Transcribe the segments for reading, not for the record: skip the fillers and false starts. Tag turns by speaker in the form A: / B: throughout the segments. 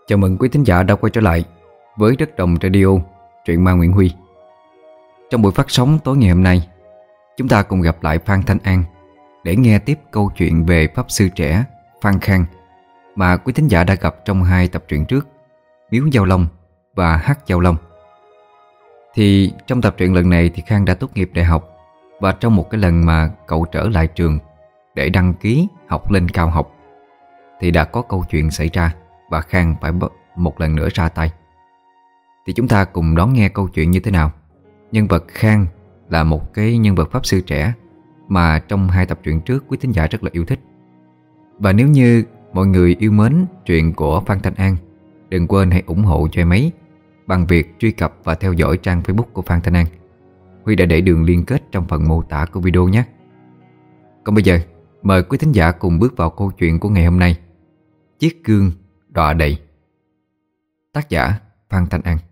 A: Chào mừng quý thính giả đã quay trở lại với Đất Đồng Radio, truyện ma Nguyễn Huy. Trong buổi phát sóng tối ngày hôm nay, chúng ta cùng gặp lại Phan Thanh An để nghe tiếp câu chuyện về pháp sư trẻ Phan Khang mà quý thính giả đã gặp trong 2 tập truyện trước, Miếu Giao Long và Hát Giao Long. Thì trong tập truyện lần này thì Khang đã tốt nghiệp đại học, và trong một cái lần mà cậu trở lại trường để đăng ký học lên cao học thì đã có câu chuyện xảy ra và Khang phải một lần nữa ra tay. Thì chúng ta cùng đón nghe câu chuyện như thế nào. Nhân vật Khang là một cái nhân vật pháp sư trẻ mà trong 2 tập truyện trước quý thính giả rất là yêu thích. Và nếu như mọi người yêu mến truyện của Phan Thanh An, đừng quên hãy ủng hộ cho em ấy bằng việc truy cập và theo dõi trang Facebook của Phan Thanh An. Huy đã để đường liên kết trong phần mô tả của video nhé. Còn bây giờ, mời quý thính giả cùng bước vào câu chuyện của ngày hôm nay, Chiếc gương đọa đầy. Tác giả Phan Thanh An.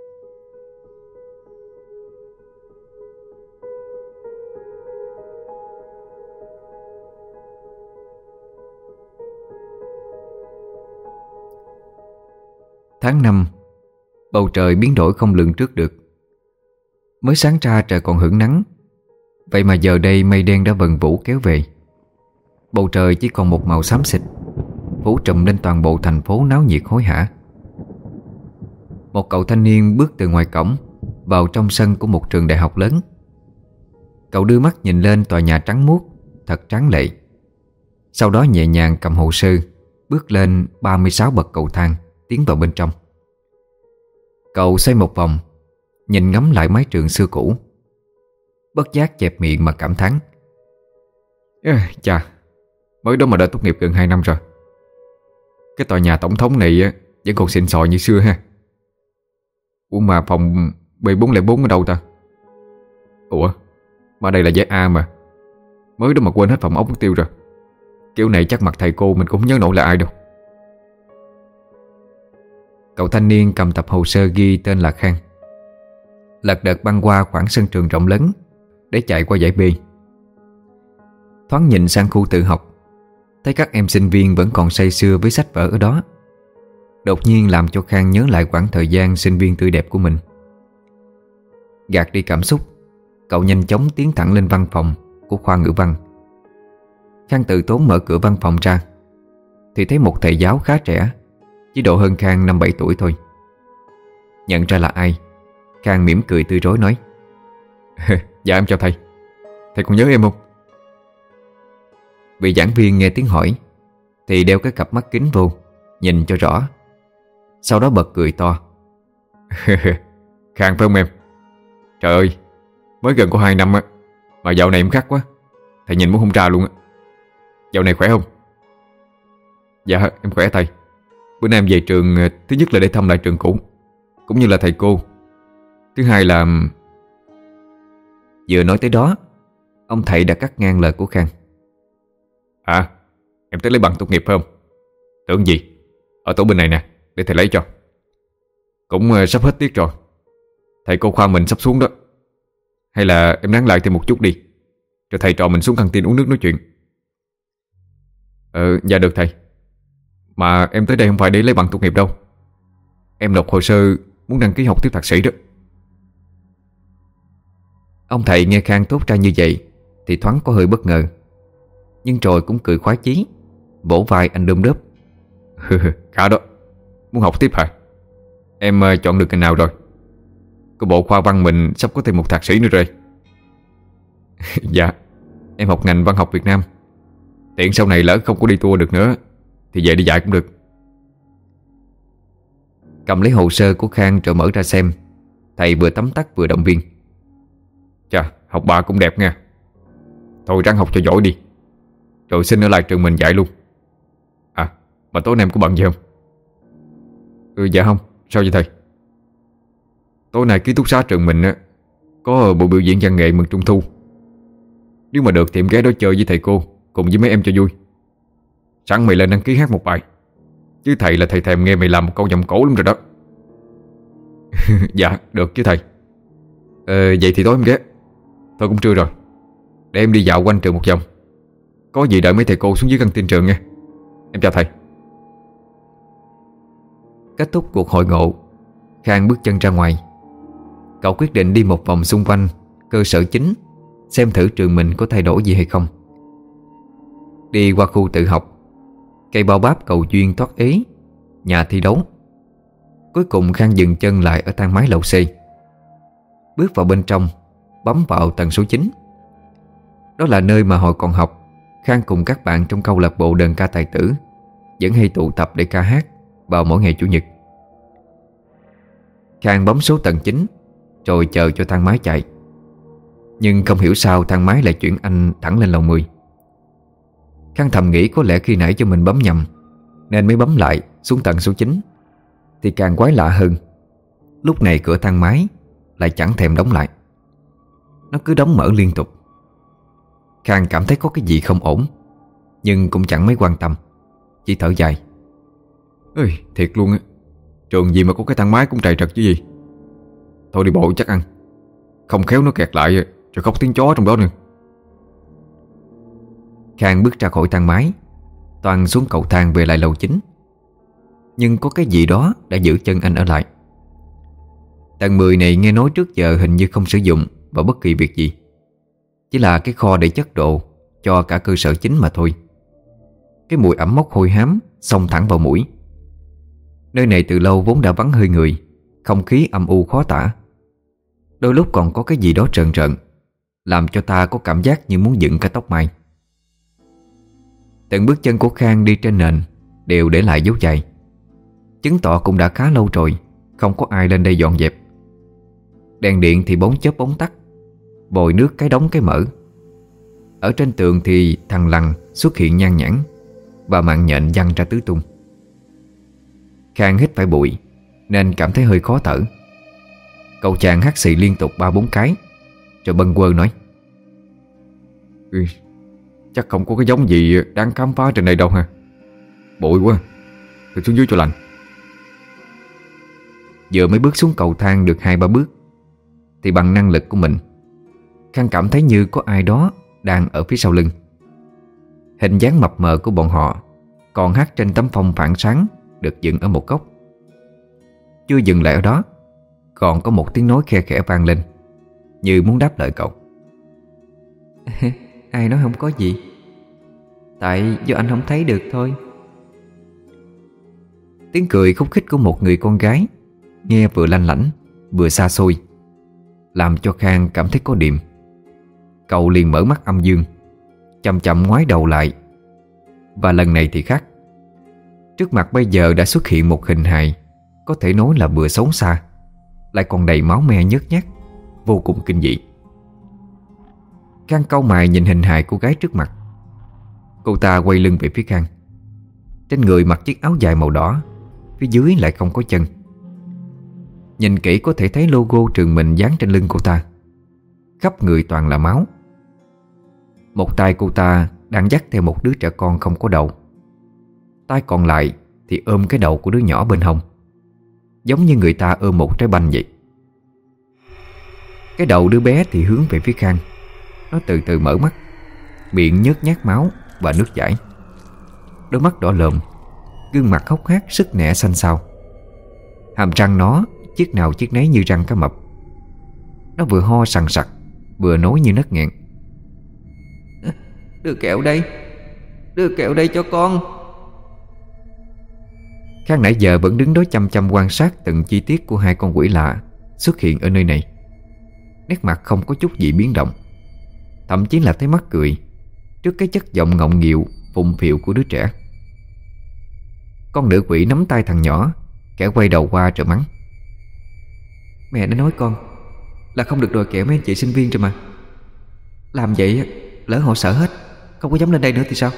A: Tháng 5, bầu trời biến đổi không lường trước được. Mới sáng ra trời còn hửng nắng, vậy mà giờ đây mây đen đã vần vũ kéo về. Bầu trời chỉ còn một màu xám xịt, phủ trùm lên toàn bộ thành phố náo nhiệt hối hả. Một cậu thanh niên bước từ ngoài cổng vào trong sân của một trường đại học lớn. Cậu đưa mắt nhìn lên tòa nhà trắng muốt, thật tráng lệ. Sau đó nhẹ nhàng cầm hồ sơ, bước lên 36 bậc cầu thang, tiến vào bên trong. Cậu xoay một vòng, nhìn ngắm lại mái trường xưa cũ, bất giác chẹp miệng mà cảm thán: Chà, mới đó mà đã tốt nghiệp gần 2 năm rồi. Cái tòa nhà tổng thống này vẫn còn xịn sò như xưa ha. Ủa mà phòng B404 ở đâu ta? Ủa, mà đây là giải A mà. Mới đó mà quên hết phòng ốc mất tiêu rồi. Kiểu này chắc mặt thầy cô mình cũng không nhớ nổi là ai đâu. Cậu thanh niên cầm tập hồ sơ ghi tên là Khang, lật đật băng qua khoảng sân trường rộng lớn để chạy qua giải B. Thoáng nhìn sang khu tự học, thấy các em sinh viên vẫn còn say sưa với sách vở ở đó. Đột nhiên làm cho Khang nhớ lại quãng thời gian sinh viên tươi đẹp của mình. Gạt đi cảm xúc, cậu nhanh chóng tiến thẳng lên văn phòng của khoa ngữ văn. Khang tự tốn mở cửa văn phòng ra thì thấy một thầy giáo khá trẻ, chỉ độ hơn Khang 5-7 tuổi thôi. Nhận ra là ai, Khang mỉm cười tươi rói nói: Dạ em chào thầy. Thầy còn nhớ em không? Vị giảng viên nghe tiếng hỏi thì đeo cái cặp mắt kính vô, nhìn cho rõ. Sau đó bật cười to: Khang phải không em? Trời ơi, mới gần có 2 năm á, mà dạo này em khắc quá, thầy nhìn muốn không ra luôn á. Dạo này khỏe không? Dạ em khỏe thầy. Bữa nay em về trường, thứ nhất là để thăm lại trường cũ, cũng như là thầy cô. Thứ hai là... Vừa nói tới đó, ông thầy đã cắt ngang lời của Khang: Em tới lấy bằng tốt nghiệp phải không? Tưởng gì, ở tổ bên này nè, để thầy lấy cho. Cũng sắp hết tiết rồi, thầy cô khoa mình sắp xuống đó. Hay là em nán lại thêm một chút đi, cho thầy trò mình xuống căng tin uống nước nói chuyện. Dạ được thầy. Mà em tới đây không phải để lấy bằng tốt nghiệp đâu. Em nộp hồ sơ muốn đăng ký học tiếp thạc sĩ đó. Ông thầy nghe Khang tốt ra như vậy thì thoáng có hơi bất ngờ, nhưng rồi cũng cười khoái chí, vỗ vai anh đôm đớp: Khá đó, muốn học tiếp hả? Em chọn được ngành nào rồi? Có bộ khoa văn mình sắp có thêm một thạc sĩ nữa rồi. Dạ, em học ngành văn học Việt Nam. Tiện sau này lỡ không có đi tour được nữa thì về đi dạy cũng được. Cầm lấy hồ sơ của Khang rồi mở ra xem, thầy vừa tấm tắc vừa động viên: Chà, học bà cũng đẹp nha. Thôi ráng học cho giỏi đi, rồi xin ở lại trường mình dạy luôn. Mà tối nay em có bận gì không? Dạ không, sao vậy thầy? Tối nay ký túc xá trường mình có buổi biểu diễn văn nghệ mừng Trung thu. Nếu mà được thì em ghé đó chơi với thầy cô cùng với mấy em cho vui. Sẵn mày lên đăng ký hát một bài, chứ thầy là thầy thèm nghe mày làm một câu giọng cổ lắm rồi đó. Dạ được chứ thầy. Vậy thì tối em ghé. Thôi cũng trưa rồi, để em đi dạo quanh trường một vòng. Có gì đợi mấy thầy cô xuống dưới căng tin trường nha. Em chào thầy. Kết thúc cuộc hội ngộ, Khang bước chân ra ngoài. Cậu quyết định đi một vòng xung quanh cơ sở chính, xem thử trường mình có thay đổi gì hay không. Đi qua khu tự học, cây bao báp cầu duyên thoát ế, nhà thi đấu. Cuối cùng Khang dừng chân lại ở thang máy lầu C. Bước vào bên trong, bấm vào tầng số 9. Đó là nơi mà hồi còn học, Khang cùng các bạn trong câu lạc bộ đờn ca tài tử vẫn hay tụ tập để ca hát vào mỗi ngày Chủ nhật. Khang bấm số tầng 9 rồi chờ cho thang máy chạy. Nhưng không hiểu sao thang máy lại chuyển anh thẳng lên lầu 10. Khang thầm nghĩ có lẽ khi nãy cho mình bấm nhầm, nên mới bấm lại xuống tầng số 9. Thì càng quái lạ hơn, lúc này cửa thang máy lại chẳng thèm đóng lại. Nó cứ đóng mở liên tục. Khang cảm thấy có cái gì không ổn, nhưng cũng chẳng mấy quan tâm, chỉ thở dài. Ơi, thiệt luôn á, trường gì mà có cái thang máy cũng trầy trật chứ gì. Thôi đi bộ chắc ăn, không khéo nó kẹt lại rồi khóc tiếng chó trong đó nữa. Khang bước ra khỏi thang máy, toan xuống cầu thang về lại lầu 9. Nhưng có cái gì đó đã giữ chân anh ở lại. Tầng 10 này nghe nói trước giờ hình như không sử dụng vào bất kỳ việc gì, chỉ là cái kho để chất đồ cho cả cơ sở chính mà thôi. Cái mùi ẩm mốc hôi hám xông thẳng vào mũi. Nơi này từ lâu vốn đã vắng hơi người, không khí âm u khó tả. Đôi lúc còn có cái gì đó rợn rợn, làm cho ta có cảm giác như muốn dựng cả tóc mai. Từng bước chân của Khang đi trên nền đều để lại dấu chày, chứng tỏ cũng đã khá lâu rồi không có ai lên đây dọn dẹp. Đèn điện thì bóng chớp bóng tắt, bồi nước cái đóng cái mở. Ở trên tường thì thằng lằn xuất hiện nhan nhản, và mạng nhện văng ra tứ tung. Khang hít phải bụi nên cảm thấy hơi khó thở. Cậu chàng hắt xì liên tục 3-4 cái, rồi bâng quơ nói: chắc không có cái giống gì đáng khám phá trên đây đâu ha. Bụi quá, tôi xuống dưới cho lành. Vừa mới bước xuống cầu thang được 2-3 bước thì bằng năng lực của mình, Khang cảm thấy như có ai đó đang ở phía sau lưng. Hình dáng mập mờ của bọn họ còn hắt trên tấm phông phản sáng được dựng ở một góc. Chưa dừng lại ở đó, còn có một tiếng nói khe khẽ vang lên, như muốn đáp lời cậu. Ai nói không có gì, tại do anh không thấy được thôi. Tiếng cười khúc khích của một người con gái, nghe vừa lanh lảnh vừa xa xôi, làm cho Khang cảm thấy có điềm. Cậu liền mở mắt âm dương, chậm chậm ngoái đầu lại. Và lần này thì khác. Trước mặt bây giờ đã xuất hiện một hình hài có thể nói là vừa xấu xa, lại còn đầy máu me nhớt nhát, vô cùng kinh dị. Khang cau mày nhìn hình hài cô gái trước mặt. Cô ta quay lưng về phía Khang. Trên người mặc chiếc áo dài màu đỏ, phía dưới lại không có chân. Nhìn kỹ có thể thấy logo trường mình dán trên lưng cô ta. Khắp người toàn là máu. Một tay cô ta đang dắt theo một đứa trẻ con không có đầu, tay còn lại thì ôm cái đầu của đứa nhỏ bên hông, giống như người ta ôm một trái banh vậy. Cái đầu đứa bé thì hướng về phía Khang. Nó từ từ mở mắt, miệng nhớt nhát máu và nước chảy. Đôi mắt đỏ lồm, gương mặt hốc hác sứt nẻ xanh xao. Hàm răng nó chiếc nào chiếc nấy như răng cá mập. Nó vừa ho sằng sặc, vừa nói như nấc nghẹn: Đưa kẹo đây, đưa kẹo đây cho con. Khang nãy giờ vẫn đứng đó chăm chăm quan sát từng chi tiết của hai con quỷ lạ xuất hiện ở nơi này. Nét mặt không có chút gì biến động, thậm chí là thấy mắc cười trước cái chất giọng ngọng nghịu phụng phịu của đứa trẻ. Con nữ quỷ nắm tay thằng nhỏ, kẻ quay đầu qua rồi mắng: Mẹ đã nói con là không được đòi kẹo mấy anh chị sinh viên rồi mà. Làm vậy lỡ họ sợ hết, không có dám lên đây nữa thì sao?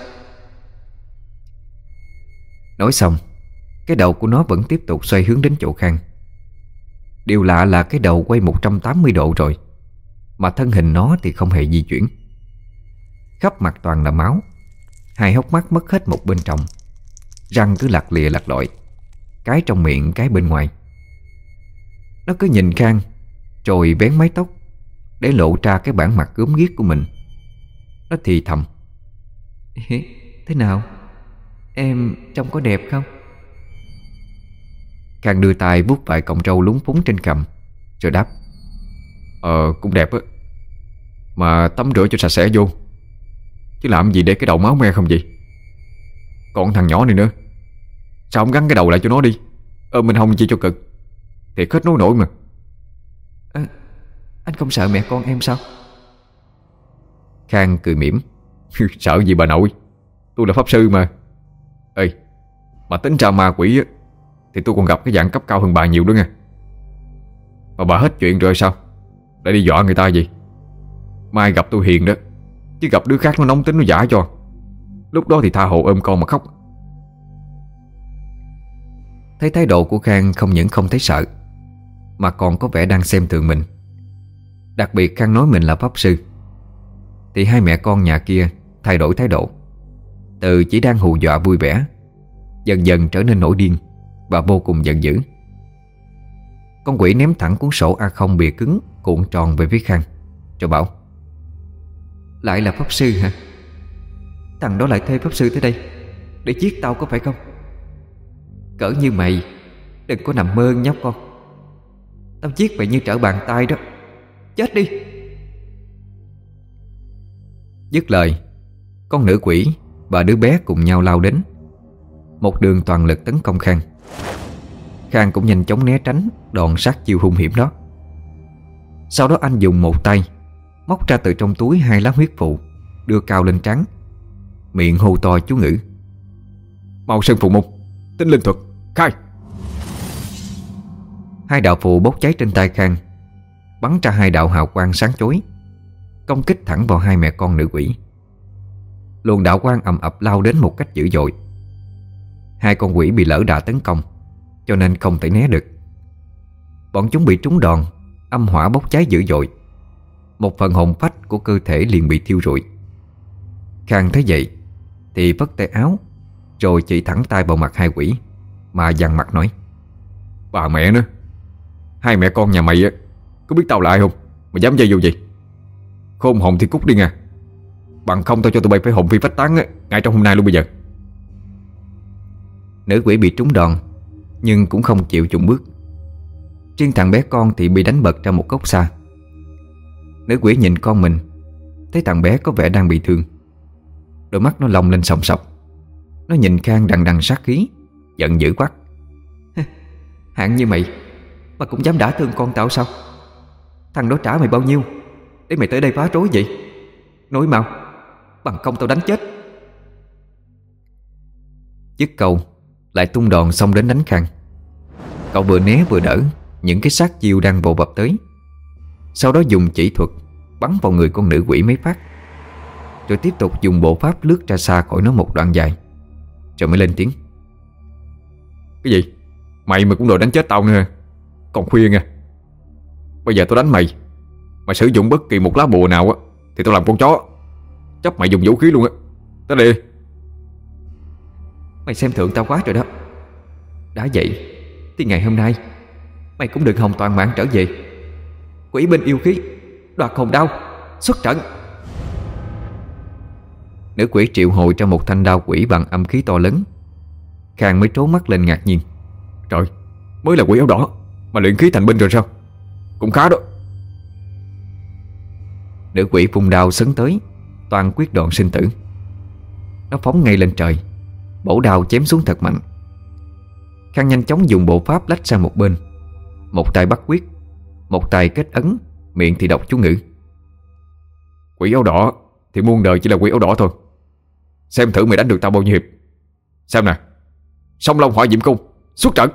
A: Nói xong, cái đầu của nó vẫn tiếp tục xoay hướng đến chỗ Khang. Điều lạ là cái đầu quay 180 độ rồi, mà thân hình nó thì không hề di chuyển. Khắp mặt toàn là máu, hai hốc mắt mất hết một bên trong, răng cứ lặt lìa lặt lội, cái trong miệng cái bên ngoài. Nó cứ nhìn Khang rồi vén mái tóc để lộ ra cái bản mặt gớm ghiếc của mình. Nó thì thầm: Thế nào? Em trông có đẹp không? Khang đưa tay vuốt vài cọng râu lúng phúng trên cằm, rồi đáp: Cũng đẹp á, mà tắm rửa cho sạch sẽ vô, chứ làm gì để cái đầu máu me không vậy? Còn thằng nhỏ này nữa, sao không gắn cái đầu lại cho nó đi? Mình không chi cho cực, thiệt hết nói nổi mà.
B: Anh không sợ mẹ con em sao?
A: Khang cười mỉm. Sợ gì bà nội, tôi là pháp sư mà. Ê, mà tính ra ma quỷ á, thì tôi còn gặp cái dạng cấp cao hơn bà nhiều đó nha. Mà bà hết chuyện rồi sao lại đi dọa người ta gì? Mai gặp tôi hiền đó, chứ gặp đứa khác nó nóng tính nó giả cho, lúc đó thì tha hồ ôm con mà khóc.
B: Thấy thái độ của Khang không những không thấy sợ, mà còn có vẻ đang xem thường mình. Đặc biệt Khang nói mình là pháp sư, thì hai mẹ con nhà kia thay đổi thái độ. Từ chỉ đang hù dọa vui vẻ, dần dần trở nên nổi điên và vô cùng giận dữ. Con quỷ ném thẳng cuốn sổ A0 bìa cứng cuộn tròn về phía Khang, rồi bảo: Lại là pháp sư hả? Thằng đó lại thuê pháp sư tới đây để giết tao có phải không? Cỡ như mày đừng có nằm mơ nhóc con. Tao giết mày như trở bàn tay đó. Chết đi. Dứt lời, con nữ quỷ và đứa bé cùng nhau lao đến, một đường toàn lực tấn công Khang. Khang cũng nhanh chóng né tránh đòn sát chiêu hung hiểm đó. Sau đó anh dùng một tay móc ra từ trong túi 2 lá huyết phù, đưa cao lên trán, miệng hô to chú ngữ:
A: Màu sơn phù mục, tinh linh thuật, khai!
B: 2 đạo phù bốc cháy trên tay Khang bắn ra 2 đạo hào quang sáng chói, công kích thẳng vào hai mẹ con nữ quỷ. Luồng đạo quang ầm ập lao đến một cách dữ dội. 2 con quỷ bị lỡ đà tấn công, cho nên không thể né được. Bọn chúng bị trúng đòn, âm hỏa bốc cháy dữ dội. Một phần hồn phách của cơ thể liền bị thiêu rụi. Khang thấy vậy thì vất tay áo, rồi chỉ thẳng tay vào mặt 2 quỷ mà dằn mặt nói:
A: Bà mẹ nữa, 2 mẹ con nhà mày á, có biết tao là ai không mà dám dây vô gì? Khôn hồn thì cút đi nha, bằng không tao cho tụi bay phải hồn phi phách tán á, ngay trong hôm nay luôn bây giờ.
B: Nữ quỷ bị trúng đòn nhưng cũng không chịu chùn bước. Riêng thằng bé con thì bị đánh bật ra một góc xa. Nữ quỷ nhìn con mình, thấy thằng bé có vẻ đang bị thương, đôi mắt nó lông lên sòng sọc. Nó nhìn Khang đằng đằng sát khí, giận dữ quát: Hạng như mày mà cũng dám đả thương con tao sao? Thằng đó trả mày bao nhiêu để mày tới đây phá rối vậy? Nói mau, bằng không tao đánh chết. Dứt câu lại tung đòn xông đến đánh Khang. Cậu vừa né vừa đỡ những cái sát chiêu đang vồ vập tới, sau đó dùng chỉ thuật bắn vào người con nữ quỷ mấy phát, rồi tiếp tục dùng bộ pháp lướt ra xa khỏi nó một đoạn dài, rồi mới lên tiếng:
A: Cái gì? Mày mà cũng đòi đánh chết tao nữa? Còn khuya nha. Bây giờ tao đánh mày, mà sử dụng bất kỳ một lá bùa nào á thì tao làm con chó, chấp mày dùng vũ khí luôn á. Tới đi.
B: Mày xem thường tao quá rồi đó. Đã vậy thì ngày hôm nay mày cũng đừng hòng toàn mạng trở về. Quỷ binh yêu khí, đoạt hồn đao, xuất trận. Nữ quỷ triệu hồi ra một thanh đao quỷ bằng âm khí to lớn. Khang mới trố mắt lên ngạc nhiên:
A: Trời, mới là quỷ áo đỏ mà luyện khí thành binh rồi sao? Cũng khá đó.
B: Nữ quỷ vung đao sấn tới, toàn quyết đoạn sinh tử. Nó phóng ngay lên trời, bổ đao chém xuống thật mạnh. Khang nhanh chóng dùng bộ pháp lách sang một bên, một tay bắt quyết, một tay kết ấn, miệng thì đọc chú ngữ.
A: Quỷ áo đỏ thì muôn đời chỉ là quỷ áo đỏ thôi. Xem thử mày đánh được tao bao nhiêu hiệp. Xem nè, Song Long Hỏa Diễm Cung, xuất trận.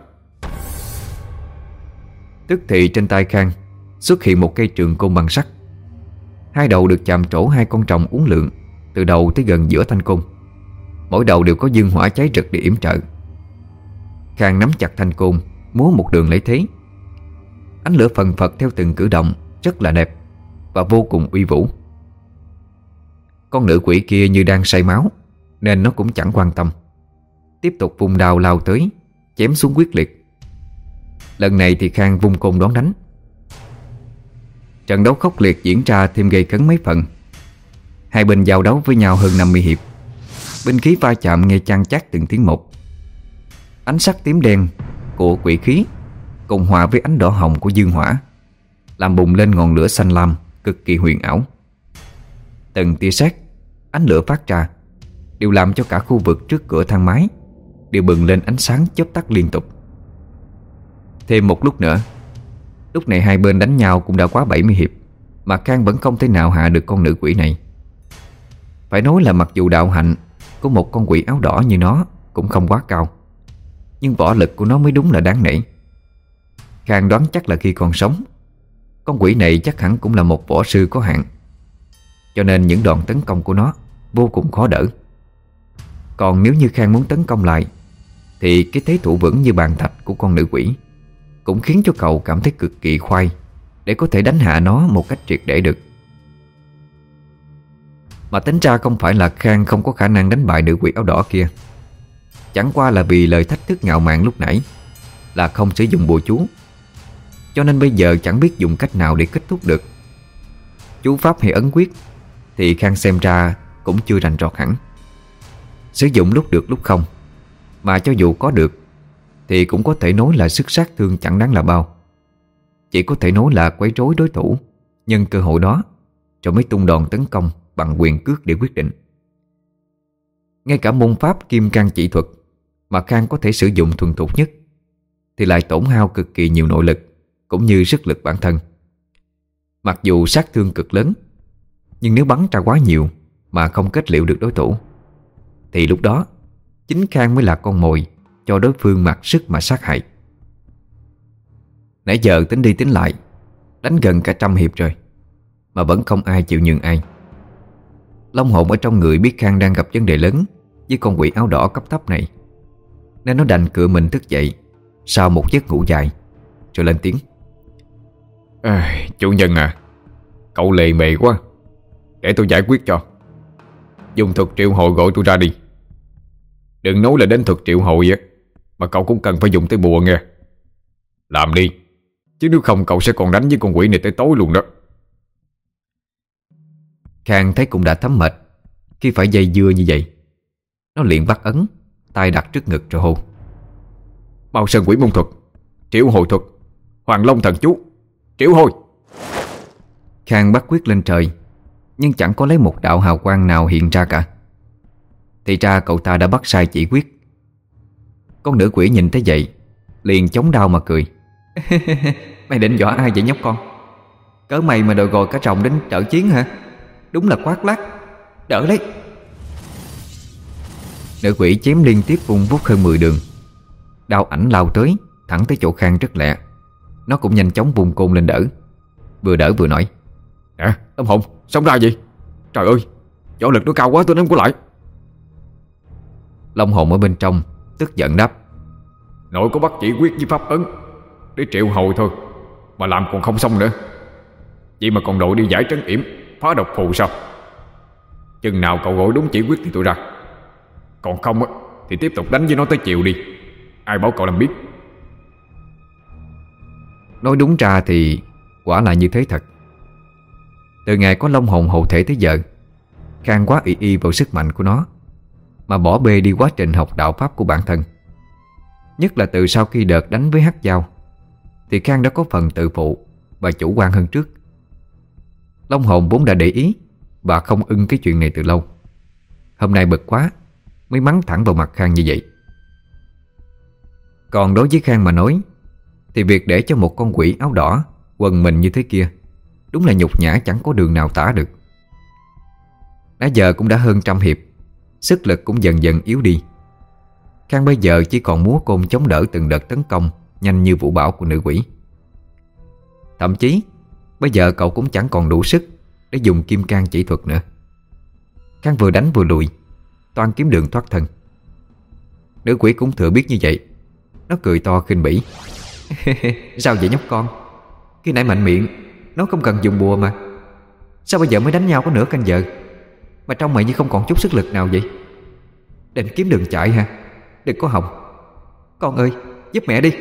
B: Tức thì trên tay Khang xuất hiện một cây trường côn bằng sắt. 2 đầu được chạm trổ 2 con rồng uốn lượn từ đầu tới gần giữa thanh côn. Mỗi đầu đều có dương hỏa cháy rực để yểm trợ. Khang nắm chặt thanh côn, múa một đường lấy thế. Ánh lửa phần phật theo từng cử động, rất là đẹp và vô cùng uy vũ. Con nữ quỷ kia như đang say máu, nên nó cũng chẳng quan tâm, tiếp tục vung đao lao tới, chém xuống quyết liệt. Lần này thì Khang vung côn đón đánh. Trận đấu khốc liệt diễn ra thêm gây cấn mấy phần. 2 bên giao đấu với nhau hơn 50 hiệp. Binh khí va chạm nghe chan chát từng tiếng một. Ánh sắc tím đen
A: của quỷ khí cùng hòa với ánh đỏ hồng của dương hỏa, làm bùng lên ngọn lửa xanh lam cực kỳ huyền ảo. Từng tia sét, ánh lửa phát ra đều làm cho cả khu vực trước cửa thang máy đều bừng lên ánh sáng chớp tắt liên tục. Thêm một lúc nữa, lúc này hai bên đánh nhau cũng đã quá 70 hiệp mà Khang vẫn không thể nào hạ được con nữ quỷ này. Phải nói là mặc dù đạo hạnh của một con quỷ áo đỏ như nó cũng không quá cao, nhưng võ lực của nó mới đúng là đáng nể. Khang đoán chắc là khi còn sống, con quỷ này chắc hẳn cũng là một võ sư có hạn, cho nên những đòn tấn công của nó vô cùng khó đỡ. Còn nếu như Khang muốn tấn công lại thì cái thế thủ vững như bàn thạch của con nữ quỷ cũng khiến cho cậu cảm thấy cực kỳ khoai để có thể đánh hạ nó một cách triệt để được. Mà tính ra không phải là Khang không có khả năng đánh bại nữ quỷ áo đỏ kia, chẳng qua là vì lời thách thức ngạo mạn lúc nãy là không sử dụng bùa chú, cho nên bây giờ chẳng biết dùng cách nào để kết thúc được. Chú pháp hay ấn quyết thì Khang xem ra cũng chưa rành rọt hẳn, sử dụng lúc được lúc không, mà cho dù có được thì cũng có thể nói là sức sát thương chẳng đáng là bao. Chỉ có thể nói là quấy rối đối thủ, nhân cơ hội đó rồi mới tung đòn tấn công bằng quyền cước để quyết định. Ngay cả môn pháp kim cang chỉ thuật mà Khang có thể sử dụng thuần thục nhất thì lại tổn hao cực kỳ nhiều nội lực cũng như sức lực bản thân. Mặc dù sát thương cực lớn, nhưng nếu bắn ra quá nhiều mà không kết liễu được đối thủ thì lúc đó chính Khang mới là con mồi cho đối phương mặc sức mà sát hại. Nãy giờ tính đi tính lại, đánh gần cả 100 hiệp rồi mà vẫn không ai chịu nhường ai. Long hồn ở trong người biết Khang đang gặp vấn đề lớn với con quỷ áo đỏ cấp thấp này, nên nó đành cựa mình thức dậy sau một giấc ngủ dài rồi lên tiếng:
B: Chủ nhân à, cậu lề mề quá, để tôi giải quyết cho. Dùng thuật triệu hồi gọi tôi ra đi. Đừng nói là đến thuật triệu hồi á, mà cậu cũng cần phải dùng tới bùa nghe. Làm đi, chứ nếu không cậu sẽ còn đánh với con quỷ này tới tối luôn đó.
A: Khang thấy cũng đã thấm mệt khi phải dây dưa như vậy. Nó liền bắt ấn, tay đặt trước ngực rồi hô:
B: Bao sơn quỷ môn thuật, triệu hồi thuật, Hoàng Long thần chú, triệu hồi.
A: Khang bắt quyết lên trời, nhưng chẳng có lấy một đạo hào quang nào hiện ra cả. Thì ra cậu ta đã bắt sai chỉ quyết. Con nữ quỷ nhìn thấy vậy liền chống đao mà cười. Mày định dọa ai vậy nhóc con? Cớ mày mà đòi gọi cả rồng đến trợ chiến hả? Đúng là khoác lác. Đỡ lấy. Nữ quỷ chém liên tiếp vung vút hơn 10 đường. Đao ảnh lao tới thẳng tới chỗ Khang rất lẹ. Nó cũng nhanh chóng vung côn lên đỡ vừa nói:
B: Âm hồn, sống ra gì? Trời ơi, võ lực nó cao quá tôi ném của lại.
A: Long hồn ở bên trong tức giận đáp:
B: Nội có bắt chỉ quyết với pháp ấn để triệu hồi thôi mà làm còn không xong nữa. Vậy mà còn đội đi giải trấn yểm, phá độc phù sao? Chừng nào cậu gọi đúng chỉ quyết thì tôi ra. Còn không á thì tiếp tục đánh với nó tới chiều đi. Ai bảo cậu làm biết.
A: Nói đúng ra thì quả là như thế thật. Từ ngày có long hồn hộ thể tới giờ, Khang quá y vào sức mạnh của nó mà bỏ bê đi quá trình học đạo pháp của bản thân. Nhất là từ sau khi đợt đánh với Hắc Dao thì Khang đã có phần tự phụ và chủ quan hơn trước. Long hồn vốn đã để ý và không ưng cái chuyện này từ lâu. Hôm nay bực quá mới mắng thẳng vào mặt Khang như vậy. Còn đối với Khang mà nói thì việc để cho một con quỷ áo đỏ quần mình như thế kia đúng là nhục nhã chẳng có đường nào tả được. Nãy giờ cũng đã hơn 100 hiệp, sức lực cũng dần dần yếu đi. Khang bây giờ chỉ còn múa côn chống đỡ từng đợt tấn công nhanh như vũ bão của nữ quỷ. Thậm chí bây giờ cậu cũng chẳng còn đủ sức để dùng kim cang chỉ thuật nữa. Khang vừa đánh vừa lùi, toan kiếm đường thoát thân. Nữ quỷ cũng thừa biết như vậy. Nó cười to khinh bỉ. Sao vậy nhóc con? Khi nãy mạnh miệng nó không cần dùng bùa mà. Sao bây giờ mới đánh nhau có nửa canh giờ mà trong mày như không còn chút sức lực nào vậy? Định kiếm đường chạy hả? Đừng có hòng. Con ơi, giúp mẹ đi.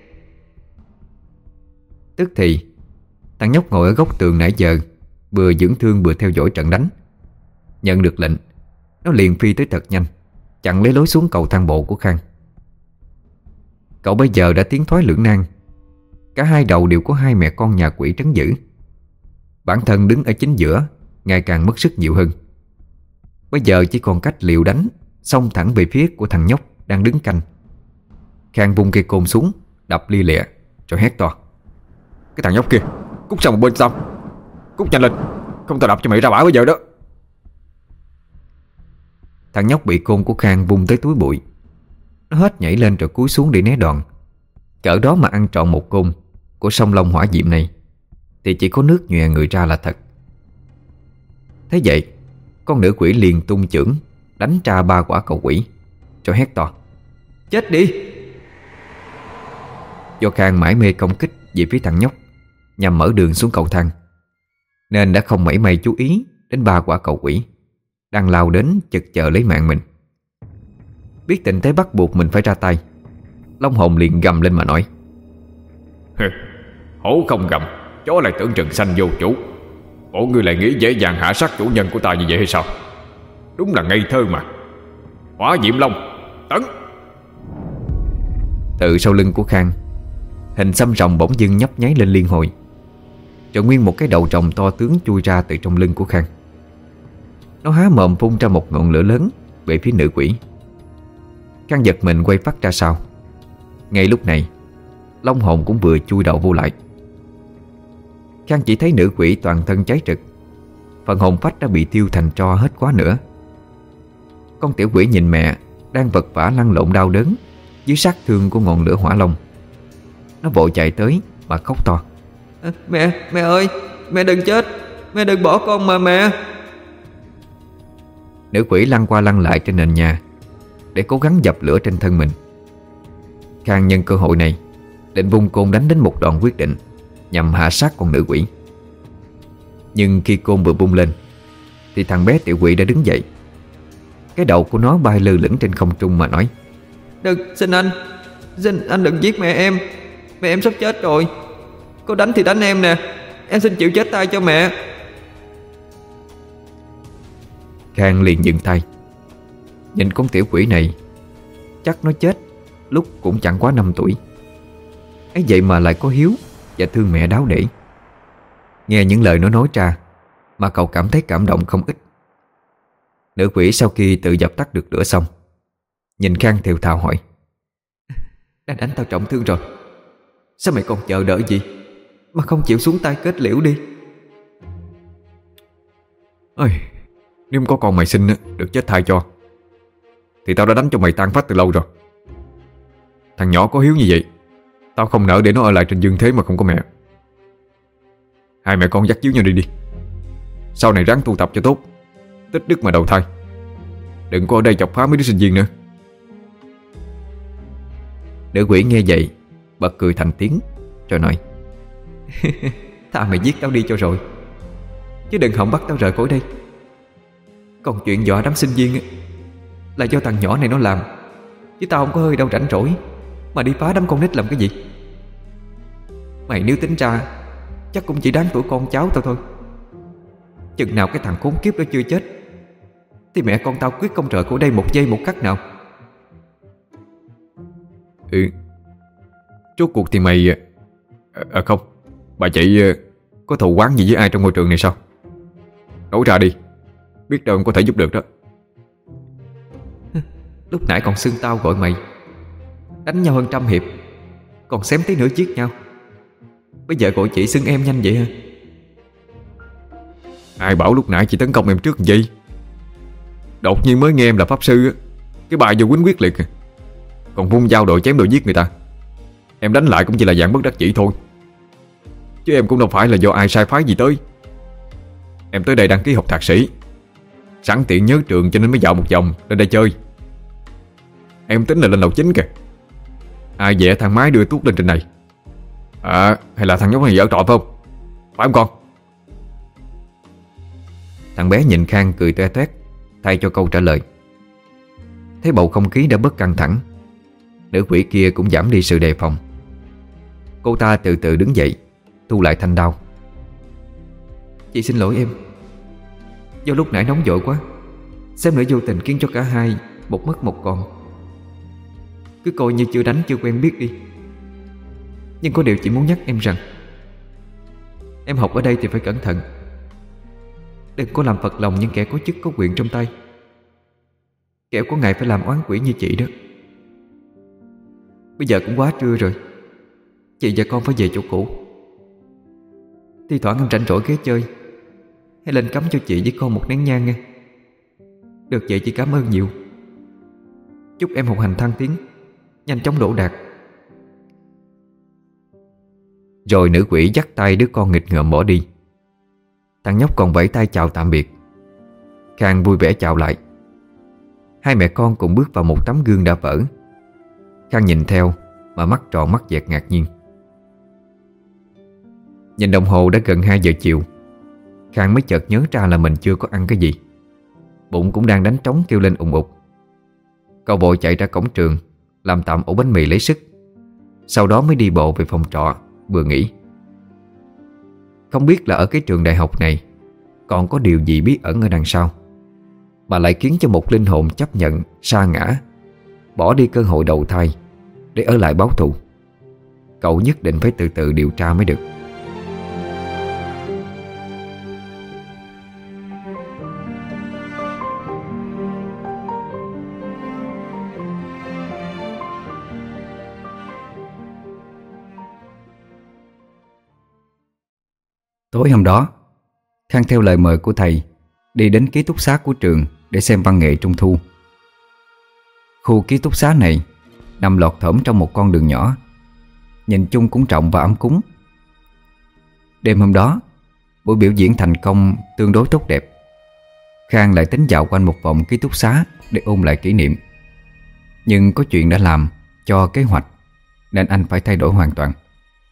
A: Tức thì thằng nhóc ngồi ở góc tường nãy giờ vừa dưỡng thương vừa theo dõi trận đánh. Nhận được lệnh, nó liền phi tới thật nhanh, chặn lấy lối xuống cầu thang bộ của Khang.
B: Cậu bây giờ đã tiến thoái lưỡng nan. Cả hai đầu đều có hai mẹ con nhà quỷ trấn giữ. Bản thân đứng ở chính giữa ngày càng mất sức nhiều hơn. Bây giờ chỉ còn cách liều đánh, xông thẳng về phía của thằng nhóc đang đứng canh. Khang vung cây côn xuống, đập lia lịa rồi hét to: "Cái thằng nhóc kia, cút sang một bên sao? Cút nhanh lên, không tao đập cho mày ra bả bây giờ đó." Thằng nhóc bị côn của Khang vung tới túi bụi. Nó hết nhảy lên rồi cúi xuống để né đòn. Cỡ đó mà ăn trọn một côn của sông Long hỏa diệm này thì chỉ có nước nhòe người ra là thật. Thế vậy, con nữ quỷ liền tung chưởng đánh tra 3 quả cầu quỷ, rồi hét to: "Chết đi!" Do Khang mải mê công kích về phía thằng nhóc nhằm mở đường xuống cầu thang, nên đã không mảy may chú ý đến 3 quả cầu quỷ đang lao đến chực chờ lấy mạng mình. Biết tình thế bắt buộc mình phải ra tay, Long hồn liền gầm lên mà nói:
C: "Hổ không gầm, chó lại tưởng rừng xanh vô chủ. Bộ ngươi lại nghĩ dễ dàng hạ sát chủ nhân của ta như vậy hay sao? Đúng là ngây thơ mà. Hỏa diệm long, tấn!"
B: Từ sau lưng của Khang, hình xăm rồng bỗng dưng nhấp nháy lên liên hồi, rồi nguyên một cái đầu rồng to tướng chui ra từ trong lưng của Khang. Nó há mồm phun ra một ngọn lửa lớn về phía nữ quỷ. Khang giật mình quay phát ra sau. Ngay lúc này, Long hồn cũng vừa chui đầu vô lại. Khang chỉ thấy nữ quỷ toàn thân cháy rực, phần hồn phách đã bị thiêu thành tro hết quá nữa. Con tiểu quỷ nhìn mẹ đang vật vã lăn lộn đau đớn dưới sát thương của ngọn lửa hỏa long. Nó vội chạy tới mà khóc to: Mẹ ơi, mẹ đừng chết, mẹ đừng bỏ con mà mẹ." Nữ quỷ lăn qua lăn lại trên nền nhà để cố gắng dập lửa trên thân mình. Khang nhân cơ hội này định vung côn đánh đến một đòn quyết định nhằm hạ sát con nữ quỷ. Nhưng khi côn vừa bung lên thì thằng bé tiểu quỷ đã đứng dậy. Cái đầu của nó bay lơ lửng trên không trung mà nói: Xin anh đừng giết mẹ em sắp chết rồi. Có đánh thì đánh em nè, em xin chịu chết tay cho mẹ." Khang liền dừng tay. Nhìn con tiểu quỷ này, chắc nó chết lúc cũng chẳng quá 5 tuổi. ấy vậy mà lại có hiếu và thương mẹ đáo để. Nghe những lời nó nói ra mà cậu cảm thấy cảm động không ít. Nữ quỷ sau khi tự dập tắt được lửa xong, nhìn Khang thều thào hỏi: "Đã đánh tao trọng thương rồi, sao mày còn chờ đợi gì mà không chịu xuống tay kết liễu đi?"
C: "Ơi, nếu có con mày sinh được chết thay cho thì tao đã đánh cho mày tan phách từ lâu rồi. Thằng nhỏ có hiếu như vậy, tao không nỡ để nó ở lại trên dương thế mà không có mẹ. Hai mẹ con dắt díu nhau đi. Sau này ráng tu tập cho tốt, tích đức mà đầu thai. Đừng có ở đây chọc phá mấy đứa sinh viên nữa."
B: Nữ quỷ nghe vậy bật cười thành tiếng rồi nói: "Tha mày giết tao đi cho rồi, chứ đừng hòng bắt tao rời khỏi đây. Còn chuyện dọa đám sinh viên là do thằng nhỏ này nó làm, chứ tao không có hơi đâu rảnh rỗi mà đi phá đám con nít làm cái gì. Mày nếu tính ra chắc cũng chỉ đáng tuổi con cháu tao thôi. Chừng nào cái thằng khốn kiếp đó chưa chết thì mẹ con tao quyết không rời khỏi đây một giây một khắc nào."
C: Rốt cuộc thì mày... không, bà chị có thù oán gì với ai trong ngôi trường này sao? Nói ra đi, biết đâu có thể giúp được đó.
B: Lúc nãy còn xưng tao gọi mày, đánh nhau hơn 100 hiệp còn xém tí nữa giết nhau, bây giờ gọi chị xưng em nhanh vậy hả?
C: Ai bảo lúc nãy chị tấn công em trước vậy? Đột nhiên mới nghe em là pháp sư, cái bài vô quýnh quyết liệt, còn vung dao đội chém đội giết người ta. Em đánh lại cũng chỉ là dạng bất đắc dĩ thôi, chứ em cũng đâu phải là do ai sai phái gì tới. Em tới đây đăng ký học thạc sĩ, sẵn tiện nhớ trường cho nên mới dạo một vòng lên đây chơi. Em tính là lên lầu 9 kìa. Ai vẽ thằng máy đưa tuốt lên trên này? Hay là thằng nhóc này giở trò phải không? Phải không con?
B: Thằng bé nhìn Khang cười toe toét thay cho câu trả lời. Thấy bầu không khí đã bớt căng thẳng, nữ quỷ kia cũng giảm đi sự đề phòng. Cô ta từ từ đứng dậy, thu lại thanh đao. "Chị xin lỗi em, do lúc nãy nóng vội quá, xém nữa vô tình khiến cho cả hai một mất một còn."
A: Cứ coi như chưa đánh chưa quen biết đi. Nhưng có điều chị muốn nhắc em rằng em học ở đây thì phải cẩn thận. Đừng có làm phật lòng những kẻ có chức có quyền trong tay, kẻo có ngày phải làm oán quỷ như chị đó. Bây giờ cũng quá trưa rồi, chị và con phải về chỗ cũ. Thi thoảng em rảnh rỗi ghé chơi, hãy lên cắm cho chị với con một nén nhang nghe. Được vậy chị cảm ơn nhiều. Chúc em học hành thăng tiến, nhanh chóng đỗ đạt.
B: Rồi nữ quỷ dắt tay đứa con nghịch ngợm bỏ đi. Thằng nhóc còn vẫy tay chào tạm biệt. Khang vui vẻ chào lại. Hai mẹ con cùng bước vào một tấm gương đã vỡ. Khang nhìn theo mà mắt tròn mắt dẹt ngạc nhiên. Nhìn đồng hồ đã gần 2 giờ chiều, Khang mới chợt nhớ ra là mình chưa có ăn cái gì. Bụng cũng đang đánh trống kêu lên ùng ục. Cậu vội chạy ra cổng trường, làm tạm ổ bánh mì lấy sức. Sau đó mới đi bộ về phòng trọ, vừa nghĩ. Không biết là ở cái trường đại học này còn có điều gì bí ẩn ở đằng sau, mà lại khiến cho một linh hồn chấp nhận sa ngã, bỏ đi cơ hội đầu thai để ở lại báo thù. Cậu nhất định phải từ từ điều tra mới được.
A: Tối hôm đó, Khang theo lời mời của thầy đi đến ký túc xá của trường để xem văn nghệ trung thu. Khu ký túc xá này nằm lọt thỏm trong một con đường nhỏ, nhìn chung cũng rộng và ấm cúng. Đêm hôm đó, buổi biểu diễn thành công tương đối tốt đẹp. Khang lại tính dạo quanh một vòng ký túc xá để ôn lại kỷ niệm. Nhưng có chuyện đã làm cho kế hoạch, nên anh phải thay đổi hoàn toàn.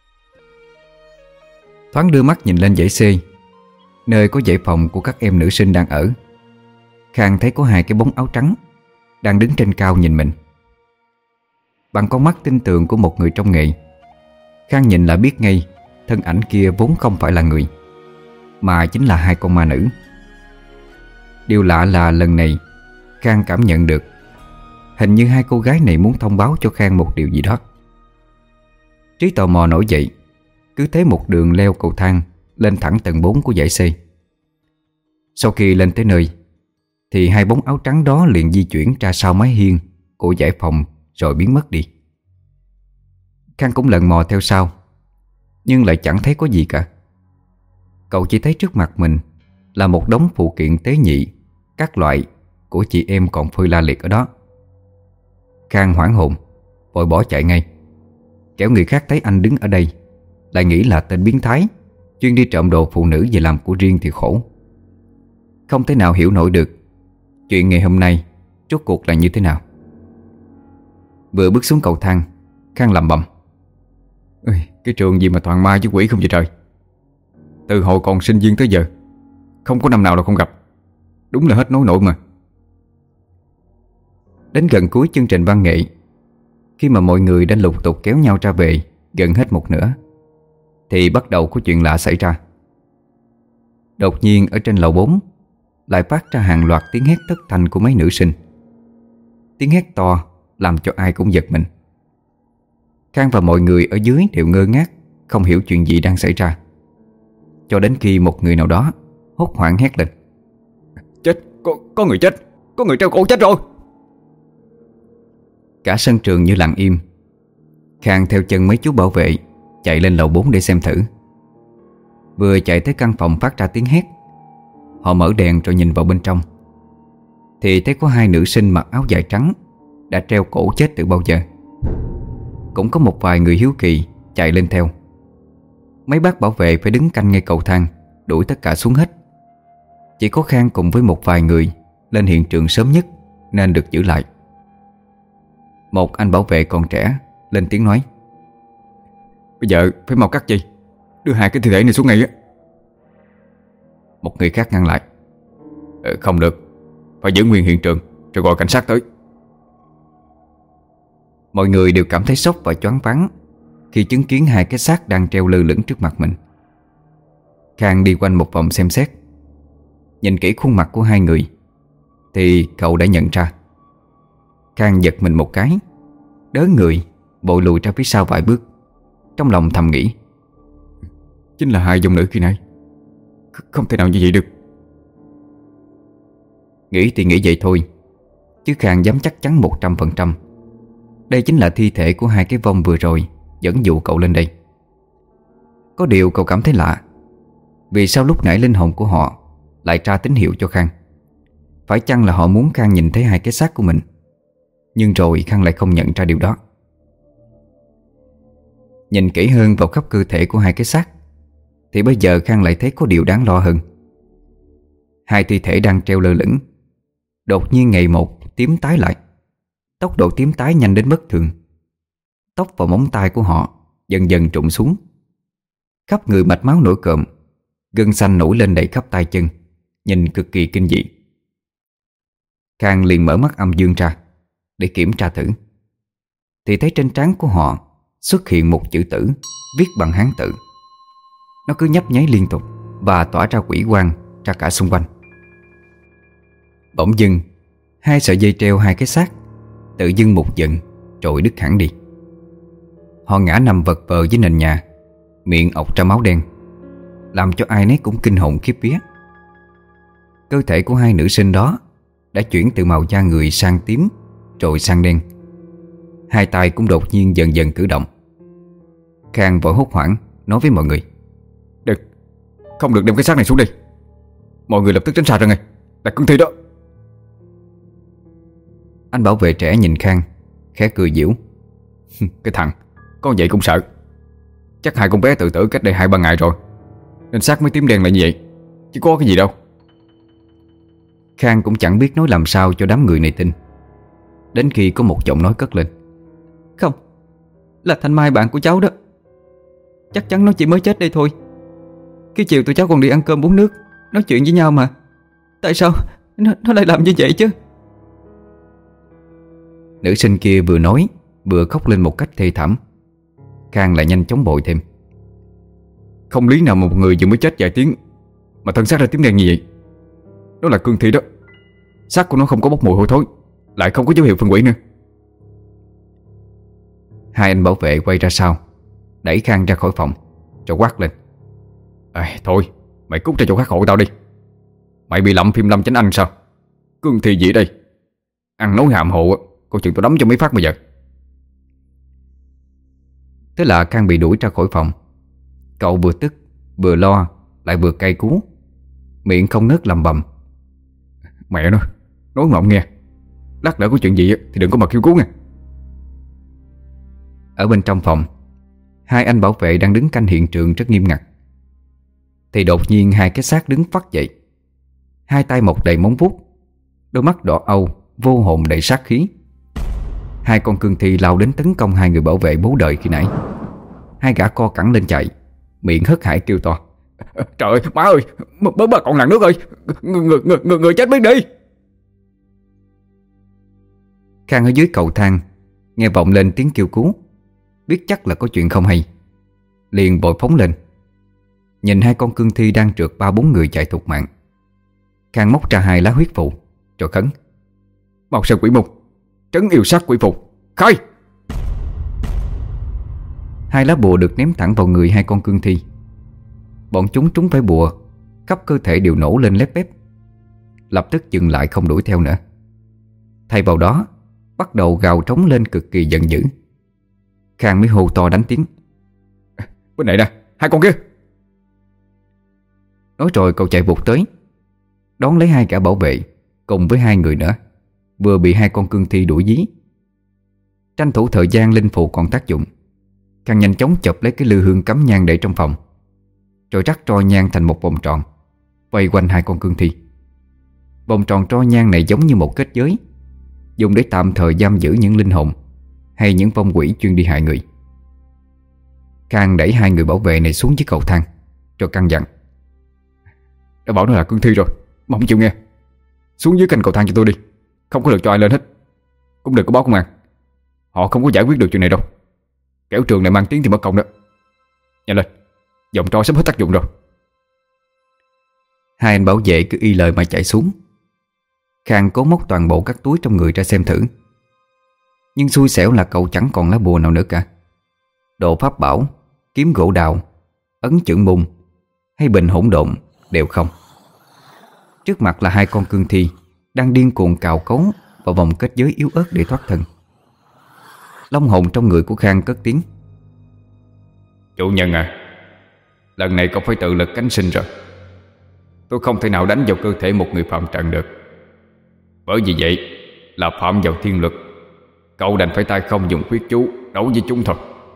A: Thoáng đưa mắt nhìn lên dãy C, nơi có dãy phòng của các em nữ sinh đang ở. Khang thấy có hai cái bóng áo trắng đang đứng trên cao nhìn mình. Bằng con mắt tinh tường của một người trong nghề, Khang nhìn là biết ngay thân ảnh kia vốn không phải là người, mà chính là hai con ma nữ. Điều lạ là lần này Khang cảm nhận được hình như hai cô gái này muốn thông báo cho Khang một điều gì đó. Trí tò mò nổi dậy, cứ thế một đường leo cầu thang lên thẳng tầng 4 của dãy C. Sau khi lên tới nơi thì hai bóng áo trắng đó liền di chuyển ra sau mái hiên của dãy phòng rồi biến mất đi. Khang cũng lần mò theo sau, nhưng lại chẳng thấy có gì cả. Cậu chỉ thấy trước mặt mình là một đống phụ kiện tế nhị các loại của chị em còn phơi la liệt ở đó. Khang hoảng hồn, vội bỏ chạy ngay. Kẻo người khác thấy anh đứng ở đây lại nghĩ là tên biến thái chuyên đi trộm đồ phụ nữ về làm của riêng thì khổ. Không thể nào hiểu nổi được chuyện ngày hôm nay rốt cuộc là như thế nào. Vừa bước xuống cầu thang, Khang lẩm bẩm: cái trường gì mà toàn ma với quỷ không vậy trời. Từ hồi còn sinh viên tới giờ không có năm nào là không gặp. Đúng là hết nói nổi mà. Đến gần cuối chương trình văn nghệ, khi mà mọi người đã lục tục kéo nhau ra về gần hết một nửa, thì bắt đầu có chuyện lạ xảy ra. Đột nhiên ở trên lầu 4 lại phát ra hàng loạt tiếng hét thất thanh của mấy nữ sinh. Tiếng hét to làm cho ai cũng giật mình. Khang và mọi người ở dưới đều ngơ ngác, không hiểu chuyện gì đang xảy ra, cho đến khi một người nào đó hốt hoảng hét lên:
C: Chết, có người chết, có người treo cổ chết rồi.
A: Cả sân trường như lặng im. Khang theo chân mấy chú bảo vệ chạy lên lầu 4 để xem thử. Vừa chạy tới căn phòng phát ra tiếng hét, họ mở đèn rồi nhìn vào bên trong, thì thấy có hai nữ sinh mặc áo dài trắng đã treo cổ chết từ bao giờ. Cũng có một vài người hiếu kỳ chạy lên theo. Mấy bác bảo vệ phải đứng canh ngay cầu thang, đuổi tất cả xuống hết. Chỉ có Khang cùng với một vài người lên hiện trường sớm nhất nên được giữ lại. Một anh bảo vệ còn trẻ lên tiếng nói:
C: Bây giờ phải mau cắt dây, đưa hai cái thi thể này xuống ngay á.
A: Một người khác ngăn lại:
C: Không được, phải giữ nguyên hiện trường rồi gọi cảnh sát tới.
A: Mọi người đều cảm thấy sốc và choáng váng khi chứng kiến hai cái xác đang treo lơ lửng trước mặt mình. Khang đi quanh một vòng xem xét. Nhìn kỹ khuôn mặt của hai người thì cậu đã nhận ra. Khang giật mình một cái, đớ người vội lùi ra phía sau vài bước, trong lòng thầm nghĩ:
C: chính là hai dòng nữ khi nãy. Không thể nào như vậy được.
A: Nghĩ thì nghĩ vậy thôi, chứ Khang dám chắc chắn 100%. Đây chính là thi thể của hai cái vong vừa rồi dẫn dụ cậu lên đây. Có điều cậu cảm thấy lạ, vì sao lúc nãy linh hồn của họ lại tra tín hiệu cho Khang? Phải chăng là họ muốn Khang nhìn thấy hai cái xác của mình? Nhưng rồi Khang lại không nhận ra điều đó. Nhìn kỹ hơn vào khắp cơ thể của hai cái xác, thì bây giờ Khang lại thấy có điều đáng lo hơn. Hai thi thể đang treo lơ lửng, đột nhiên ngày một tím tái lại. Tốc độ tím tái nhanh đến bất thường. Tóc và móng tay của họ dần dần trụng xuống. Khắp người mạch máu nổi cộm, gân xanh nổi lên đầy khắp tay chân, nhìn cực kỳ kinh dị. Khang liền mở mắt âm dương ra để kiểm tra thử, thì thấy trên trán của họ xuất hiện một chữ tử viết bằng Hán tự. Nó cứ nhấp nháy liên tục và tỏa ra quỷ quang ra cả xung quanh. Bỗng dưng, hai sợi dây treo hai cái xác tự dưng một giận rồi đứt hẳn đi. Họ ngã nằm vật vờ dưới nền nhà, miệng ọc ra máu đen, làm cho ai nấy cũng kinh hồn khiếp vía. Cơ thể của hai nữ sinh đó đã chuyển từ màu da người sang tím rồi sang đen. Hai tay cũng đột nhiên dần dần cử động. Khang vội hốt hoảng nói với mọi người:
C: Đừng, không được đem cái xác này xuống đây. Mọi người lập tức tránh xa ra ngay, là cương thi đó.
A: Anh bảo vệ trẻ nhìn Khang khẽ cười giễu:
C: Cái thằng, con vậy cũng sợ. Chắc hai con bé tự tử cách đây 2-3 ngày rồi, nên xác mới tím đen lại như vậy, chứ có cái gì đâu.
A: Khang cũng chẳng biết nói làm sao cho đám người này tin. Đến khi có một giọng nói cất lên: Không, là Thanh Mai bạn của cháu đó. Chắc chắn nó chỉ mới chết đây thôi. Cái chiều tụi cháu còn đi ăn cơm uống nước, nói chuyện với nhau mà. Tại sao nó lại làm như vậy chứ? Nữ sinh kia vừa nói vừa khóc lên một cách thê thảm. Khang lại nhanh chóng bội thêm:
C: Không lý nào mà một người vừa mới chết vài tiếng mà thân xác ra tím đen như vậy. Đó là cương thi đó. Xác của nó không có bốc mùi hôi thối, lại không có dấu hiệu phân hủy nữa.
A: Hai anh bảo vệ quay ra sau, đẩy Khang ra khỏi phòng, rồi quát lên:
C: Thôi, mày cút ra chỗ khác hộ tao đi. Mày bị lậm phim Lâm Chánh Anh sao? Cương thi gì đây? Ăn nói hàm hồ, coi chừng tao đấm cho mấy phát bây giờ.
A: Thế là Khang bị đuổi ra khỏi phòng. Cậu vừa tức, vừa lo, lại vừa cay cú, miệng không ngớt lầm bầm:
C: Mẹ nó, nói mà ông nghe. Lát nữa có chuyện gì thì đừng có mà kêu cứu nha.
A: Ở bên trong phòng, hai anh bảo vệ đang đứng canh hiện trường rất nghiêm ngặt. Thì đột nhiên hai cái xác đứng phắt dậy, hai tay mọc đầy móng vuốt, đôi mắt đỏ âu vô hồn đầy sát khí. Hai con cương thi lao đến tấn công hai người bảo vệ bố đời khi nãy. Hai gã co cẳng lên chạy, miệng hớt hải kêu to:
C: Trời ơi, má ơi, bớt bà còn nàng nước ơi, người chết biết đi.
A: Khang ở dưới cầu thang nghe vọng lên tiếng kêu cứu, biết chắc là có chuyện không hay, liền vội phóng lên. Nhìn hai con cương thi đang trượt 3-4 người chạy thục mạng, Khang móc ra 2 lá huyết phù rồi khấn:
C: Màu sơn quỷ mục, trấn yêu sát quỷ phù, khai!
A: 2 lá bùa được ném thẳng vào người hai con cương thi. Bọn chúng trúng phải bùa, khắp cơ thể đều nổ lên lép bép, lập tức dừng lại không đuổi theo nữa. Thay vào đó bắt đầu gào trống lên cực kỳ giận dữ. Khang mới hô to đánh tiếng:
C: Bên này nè, hai con kia!
A: Nói rồi cậu chạy vụt tới, đón lấy 2 gã bảo vệ cùng với 2 người nữa vừa bị 2 con cương thi đuổi dí. Tranh thủ thời gian linh phù còn tác dụng, Khang nhanh chóng chộp lấy cái lư hương cắm nhang để trong phòng, rồi rắc tro nhang thành một vòng tròn vây quanh 2 con cương thi. Vòng tròn tro nhang này giống như một kết giới, dùng để tạm thời giam giữ những linh hồn hay những vong quỷ chuyên đi hại người. Khang đẩy 2 người bảo vệ này xuống dưới cầu thang, rồi căn dặn:
C: Đã bảo nó là cương thi rồi mà không chịu nghe. Xuống dưới cạnh cầu thang cho tôi đi, không có được cho ai lên hết. Cũng đừng có báo công an, họ không có giải quyết được chuyện này đâu. Kẻo trường này mang tiếng thì mất công đó. Nhanh lên, vòng tro sắp hết tác dụng rồi.
A: 2 anh bảo vệ cứ y lời mà chạy xuống. Khang cố móc toàn bộ các túi trong người ra xem thử, Nhưng xui xẻo là cậu chẳng còn lá bùa nào nữa cả. Đồ pháp bảo, kiếm gỗ đào, ấn chưởng mùng hay bình hỗn độn đều không. Trước mặt là hai con cương thi đang điên cuồng cào cấu vào vòng kết giới yếu ớt để thoát thân. Long hồn trong người của Khang cất tiếng:
C: Chủ nhân à, lần này cậu phải tự lực cánh sinh rồi. Tôi không thể nào đánh vào cơ thể một người phạm trần được. Bởi vì vậy là phạm vào thiên luật. Cậu đành phải tay không dùng huyết chú đấu với chúng thôi.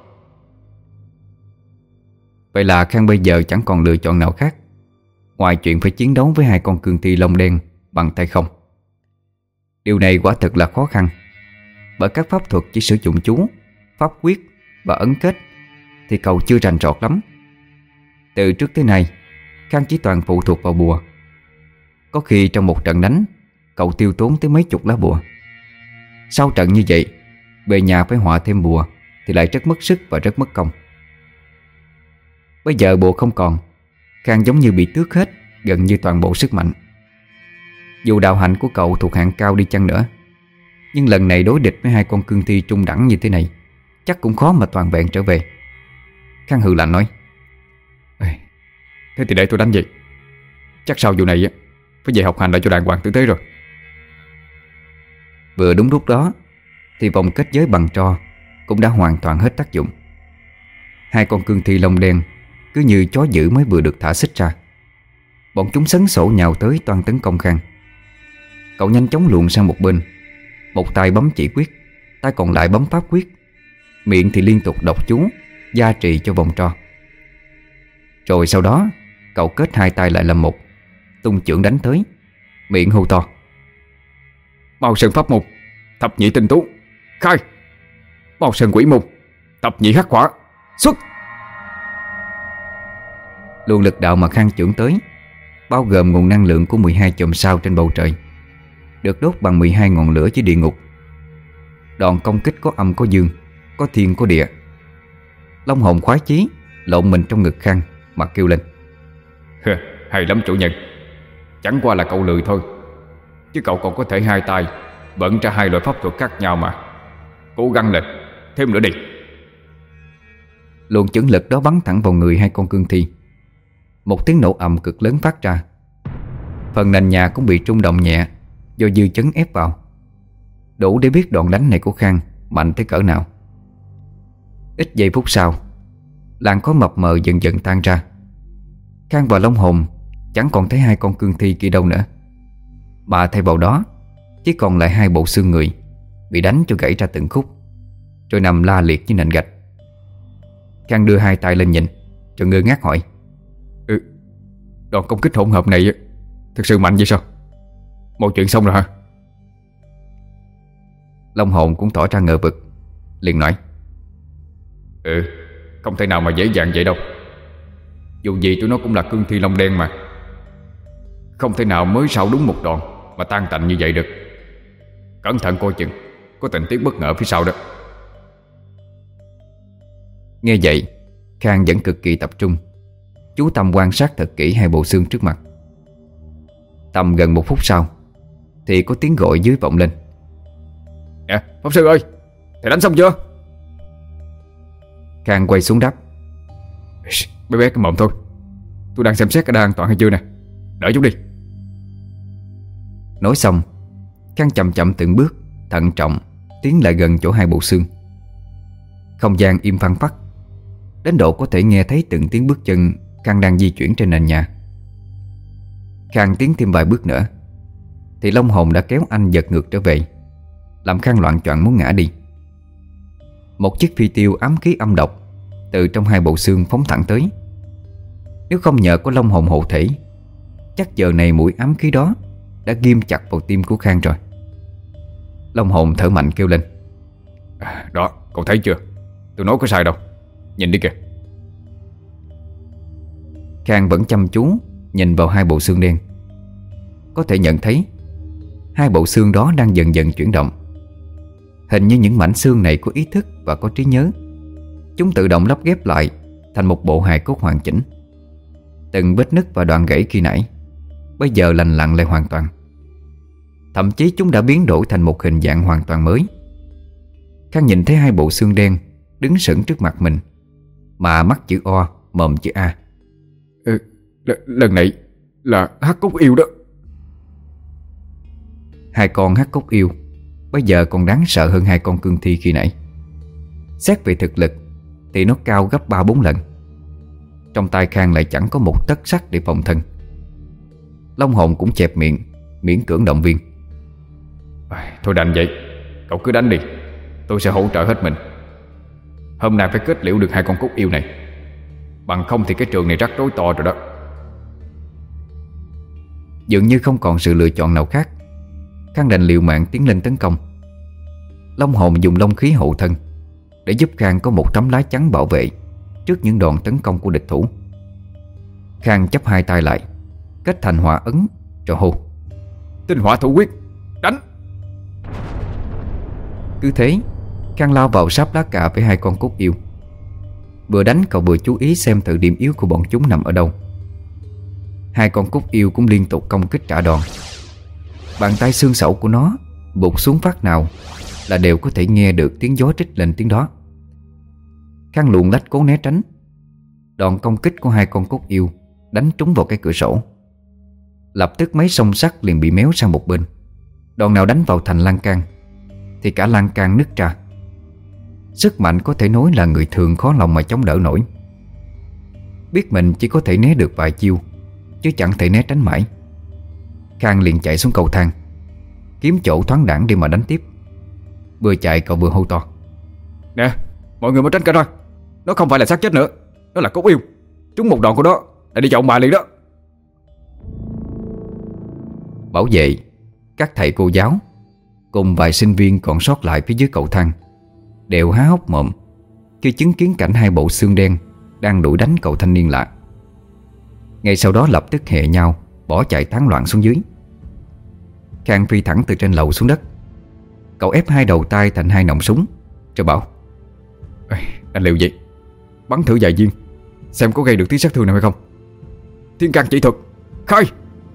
A: Vậy là Khang bây giờ chẳng còn lựa chọn nào khác ngoài chuyện phải chiến đấu với hai con cương thi lông đen bằng tay không. Điều này quả thật là khó khăn, bởi các pháp thuật chỉ sử dụng chú, pháp quyết và ấn kết thì cậu chưa rành rọt lắm. Từ trước tới nay, Khang chỉ toàn phụ thuộc vào bùa. Có khi trong một trận đánh, cậu tiêu tốn tới mấy chục lá bùa. Sau trận như vậy, về nhà phải họa thêm bùa thì lại rất mất sức và rất mất công. Bây giờ bùa không còn, Khang giống như bị tước hết gần như toàn bộ sức mạnh. Dù đạo hạnh của cậu thuộc hạng cao đi chăng nữa, nhưng lần này đối địch với hai con cương thi trung đẳng như thế này chắc cũng khó mà toàn vẹn trở về. Khang hừ lạnh nói:
C: Thế thì để tôi đánh vậy. Chắc sau vụ này phải về học hành lại cho đàng hoàng tử tế rồi.
A: Vừa đúng lúc đó thì vòng kết giới bằng tro cũng đã hoàn toàn hết tác dụng. Hai con cương thi lông đen cứ như chó dữ mới vừa được thả xích ra. Bọn chúng sấn sổ nhào tới toan tấn công Khang. Cậu nhanh chóng luồn sang một bên, một tay bấm chỉ quyết, tay còn lại bấm pháp quyết, miệng thì liên tục đọc chú gia trì cho vòng tro. Rồi sau đó cậu kết hai tay lại làm một, tung chưởng đánh tới, miệng hô to:
C: Mao Sơn pháp môn thập nhị tinh tú khai. Mao Sơn quỷ môn thập nhị hắc hỏa xuất.
A: Luồng lực đạo mà Khang chưởng tới bao gồm nguồn năng lượng của 12 chòm sao trên bầu trời, được đốt bằng 12 ngọn lửa dưới địa ngục. Đòn công kích có âm có dương, có thiên có địa. Long hồn khoái chí lộn mình trong ngực Khang mà kêu lên:
C: Hay lắm chủ nhân. Chẳng qua là cậu lười thôi, chứ cậu còn có thể hai tay bận ra hai loại pháp thuật khác nhau mà. Cố gắng lên, thêm nữa đi.
A: Luồng chưởng lực đó bắn thẳng vào người hai con cương thi. Một tiếng nổ ầm cực lớn phát ra. Phần nền nhà cũng bị rung động nhẹ do dư chấn ép vào, đủ để biết đòn đánh này của Khang mạnh tới cỡ nào. Ít giây phút sau, làn khói mập mờ dần dần tan ra. Khang và Long hồn chẳng còn thấy hai con cương thi kia đâu nữa, mà thay vào đó chỉ còn lại hai bộ xương người bị đánh cho gãy ra từng khúc, rồi nằm la liệt dưới nền gạch. Khang đưa hai tay lên nhìn, rồi ngơ ngác hỏi:
C: Đòn công kích hỗn hợp này thực sự mạnh vậy sao? Mọi chuyện xong rồi hả?
A: Long hồn cũng tỏ ra ngờ vực, liền nói:
C: Không thể nào mà dễ dàng vậy đâu. Dù gì tụi nó cũng là cương thi lông đen mà. Không thể nào mới sau đúng một đòn mà tan tành như vậy được. Cẩn thận coi chừng, có tình tiết bất ngờ phía sau đó.
A: Nghe vậy, Khang vẫn cực kỳ tập trung, chú tâm quan sát thật kỹ hai bộ xương trước mặt. Tầm gần một phút sau thì có tiếng gọi dưới vọng lên:
C: Pháp sư ơi, thầy đánh xong chưa?
A: Khang quay xuống đáp:
C: Bé bé cái mộng thôi, tôi đang xem xét cái đã an toàn hay chưa nè. Đợi chút đi.
A: Nói xong, Khang chậm chậm từng bước, thận trọng tiến lại gần chỗ hai bộ xương. Không gian im phăng phắc, đến độ có thể nghe thấy từng tiếng bước chân Khang đang di chuyển trên nền nhà. Khang tiến thêm vài bước nữa thì Long hồn đã kéo anh giật ngược trở về, làm Khang loạng choạng muốn ngã đi. Một chiếc phi tiêu ám khí âm độc từ trong hai bộ xương phóng thẳng tới. Nếu không nhờ có Long hồn hộ thể, chắc giờ này mũi ám khí đó đã ghim chặt vào tim của Khang rồi. Long hồn thở mạnh kêu lên:
C: Đó, cậu thấy chưa? Tôi nói có sai đâu. Nhìn đi kìa.
A: Khang vẫn chăm chú nhìn vào hai bộ xương đen. Có thể nhận thấy hai bộ xương đó đang dần dần chuyển động. Hình như những mảnh xương này có ý thức và có trí nhớ. Chúng tự động lắp ghép lại thành một bộ hài cốt hoàn chỉnh. Từng vết nứt và đoạn gãy khi nãy bây giờ lành lặn lại hoàn toàn. Thậm chí chúng đã biến đổi thành một hình dạng hoàn toàn mới. Khang nhìn thấy hai bộ xương đen đứng sững trước mặt mình, mà mắt chữ O, mồm chữ A.
C: Lần này là hắc cốt yêu đó.
A: Hai con hắc cốt yêu bây giờ còn đáng sợ hơn hai con cương thi khi nãy. Xét về thực lực thì nó cao gấp 3-4 lần. Trong tay Khang lại chẳng có một tấc sắt để phòng thân. Long hồn cũng chẹp miệng, miễn cưỡng động viên.
C: Thôi đành vậy, cậu cứ đánh đi, tôi sẽ hỗ trợ hết mình. Hôm nay phải kết liễu được hai con cốt yêu này, bằng không thì cái trường này rắc rối to rồi đó.
A: Dường như không còn sự lựa chọn nào khác, Khang đành liều mạng tiến lên tấn công. Long hồn dùng long khí hộ thân để giúp Khang có một tấm lá chắn bảo vệ trước những đòn tấn công của địch thủ. Khang chắp hai tay lại, kết thành hỏa ấn rồi hô:
C: Tinh hỏa thủ quyết, đánh!
A: Cứ thế, Khang lao vào sáp lá cà với hai con cốt yêu. Vừa đánh cậu vừa chú ý xem thử điểm yếu của bọn chúng nằm ở đâu. Hai con cốt yêu cũng liên tục công kích trả đòn. Bàn tay xương sẩu của nó bụt xuống phát nào là đều có thể nghe được tiếng gió trích lên tiếng đó. Khang luồn lách cố né tránh. Đòn công kích của hai con cốt yêu đánh trúng vào cái cửa sổ. Lập tức mấy song sắt liền bị méo sang một bên. Đòn nào đánh vào thành lan can thì cả lan can nứt ra. Sức mạnh có thể nói là người thường khó lòng mà chống đỡ nổi. Biết mình chỉ có thể né được vài chiêu, chứ chẳng thể né tránh mãi, Khang liền chạy xuống cầu thang, kiếm chỗ thoáng đãng để mà đánh tiếp. Vừa chạy cậu vừa hô to:
C: Nè, mọi người mau tránh cả ra, nó không phải là xác chết nữa, nó là cốt yêu. Trúng một đòn của nó là đi chọn bà liền đó.
A: Bảo vệ, các thầy cô giáo cùng vài sinh viên còn sót lại phía dưới cầu thang đều há hốc mồm khi chứng kiến cảnh hai bộ xương đen đang đuổi đánh cậu thanh niên lạ. Ngay sau đó lập tức hẹ nhau bỏ chạy tán loạn xuống dưới. Khang phi thẳng từ trên lầu xuống đất. Cậu ép hai đầu tay thành hai nòng súng rồi bảo:
C: Anh liệu gì, bắn thử vài viên xem có gây được tí sát thương nào hay không. Thiên can chỉ thuật, khai!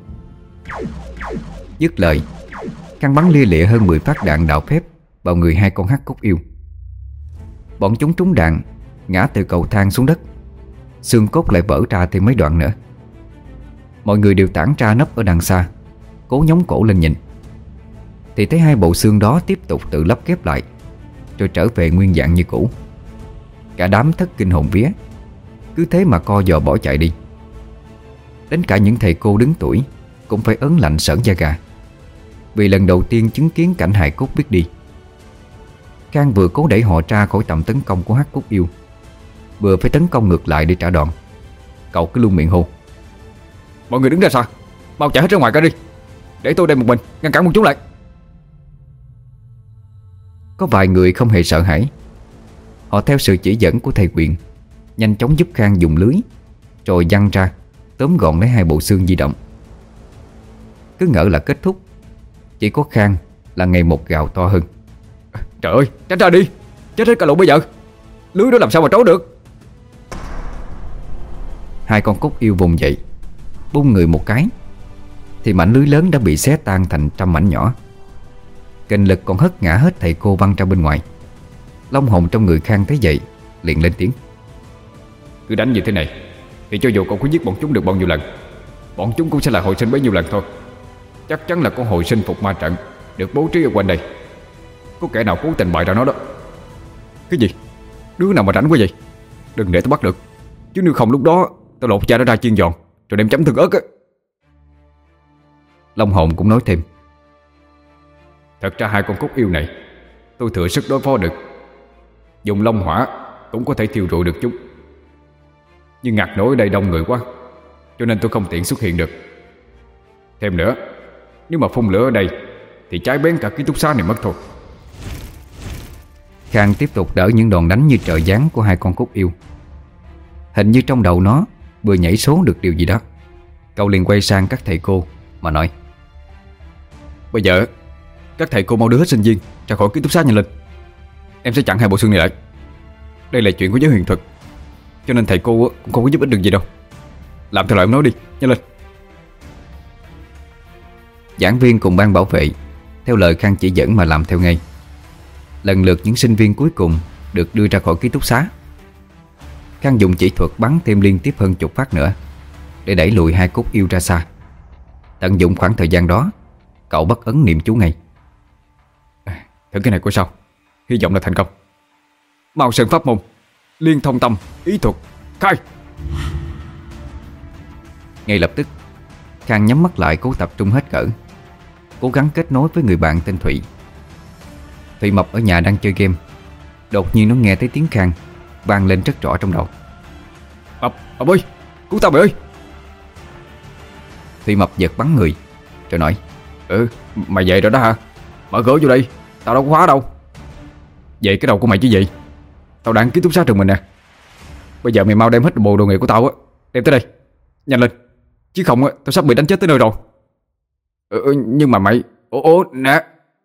A: Dứt lời, Khang bắn lia lịa hơn 10 phát đạn đạo phép vào người hai con hắc cốt yêu. Bọn chúng trúng đạn ngã từ cầu thang xuống đất, xương cốt lại vỡ ra thêm mấy đoạn nữa. Mọi người đều tản ra nấp ở đằng xa, cố nhóng cổ lên nhìn. Thì thấy hai bộ xương đó tiếp tục tự lắp ghép lại, rồi trở về nguyên dạng như cũ. Cả đám thất kinh hồn vía, cứ thế mà co giò bỏ chạy đi. Đến cả những thầy cô đứng tuổi cũng phải ớn lạnh sởn da gà, vì lần đầu tiên chứng kiến cảnh hài cốt biết đi. Khang vừa cố đẩy họ ra khỏi tầm tấn công của hắc cốt yêu, vừa phải tấn công ngược lại để trả đòn. Cậu cứ luôn miệng hô:
C: Mọi người đứng ra xa, mau chạy hết ra ngoài cả đi, để tôi đây một mình ngăn cản một chút lại.
A: Có vài người không hề sợ hãi. Họ theo sự chỉ dẫn của thầy Quyền nhanh chóng giúp Khang dùng lưới, rồi giăng ra tóm gọn lấy hai bộ xương di động. Cứ ngỡ là kết thúc, chỉ có Khang là ngày một gào to hơn:
C: Trời ơi, tránh ra đi, chết hết cả lũ bây giờ. Lưới đó làm sao mà trốn được.
A: Hai con cốt yêu vùng dậy, bung người một cái thì mảnh lưới lớn đã bị xé tan thành trăm mảnh nhỏ. Kình lực còn hất ngã hết thầy cô văng ra bên ngoài. Long hồn trong người Khang thấy vậy liền lên tiếng:
C: Cứ đánh như thế này thì cho dù cậu có giết bọn chúng được bao nhiêu lần, bọn chúng cũng sẽ là hồi sinh bấy nhiêu lần thôi. Chắc chắn là con hồi sinh phục ma trận được bố trí ở quanh đây. Có kẻ nào cố tình bày ra nó đó. Cái gì? Đứa nào mà rảnh quá vậy? Đừng để tôi bắt được, chứ nếu không lúc đó tôi lột da nó ra chiên giòn rồi đem chấm tương ớt á.
A: Long hồn cũng nói thêm:
C: Thật ra hai con cốt yêu này tôi thừa sức đối phó được. Dùng long hỏa cũng có thể thiêu rụi được chúng, nhưng ngặt nổi ở đây đông người quá, cho nên tôi không tiện xuất hiện được. Thêm nữa, nếu mà phun lửa ở đây thì cháy bén cả ký túc xá này mất thôi.
A: Khang tiếp tục đỡ những đòn đánh như trời giáng của hai con cốt yêu. Hình như trong đầu nó vừa nhảy số được điều gì đó. Cậu liền quay sang các thầy cô mà nói:
C: Bây giờ các thầy cô mau đưa hết sinh viên ra khỏi ký túc xá nhanh lên. Em sẽ chặn hai bộ xương này lại. Đây là chuyện của giới huyền thuật, cho nên thầy cô cũng không có giúp ích được gì đâu. Làm theo lời em nói đi, nhanh lên.
A: Giảng viên cùng ban bảo vệ theo lời Khang chỉ dẫn mà làm theo ngay. Lần lượt những sinh viên cuối cùng được đưa ra khỏi ký túc xá. Khang dùng chỉ thuật bắn thêm liên tiếp hơn chục phát nữa để đẩy lùi hai cốt yêu ra xa. Tận dụng khoảng thời gian đó, cậu bắt ấn niệm chú ngay.
C: Thử cái này của sao, hy vọng là thành công. Mao Sơn pháp môn, liên thông tâm, ý thuật, khai.
A: Ngay lập tức, Khang nhắm mắt lại cố tập trung hết cỡ, cố gắng kết nối với người bạn tên Thụy. Thụy Mập ở nhà đang chơi game. Đột nhiên nó nghe thấy tiếng Khang vang lên rất rõ trong đầu.
C: Mập ơi, cứu tao mày ơi.
A: Thụy Mập giật bắn người rồi nói:
C: Mày về rồi đó hả? Mở cửa vô đây, tao đâu có khóa đâu. Vậy cái đầu của mày chứ gì? Tao đang ký túc xá trường mình nè. Bây giờ mày mau đem hết bộ đồ nghề của tao á, đem tới đây, nhanh lên. Chứ không á, tao sắp bị đánh chết tới nơi rồi. Nhưng mà mày... nè.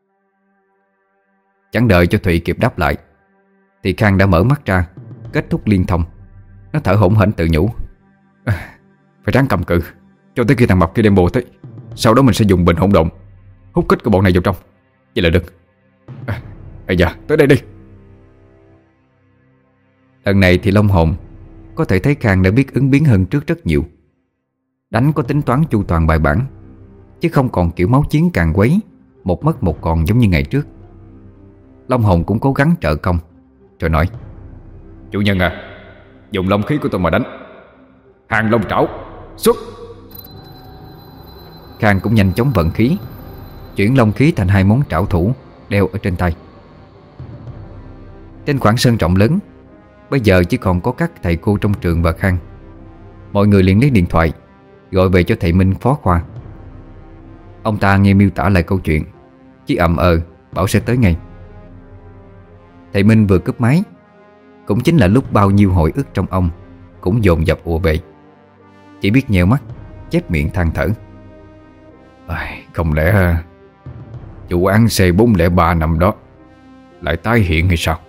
A: Chẳng đợi cho Thụy kịp đáp lại thì Khang đã mở mắt ra, kết thúc liên thông. Nó thở hổn hển tự nhủ:
C: Phải ráng cầm cự cho tới khi thằng Mập kia đem bồ tới. Sau đó mình sẽ dùng bình hỗn độn hút kết của bọn này vào trong. Vậy là được. Bây giờ tới đây đi.
A: Lần này thì Long Hồn có thể thấy Khang đã biết ứng biến hơn trước rất nhiều. Đánh có tính toán chu toàn bài bản, chứ không còn kiểu máu chiến càng quấy, một mất một còn giống như ngày trước. Long Hồn cũng cố gắng trợ công rồi nói:
C: Chủ nhân à, dùng long khí của tôi mà đánh. Hàng long trảo xuất.
A: Khang cũng nhanh chóng vận khí, chuyển long khí thành hai món trảo thủ đeo ở trên tay. Trên khoảng sân rộng lớn, bây giờ chỉ còn có các thầy cô trong trường và Khang. Mọi người liền lấy điện thoại gọi về cho thầy Minh phó khoa. Ông ta nghe miêu tả lại câu chuyện, chỉ bảo sẽ tới ngay. Thầy Minh vừa cúp máy, cũng chính là lúc bao nhiêu hồi ức trong ông cũng dồn dập ùa về. Chỉ biết nheo mắt, chép miệng than thở:
C: Không lẽ vụ án C403 năm đó lại tái hiện hay sao?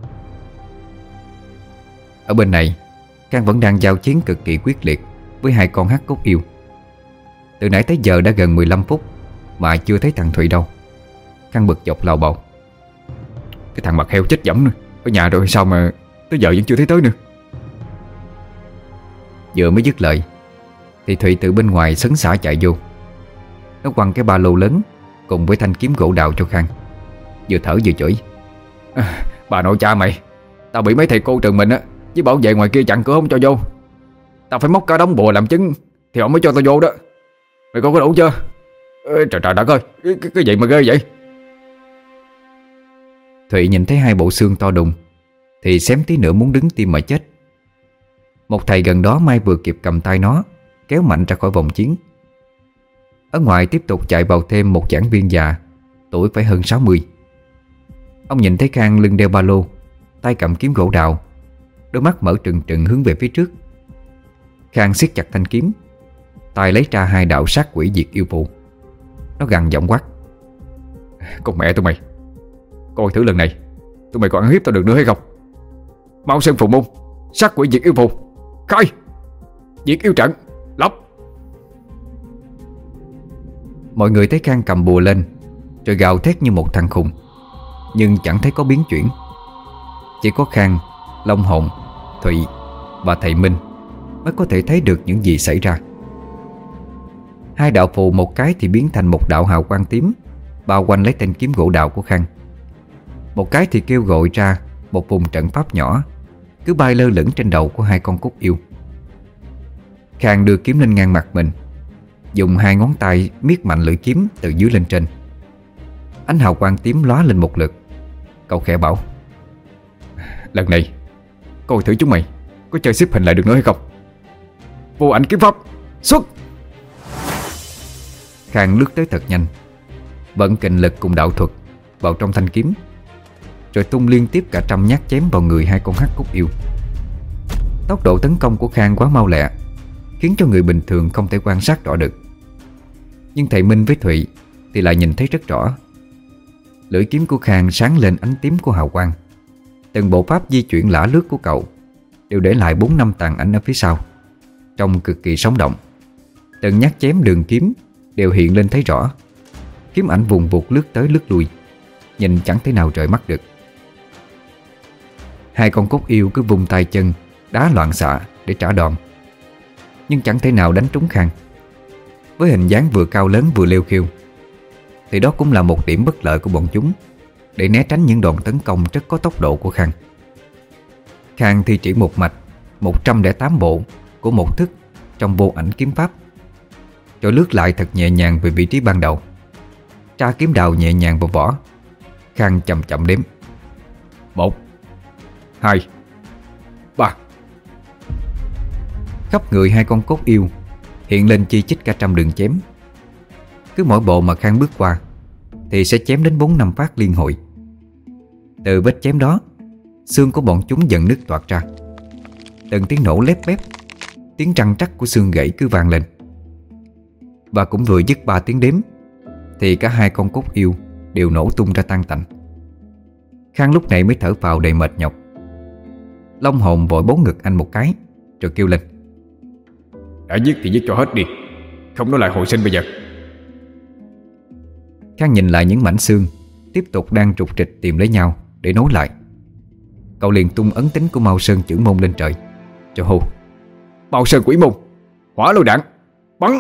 A: Ở bên này, Khang vẫn đang giao chiến cực kỳ quyết liệt với hai con hắc cốt yêu. Từ nãy tới giờ đã gần 15 phút mà chưa thấy thằng Thụy đâu. Khang bực dọc lào bầu:
C: Cái thằng mặt heo chết dẫm nữa, ở nhà rồi sao mà tới giờ vẫn chưa thấy tới nữa.
A: Vừa mới dứt lời thì Thụy từ bên ngoài sấn xả chạy vô. Nó quăng cái ba lô lớn cùng với thanh kiếm gỗ đào cho Khang, vừa thở vừa chửi:
C: Bà nội cha mày, tao bị mấy thầy cô trường mình á với bảo vệ ngoài kia chặn cửa không cho vô. Tao phải móc cả đống bùa làm chứng thì họ mới cho tao vô đó. Mày coi có đủ chưa? Trời đất ơi, cái gì mà ghê vậy?
A: Thụy nhìn thấy hai bộ xương to đùng thì xém tí nữa muốn đứng tim mà chết. Một thầy gần đó may vừa kịp cầm tay nó, kéo mạnh ra khỏi vòng chiến. Ở ngoài tiếp tục chạy vào thêm một giảng viên già, tuổi phải hơn 60. Ông nhìn thấy Khang lưng đeo ba lô, tay cầm kiếm gỗ đào, đôi mắt mở trừng trừng hướng về phía trước. Khang siết chặt thanh kiếm, tay lấy ra hai đạo sát quỷ diệt yêu phù. Nó gằn giọng quát:
C: Con mẹ tụi mày, coi thử lần này tụi mày còn ăn hiếp tao được nữa hay không. Mao Sơn phù môn, sát quỷ diệt yêu phù, khai. Diệt yêu trận, lập.
A: Mọi người thấy Khang cầm bùa lên rồi gào thét như một thằng khùng, nhưng chẳng thấy có biến chuyển. Chỉ có Khang, Long Hồn, Thụy và thầy Minh mới có thể thấy được những gì xảy ra. Hai đạo phù một cái thì biến thành một đạo hào quang tím bao quanh lấy thanh kiếm gỗ đào của Khang. Một cái thì kêu gọi ra một vùng trận pháp nhỏ cứ bay lơ lửng trên đầu của hai con cút yêu. Khang đưa kiếm lên ngang mặt mình, dùng hai ngón tay miết mạnh lưỡi kiếm từ dưới lên trên. Ánh hào quang tím lóa lên một lượt. Cậu khẽ bảo:
C: Lần này coi thử chúng mày có chơi xếp hình lại được nữa hay không. Vô ảnh kiếm pháp xuất.
A: Khang lướt tới thật nhanh, vận kình lực cùng đạo thuật vào trong thanh kiếm, rồi tung liên tiếp cả trăm nhát chém vào người hai con hắc cút yêu. Tốc độ tấn công của Khang quá mau lẹ, khiến cho người bình thường không thể quan sát rõ được. Nhưng thầy Minh với Thụy thì lại nhìn thấy rất rõ. Lưỡi kiếm của Khang sáng lên ánh tím của hào quang. Từng bộ pháp di chuyển lả lướt của cậu đều để lại 4-5 tàn ảnh ở phía sau, trông cực kỳ sống động. Từng nhát chém đường kiếm đều hiện lên thấy rõ. Kiếm ảnh vùng vụt lướt tới lướt lui, nhìn chẳng thể nào rời mắt được. Hai con cốt yêu cứ vung tay chân đá loạn xạ để trả đòn, nhưng chẳng thể nào đánh trúng Khang. Với hình dáng vừa cao lớn vừa lêu khiêu, thì đó cũng là một điểm bất lợi của bọn chúng, để né tránh những đòn tấn công rất có tốc độ của Khang. Khang thi triển một mạch 108 bộ của một thức trong vô ảnh kiếm pháp, rồi lướt lại thật nhẹ nhàng về vị trí ban đầu, tra kiếm đào nhẹ nhàng vào vỏ. Khang chậm chậm đếm:
C: 1, 2, 3.
A: Khắp người hai con cốt yêu hiện lên chi chít cả trăm đường chém. Cứ mỗi bộ mà Khang bước qua thì sẽ chém đến 4-5 phát liên hồi. Từ vết chém đó, xương của bọn chúng dần nứt toạc ra. Từng tiếng nổ lép bép, tiếng trăng trắc của xương gãy cứ vang lên. Và cũng vừa dứt 3 tiếng đếm thì cả hai con cốt yêu đều nổ tung ra tan tành. Khang lúc này mới thở phào đầy mệt nhọc. Long hồn vội bấu ngực anh một cái, rồi kêu lên:
C: Đã giết thì giết cho hết đi, không nó lại hồi sinh bây giờ.
A: Khang nhìn lại những mảnh xương tiếp tục đang trục trịch tìm lấy nhau để nối lại. Cậu liền tung ấn tính của Mao Sơn Chưởng Môn lên trời, rồi hô:
C: Mao Sơn Quỷ Môn, hỏa lôi đạn, bắn!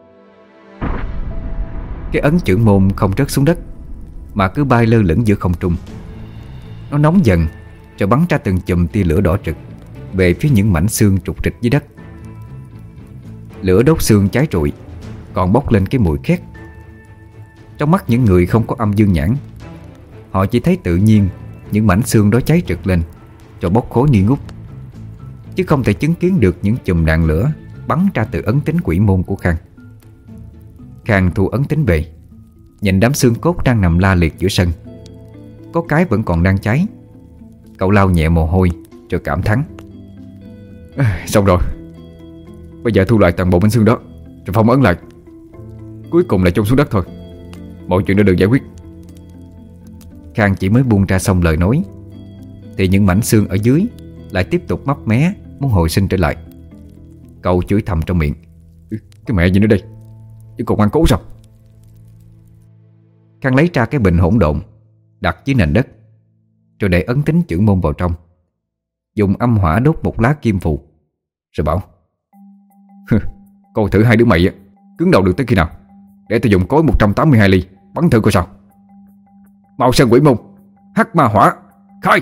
A: Cái ấn chưởng môn không rớt xuống đất, mà cứ bay lơ lửng giữa không trung. Nó nóng dần, rồi bắn ra từng chùm tia lửa đỏ rực về phía những mảnh xương trục trịch dưới đất. Lửa đốt xương cháy rụi, còn bốc lên cái mùi khét. Trong mắt những người không có âm dương nhãn, họ chỉ thấy tự nhiên những mảnh xương đó cháy rực lên, rồi bốc khói nghi ngút, chứ không thể chứng kiến được những chùm đạn lửa bắn ra từ ấn tính quỷ môn của Khang. Khang thu ấn tính về, nhìn đám xương cốt đang nằm la liệt giữa sân. Có cái vẫn còn đang cháy. Cậu lau nhẹ mồ hôi rồi cảm thán:
C: Xong rồi, bây giờ thu lại toàn bộ mảnh xương đó, rồi phong ấn lại. Cuối cùng là chôn xuống đất thôi. Mọi chuyện đã được giải quyết.
A: Khang chỉ mới buông ra xong lời nói thì những mảnh xương ở dưới lại tiếp tục mấp mé muốn hồi sinh trở lại. Cậu chửi thầm trong miệng:
C: Cái mẹ gì nữa đây, chứ còn ăn cố sao?
A: Khang lấy ra cái bình hỗn độn đặt dưới nền đất, rồi để ấn tính chưởng môn vào trong, dùng âm hỏa đốt một lá kim phù, rồi bảo:
C: Coi thử hai đứa mày cứng đầu được tới khi nào, để tôi dùng cối 182 ly bắn thử coi sao. Mao Sơn Quỷ Môn, hắc ma hỏa, khai!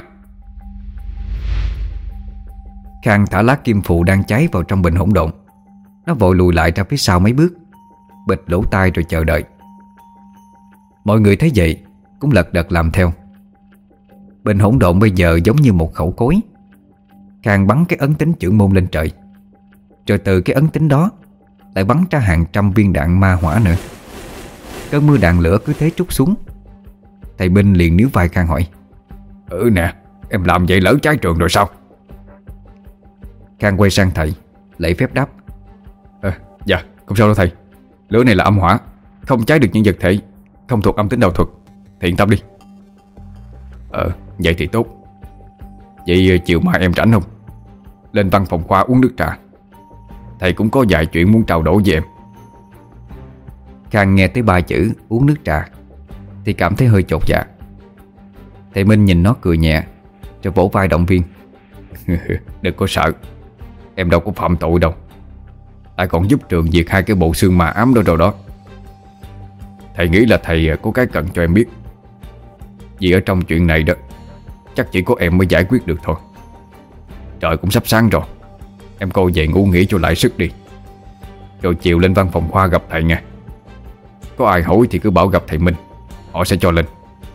A: Khang thả lá kim phù đang cháy vào trong bình hỗn độn. Nó vội lùi lại ra phía sau mấy bước, bịt lỗ tai rồi chờ đợi. Mọi người thấy vậy cũng lật đật làm theo. Bình hỗn độn bây giờ giống như một khẩu cối. Khang bắn cái ấn tính chưởng môn lên trời, rồi từ cái ấn tính đó lại bắn ra hàng trăm viên đạn ma hỏa nữa. Cơn mưa đạn lửa cứ thế trút xuống. Thầy Minh liền níu vai Khang hỏi:
C: Nè, em làm vậy lỡ trái trường rồi sao?
A: Khang quay sang thầy, lễ phép đáp:
C: Dạ, không sao đâu thầy. Lửa này là âm hỏa, không cháy được những vật thể không thuộc âm tính đạo thuật, thì yên tâm đi. Vậy thì tốt. Vậy chiều mai em rảnh không? Lên văn phòng khoa uống nước trà. Thầy cũng có vài chuyện muốn trao đổi với em.
A: Khang nghe tới 3 chữ uống nước trà thì cảm thấy hơi chột dạ. Thầy Minh nhìn nó cười nhẹ, rồi vỗ vai động viên:
C: Đừng có sợ, em đâu có phạm tội đâu. Lại còn giúp trường diệt 2 cái bộ xương ma ám đó rồi đó. Thầy nghĩ là thầy có cái cần cho em biết. Vì ở trong chuyện này đó, chắc chỉ có em mới giải quyết được thôi. Trời cũng sắp sáng rồi, em coi về ngủ nghỉ cho lại sức đi. Rồi chiều lên văn phòng khoa gặp thầy nha. Có ai hỏi thì cứ bảo gặp thầy Minh, họ sẽ cho lên.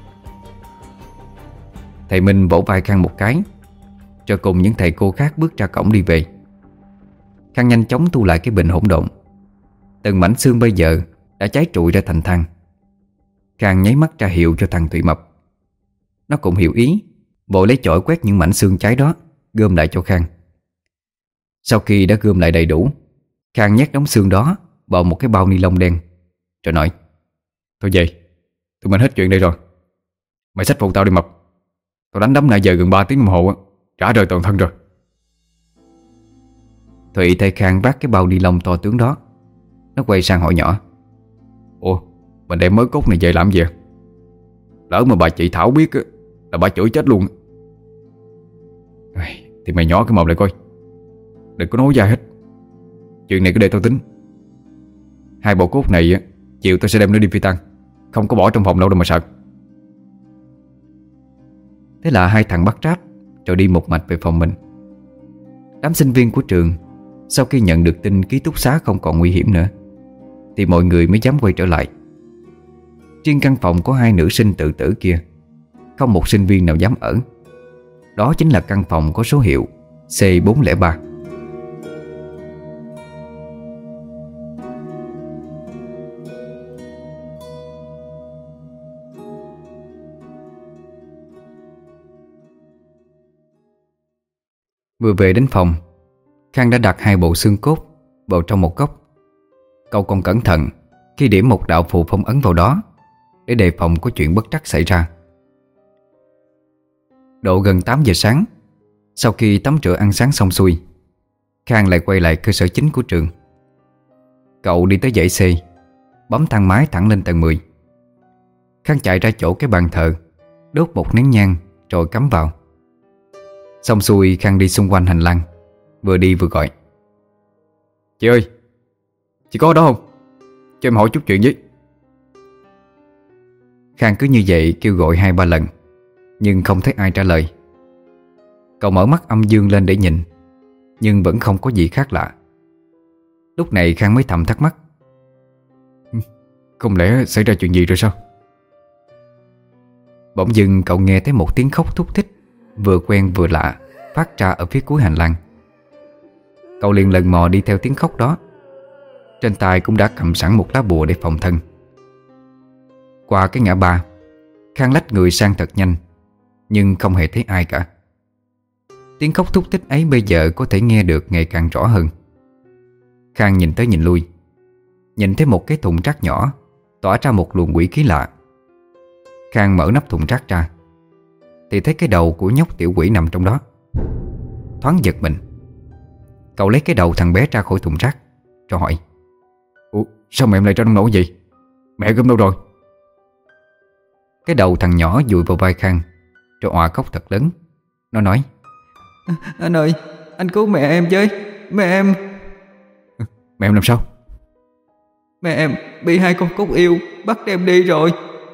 A: Thầy Minh vỗ vai Khang một cái, rồi cùng những thầy cô khác bước ra cổng đi về. Khang nhanh chóng thu lại cái bình hỗn độn. Từng mảnh xương bây giờ đã cháy trụi ra thành than. Khang nháy mắt ra hiệu cho thằng Thụy Mập. Nó cũng hiểu ý, vội lấy chổi quét những mảnh xương cháy đó, gom lại cho Khang. Sau khi đã gom lại đầy đủ, Khang nhét đống xương đó vào một cái bao ni lông đen, rồi nói:
C: Thôi về, tụi mình hết chuyện đây rồi. Mày xách phụ tao đi Mập. Tao đánh đấm nãy giờ gần 3 tiếng đồng hồ, trả rời toàn thân rồi.
A: Thụy thấy Khang vác cái bao ni lông to tướng đó. Nó quay sang hỏi nhỏ:
C: Ủa, mình đem mớ cốt này về làm gì? Lỡ mà bà chị Thảo biết là bà chửi chết luôn. Thì mày nhỏ cái mồm lại coi, đừng có nói ra hết. Chuyện này cứ để tao tính. 2 bộ cốt này á, chiều tao sẽ đem nó đi phi tang, không có bỏ trong phòng đâu mà sợ.
A: Thế là hai thằng bắt ráp rồi đi một mạch về phòng mình. Đám sinh viên của trường sau khi nhận được tin ký túc xá không còn nguy hiểm nữa thì mọi người mới dám quay trở lại. Riêng căn phòng có 2 nữ sinh tự tử kia, không một sinh viên nào dám ở. Đó chính là căn phòng có số hiệu C403. Vừa về đến phòng, Khang đã đặt 2 bộ xương cốt vào trong một góc. Cậu còn cẩn thận khi điểm một đạo phù phong ấn vào đó để đề phòng có chuyện bất trắc xảy ra. Độ gần 8 giờ sáng, sau khi tắm rửa ăn sáng xong xuôi, Khang lại quay lại cơ sở chính của trường. Cậu đi tới dãy C, bấm thang máy thẳng lên tầng 10. Khang chạy ra chỗ cái bàn thờ, đốt một nén nhang rồi cắm vào. Xong xuôi Khang đi xung quanh hành lang, vừa đi vừa gọi:
C: Chị ơi, chị có ở đó không? Cho em hỏi chút chuyện với.
A: Khang cứ như vậy kêu gọi 2-3 lần, nhưng không thấy ai trả lời. Cậu mở mắt âm dương lên để nhìn, nhưng vẫn không có gì khác lạ. Lúc này Khang mới thầm thắc mắc:
C: Không lẽ xảy ra chuyện gì rồi sao?
A: Bỗng dưng cậu nghe thấy một tiếng khóc thúc thích, vừa quen vừa lạ, phát ra ở phía cuối hành lang. Cậu liền lần mò đi theo tiếng khóc đó. Trên tay cũng đã cầm sẵn một lá bùa để phòng thân. Qua cái ngã ba, Khang lách người sang thật nhanh, nhưng không hề thấy ai cả. Tiếng khóc thúc thích ấy bây giờ có thể nghe được ngày càng rõ hơn. Khang nhìn tới nhìn lui, nhìn thấy một cái thùng rác nhỏ tỏa ra một luồng quỷ khí lạ. Khang mở nắp thùng rác ra thì thấy cái đầu của nhóc tiểu quỷ nằm trong đó. Thoáng giật mình, cậu lấy cái đầu thằng bé ra khỏi thùng rác rồi hỏi:
C: Ủa, sao mà em lại ra nông nổi vậy? Mẹ Gươm đâu rồi?
A: Cái đầu thằng nhỏ dụi vào vai Khang rồi òa khóc thật lớn. Nó nói:
D: Anh ơi, anh cứu mẹ em với. Mẹ em
C: làm sao?
D: Mẹ em bị 2 con cốt yêu bắt đem đi rồi.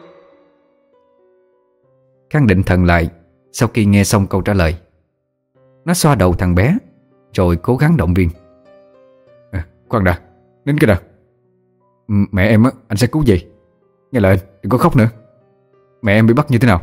A: Khang định thần lại sau khi nghe xong câu trả lời. Nó xoa đầu thằng bé rồi cố gắng động viên:
C: Khoan đã, nín cái nào. Mẹ em á, anh sẽ cứu gì? Nghe lời anh, đừng có khóc nữa. Mẹ em bị bắt như thế nào?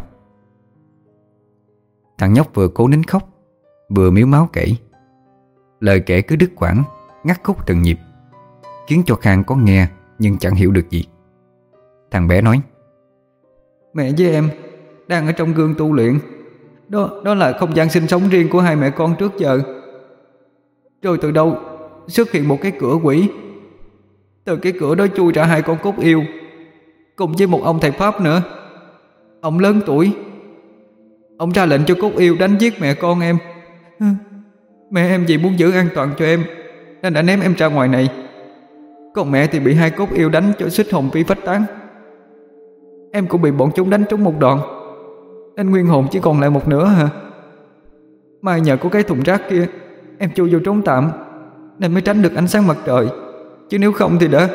A: Thằng nhóc vừa cố nín khóc vừa mếu máo kể. Lời kể cứ đứt quãng, ngắt khúc từng nhịp, khiến cho Khang có nghe nhưng chẳng hiểu được gì. Thằng bé nói:
D: Mẹ với em đang ở trong gương tu luyện. Đó là không gian sinh sống riêng của 2 mẹ con trước giờ. Rồi từ đâu xuất hiện một cái cửa quỷ. Từ cái cửa đó chui ra 2 con cốt yêu, cùng với một ông thầy Pháp nữa. Ông lớn tuổi. Ông ra lệnh cho cốt yêu đánh giết mẹ con em. Mẹ em vì muốn giữ an toàn cho em nên đã ném em ra ngoài này. Còn mẹ thì bị 2 cốt yêu đánh cho xích hồn phi phách tán. Em cũng bị bọn chúng đánh trúng một đòn nên nguyên hồn chỉ còn lại một nửa hả? May nhờ có cái thùng rác kia em chui vô trốn tạm nên mới tránh được ánh sáng mặt trời, chứ nếu không thì đã...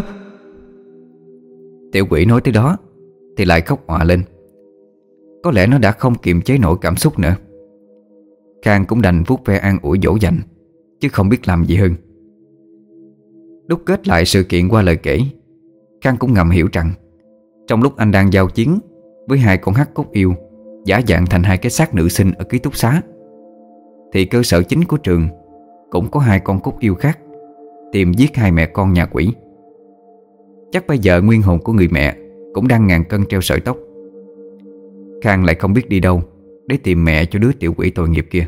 A: Tiểu quỷ nói tới đó thì lại khóc òa lên. Có lẽ nó đã không kiềm chế nổi cảm xúc nữa. Khang cũng đành vuốt ve an ủi dỗ dành, chứ không biết làm gì hơn. Đúc kết lại sự kiện qua lời kể, Khang cũng ngầm hiểu rằng trong lúc anh đang giao chiến với 2 con hắc cốt yêu giả dạng thành 2 cái xác nữ sinh ở ký túc xá, thì cơ sở chính của trường cũng có 2 con cốt yêu khác tìm giết 2 mẹ con nhà quỷ. Chắc bây giờ nguyên hồn của người mẹ cũng đang ngàn cân treo sợi tóc. Khang lại không biết đi đâu để tìm mẹ cho đứa tiểu quỷ tội nghiệp kia.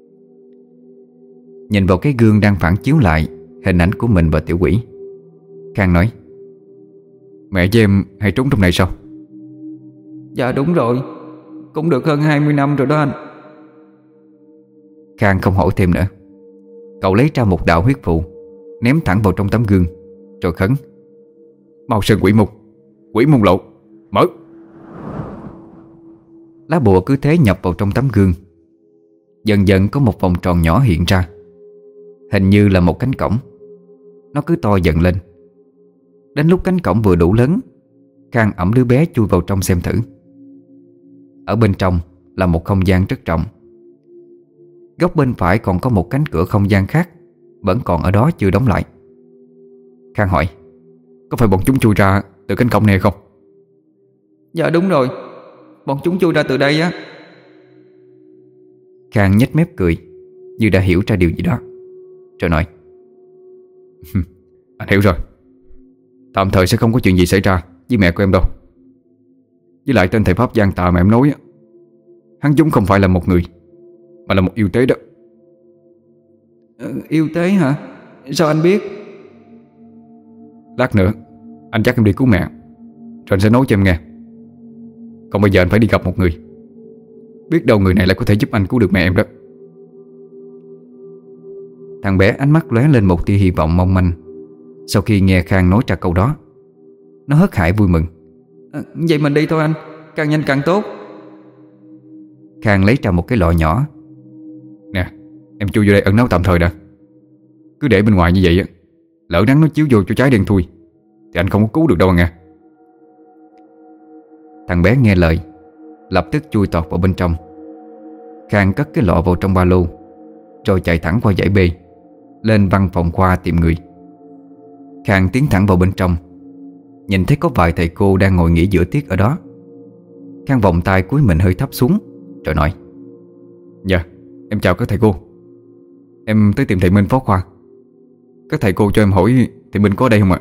A: Nhìn vào cái gương đang phản chiếu lại hình ảnh của mình và tiểu quỷ, Khang nói:
C: Mẹ với em hay trốn trong này sao?
D: Dạ đúng rồi, cũng được hơn 20 năm rồi đó anh.
A: Khang không hỏi thêm nữa. Cậu lấy ra một đạo huyết phù, ném thẳng vào trong tấm gương rồi khấn:
C: Mau sơn quỷ môn lộ, mở.
A: Lá bùa cứ thế nhập vào trong tấm gương. Dần dần có một vòng tròn nhỏ hiện ra, hình như là một cánh cổng. Nó cứ to dần lên. Đến lúc cánh cổng vừa đủ lớn, Khang ẵm đứa bé chui vào trong xem thử. Ở bên trong là một không gian rất rộng. Góc bên phải còn có một cánh cửa không gian khác, vẫn còn ở đó chưa đóng lại. Khang hỏi:
C: Có phải bọn chúng chui ra từ cánh cổng này không?
D: Dạ đúng rồi, bọn chúng chui ra từ đây á.
A: Khang nhếch mép cười, như đã hiểu ra điều gì đó, rồi nói:
C: Anh hiểu rồi. Tạm thời sẽ không có chuyện gì xảy ra với mẹ của em đâu. Với lại tên thầy Pháp Giang Tà mà em nói á, hắn chúng không phải là một người, mà là một yêu tế đó.
D: Yêu tế hả? Sao anh biết?
C: Lát nữa anh dắt em đi cứu mẹ, rồi anh sẽ nói cho em nghe. Còn bây giờ anh phải đi gặp một người. Biết đâu người này lại có thể giúp anh cứu được mẹ em đó.
A: Thằng bé ánh mắt lóe lên một tia hy vọng mong manh. Sau khi nghe Khang nói ra câu đó, nó hớt hải vui mừng.
D: Vậy mình đi thôi anh, càng nhanh càng tốt.
A: Khang lấy ra một cái lọ nhỏ.
C: Nè, em chui vô đây ẩn náu tạm thời đã. Cứ để bên ngoài như vậy á, lỡ nắng nó chiếu vô cho trái đen thui thì anh không có cứu được đâu nghe.
A: Thằng bé nghe lời, lập tức chui tọt vào bên trong. Khang cất cái lọ vào trong ba lô, rồi chạy thẳng qua dãy B, lên văn phòng khoa tìm người. Khang tiến thẳng vào bên trong, nhìn thấy có vài thầy cô đang ngồi nghỉ giữa tiết ở đó. Khang vòng tay cúi mình hơi thấp xuống, rồi nói:
C: Dạ, em chào các thầy cô. Em tới tìm thầy Minh phó khoa. Các thầy cô cho em hỏi thầy Minh có ở đây không ạ?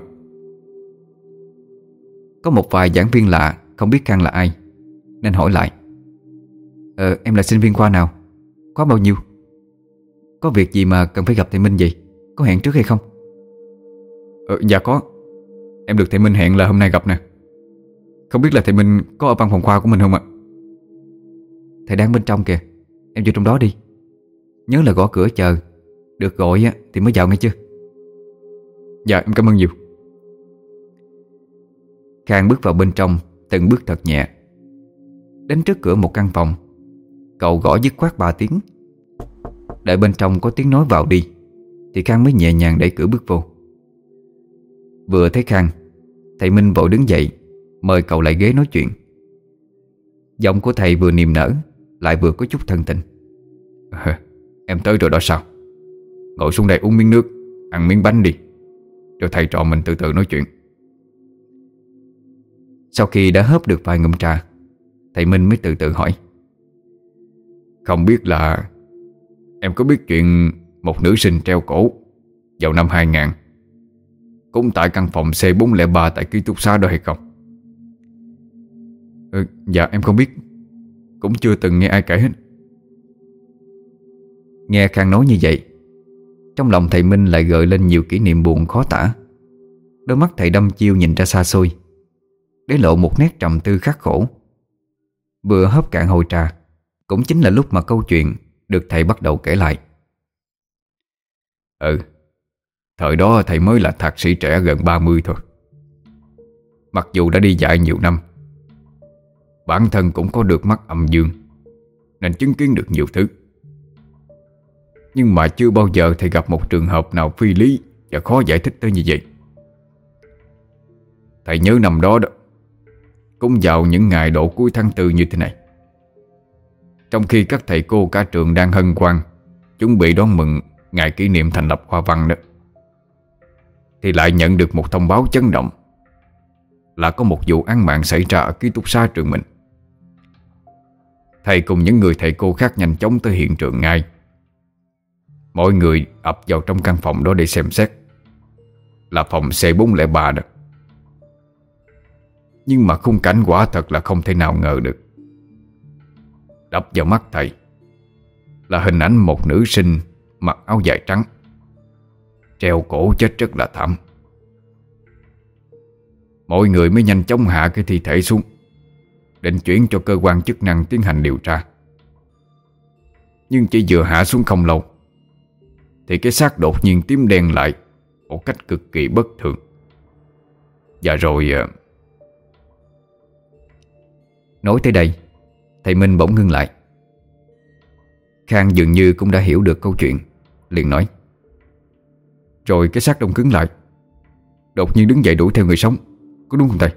A: Có một vài giảng viên lạ không biết Khang là ai, nên hỏi lại: Em là sinh viên khoa nào? Khóa bao nhiêu? Có việc gì mà cần phải gặp thầy Minh vậy? Có hẹn trước hay không?
C: Dạ có. Em được thầy Minh hẹn là hôm nay gặp nè. Không biết là thầy Minh có ở văn phòng khoa của mình không ạ?
A: Thầy đang bên trong kìa, em vô trong đó đi. Nhớ là gõ cửa chờ. Được gọi thì mới vào nghe chưa?
C: Dạ em cảm ơn nhiều.
A: Khang bước vào bên trong, từng bước thật nhẹ. Đến trước cửa một căn phòng, cậu gõ dứt khoát 3 tiếng. Đợi bên trong có tiếng nói vào đi thì Khang mới nhẹ nhàng đẩy cửa bước vô. Vừa thấy Khang, thầy Minh vội đứng dậy mời cậu lại ghế nói chuyện. Giọng của thầy vừa niềm nở lại vừa có chút thân tình.
C: Em tới rồi đó sao? Ngồi xuống đây uống miếng nước, ăn miếng bánh đi, rồi thầy trò mình từ từ nói chuyện.
A: Sau khi đã hớp được vài ngụm trà, thầy Minh mới từ từ hỏi:
C: Không biết là em có biết chuyện một nữ sinh treo cổ vào năm 2000 cũng tại căn phòng C403 tại ký túc xá đó hay không? Dạ em không biết, cũng chưa từng nghe ai kể hết.
A: Nghe Khang nói như vậy, trong lòng thầy Minh lại gợi lên nhiều kỷ niệm buồn khó tả. Đôi mắt thầy đăm chiêu nhìn ra xa xôi, để lộ một nét trầm tư khắc khổ. Vừa hớp cạn hồi trà cũng chính là lúc mà câu chuyện được thầy bắt đầu kể lại.
C: Thời đó thầy mới là thạc sĩ trẻ gần 30 thôi. Mặc dù đã đi dạy nhiều năm, bản thân cũng có được mắt âm dương, nên chứng kiến được nhiều thứ. Nhưng mà chưa bao giờ thầy gặp một trường hợp nào phi lý và khó giải thích tới như vậy. Thầy nhớ năm đó cũng vào những ngày độ cuối tháng 4 như thế này, trong khi các thầy cô cả trường đang hân hoan chuẩn bị đón mừng ngày kỷ niệm thành lập khoa văn đó, thì lại nhận được một thông báo chấn động là có một vụ án mạng xảy ra ở ký túc xá trường mình. Thầy cùng những người thầy cô khác nhanh chóng tới hiện trường ngay. Mọi người ập vào trong căn phòng đó để xem xét, là phòng C403 đó. Nhưng mà khung cảnh quả thật là không thể nào ngờ được. Đập vào mắt thầy là hình ảnh một nữ sinh mặc áo dài trắng, treo cổ chết rất là thảm. Mọi người mới nhanh chóng hạ cái thi thể xuống, định chuyển cho cơ quan chức năng tiến hành điều tra. Nhưng chỉ vừa hạ xuống không lâu thì cái xác đột nhiên tím đen lại một cách cực kỳ bất thường. Và rồi
A: Nói tới đây, thầy Minh bỗng ngưng lại.
B: Khang dường như cũng đã hiểu được câu chuyện, liền nói:
C: Rồi cái xác đông cứng lại, đột nhiên đứng dậy đuổi theo người sống, có đúng không thầy?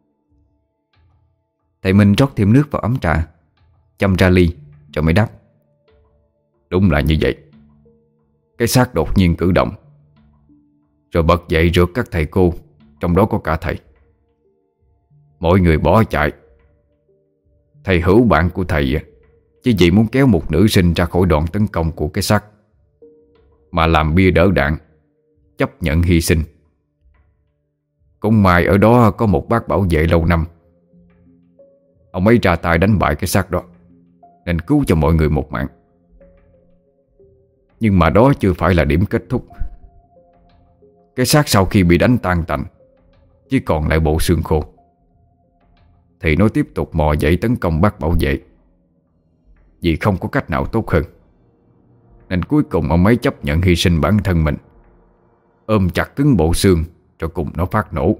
B: Thầy Minh rót thêm nước vào ấm trà, châm ra ly rồi mới đáp:
C: Đúng là như vậy. Cái xác đột nhiên cử động, rồi bật dậy rượt các thầy cô, trong đó có cả thầy. Mọi người bỏ chạy. Thầy Hữu bạn của thầy chỉ vì muốn kéo một nữ sinh ra khỏi đòn tấn công của cái xác, mà làm bia đỡ đạn, chấp nhận hy sinh. Cũng may ở đó có một bác bảo vệ lâu năm. Ông ấy ra tay đánh bại cái xác đó, nên cứu cho mọi người một mạng. Nhưng mà đó chưa phải là điểm kết thúc. Cái xác sau khi bị đánh tan tành, chỉ còn lại bộ xương khô, thì nó tiếp tục mò dậy tấn công bác bảo vệ. Vì không có cách nào tốt hơn, nên cuối cùng ông ấy chấp nhận hy sinh bản thân mình, ôm chặt cứng bộ xương rồi cùng nó phát nổ.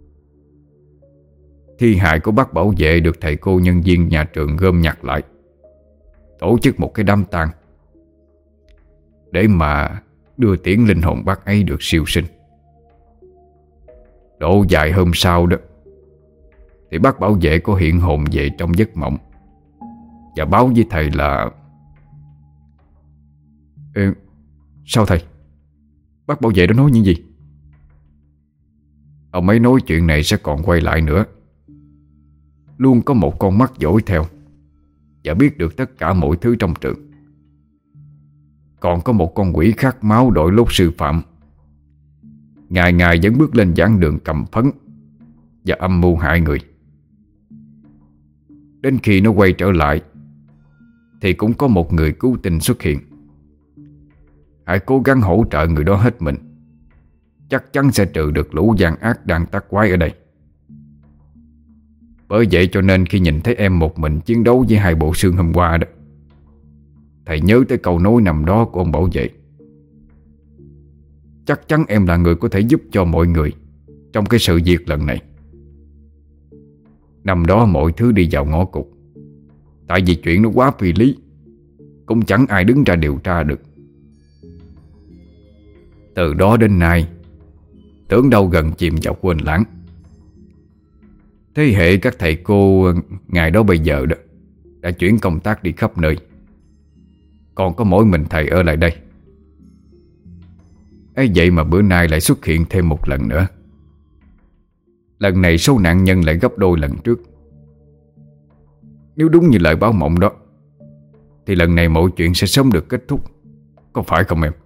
C: Thi hài của bác bảo vệ được thầy cô nhân viên nhà trường gom nhặt lại, tổ chức một cái đám tang để mà đưa tiễn linh hồn bác ấy được siêu sinh. Độ dài hôm sau đó thì bác bảo vệ có hiện hồn về trong giấc mộng và báo với thầy là Sao thầy? Bác bảo vệ đó nói những gì?
B: Ông ấy nói chuyện này sẽ còn quay lại nữa, luôn có một con mắt dõi theo và biết được tất cả mọi thứ trong trường. Còn có một con quỷ khát máu đội lốt sư phạm, ngày ngày vẫn bước lên giảng đường cầm phấn và âm mưu hại người. Đến khi nó quay trở lại thì cũng có một người cứu tinh xuất hiện. Hãy cố gắng hỗ trợ người đó hết mình, chắc chắn sẽ trừ được lũ gian ác đang tác quái ở đây. Bởi vậy cho nên khi nhìn thấy em một mình chiến đấu với hai bộ xương hôm qua đó, thầy nhớ tới câu nói nằm đó của ông bảo vệ. Chắc chắn em là người có thể giúp cho mọi người trong cái sự việc lần này. Năm đó mọi thứ đi vào ngõ cụt, tại vì chuyện nó quá phi lý, cũng chẳng ai đứng ra điều tra được. Từ đó đến nay, tưởng đâu gần chìm vào quên lãng. Thế hệ các thầy cô ngày đó bây giờ đó đã chuyển công tác đi khắp nơi, còn có mỗi mình thầy ở lại đây. Ấy vậy mà bữa nay lại xuất hiện thêm một lần nữa. Lần này số nạn nhân lại gấp đôi lần trước. Nếu đúng như lời báo mộng đó, thì lần này mọi chuyện sẽ sớm được kết thúc, có phải không em?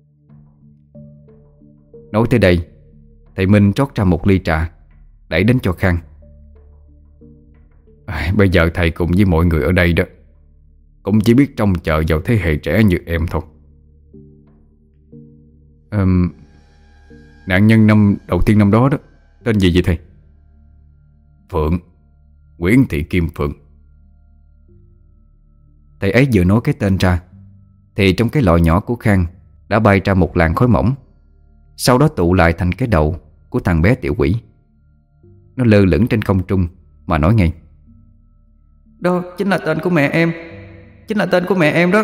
B: Nói tới đây, thầy Minh trót ra một ly trà, đẩy đến cho Khang. Bây giờ thầy cùng với mọi người ở đây đó cũng chỉ biết trông chờ vào thế hệ trẻ như em thôi. Nạn nhân đầu tiên năm đó đó tên gì vậy thầy? Phượng, Nguyễn Thị Kim Phượng. Thầy ấy vừa nói cái tên ra thì trong cái lọ nhỏ của Khang đã bay ra một làn khói mỏng, sau đó tụ lại thành cái đầu của thằng bé tiểu quỷ. Nó lơ lửng trên không trung mà nói ngay:
D: Đó chính là tên của mẹ em. Chính là tên của mẹ em đó.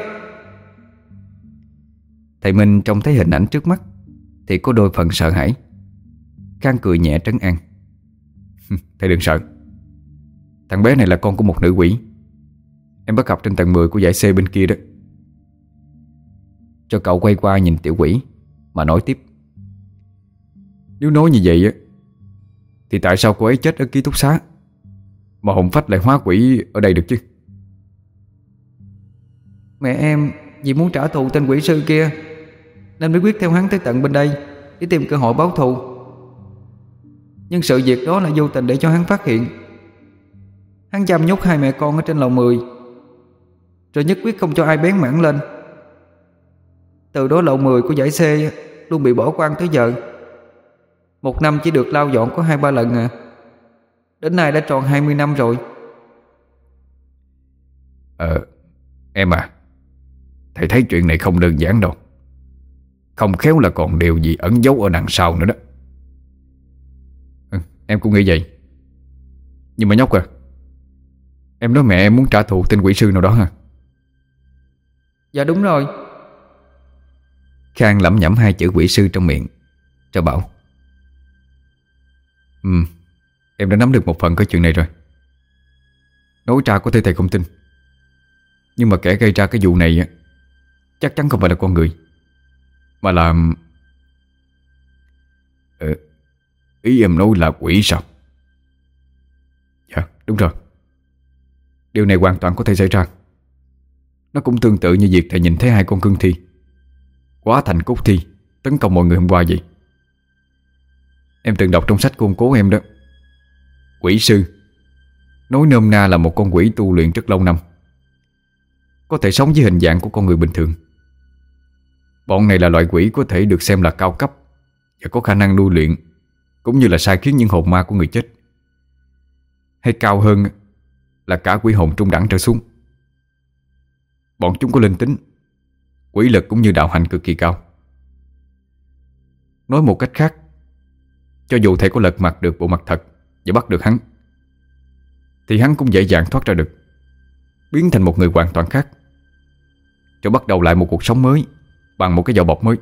B: Thầy Minh trông thấy hình ảnh trước mắt thì có đôi phần sợ hãi. Khang cười nhẹ trấn an:
C: Thầy đừng sợ. Thằng bé này là con của một nữ quỷ em bắt gặp trên tầng 10 của dãy C bên kia đó.
B: Cho cậu quay qua nhìn tiểu quỷ mà nói tiếp:
C: Nếu nói như vậy á, thì tại sao cô ấy chết ở ký túc xá mà hồn phách lại hóa quỷ ở đây được chứ?
D: Mẹ em vì muốn trả thù tên quỷ sư kia nên mới quyết theo hắn tới tận bên đây để tìm cơ hội báo thù. Nhưng sự việc đó là vô tình để cho hắn phát hiện. Hắn giam nhốt hai mẹ con ở trên lầu 10, rồi nhất quyết không cho ai bén mảng lên. Từ đó lầu 10 của dãy C luôn bị bỏ hoang tới giờ. Một năm chỉ được lau dọn có 2-3 lần à. Đến nay đã tròn 20 năm rồi.
C: Em à, thầy thấy chuyện này không đơn giản đâu. Không khéo là còn điều gì ẩn giấu ở đằng sau nữa đó. Em cũng nghĩ vậy. Nhưng mà nhóc à, em nói mẹ em muốn trả thù tên quỷ sư nào đó hả?
D: Dạ đúng rồi.
A: Khang lẩm nhẩm hai chữ quỷ sư trong miệng rồi bảo:
C: Em đã nắm được một phần cái chuyện này rồi. Nói ra có thể thầy không tin, nhưng mà kẻ gây ra cái vụ này chắc chắn không phải là con người, mà là... Ý em nói là quỷ sao? Dạ đúng rồi. Điều này hoàn toàn có thể xảy ra. Nó cũng tương tự như việc thầy nhìn thấy hai con cương thi hóa thành cốt thi tấn công mọi người hôm qua vậy. Em từng đọc trong sách của ông cố em đó. Quỷ sư nói nôm na là một con quỷ tu luyện rất lâu năm, có thể sống với hình dạng của con người bình thường. Bọn này là loại quỷ có thể được xem là cao cấp và có khả năng nuôi luyện, cũng như là sai khiến những hồn ma của người chết. Hay cao hơn là cả quỷ hồn trung đẳng trở xuống. Bọn chúng có linh tính, quỷ lực cũng như đạo hạnh cực kỳ cao. Nói một cách khác, cho dù thầy có lật mặt được bộ mặt thật và bắt được hắn, thì hắn cũng dễ dàng thoát ra được, biến thành một người hoàn toàn khác, rồi bắt đầu lại một cuộc sống mới bằng một cái vỏ bọc mới.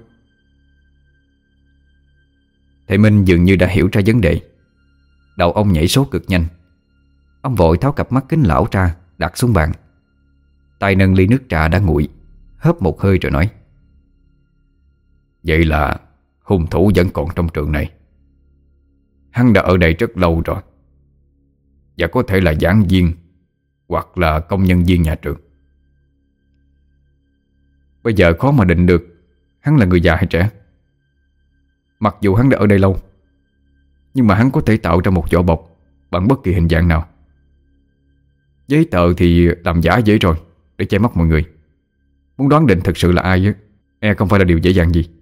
A: Thầy Minh dường như đã hiểu ra vấn đề. Đầu ông nhảy số cực nhanh. Ông vội tháo cặp mắt kính lão ra, đặt xuống bàn, tay nâng ly nước trà đã nguội, hớp một hơi rồi nói:
C: Vậy là hung thủ vẫn còn trong trường này. Hắn đã ở đây rất lâu rồi, và có thể là giảng viên hoặc là công nhân viên nhà trường. Bây giờ khó mà định được hắn là người già hay trẻ. Mặc dù hắn đã ở đây lâu, nhưng mà hắn có thể tạo ra một vỏ bọc bằng bất kỳ hình dạng nào. Giấy tờ thì làm giả dễ rồi, để che mắt mọi người. Muốn đoán định thực sự là ai e không phải là điều dễ dàng gì.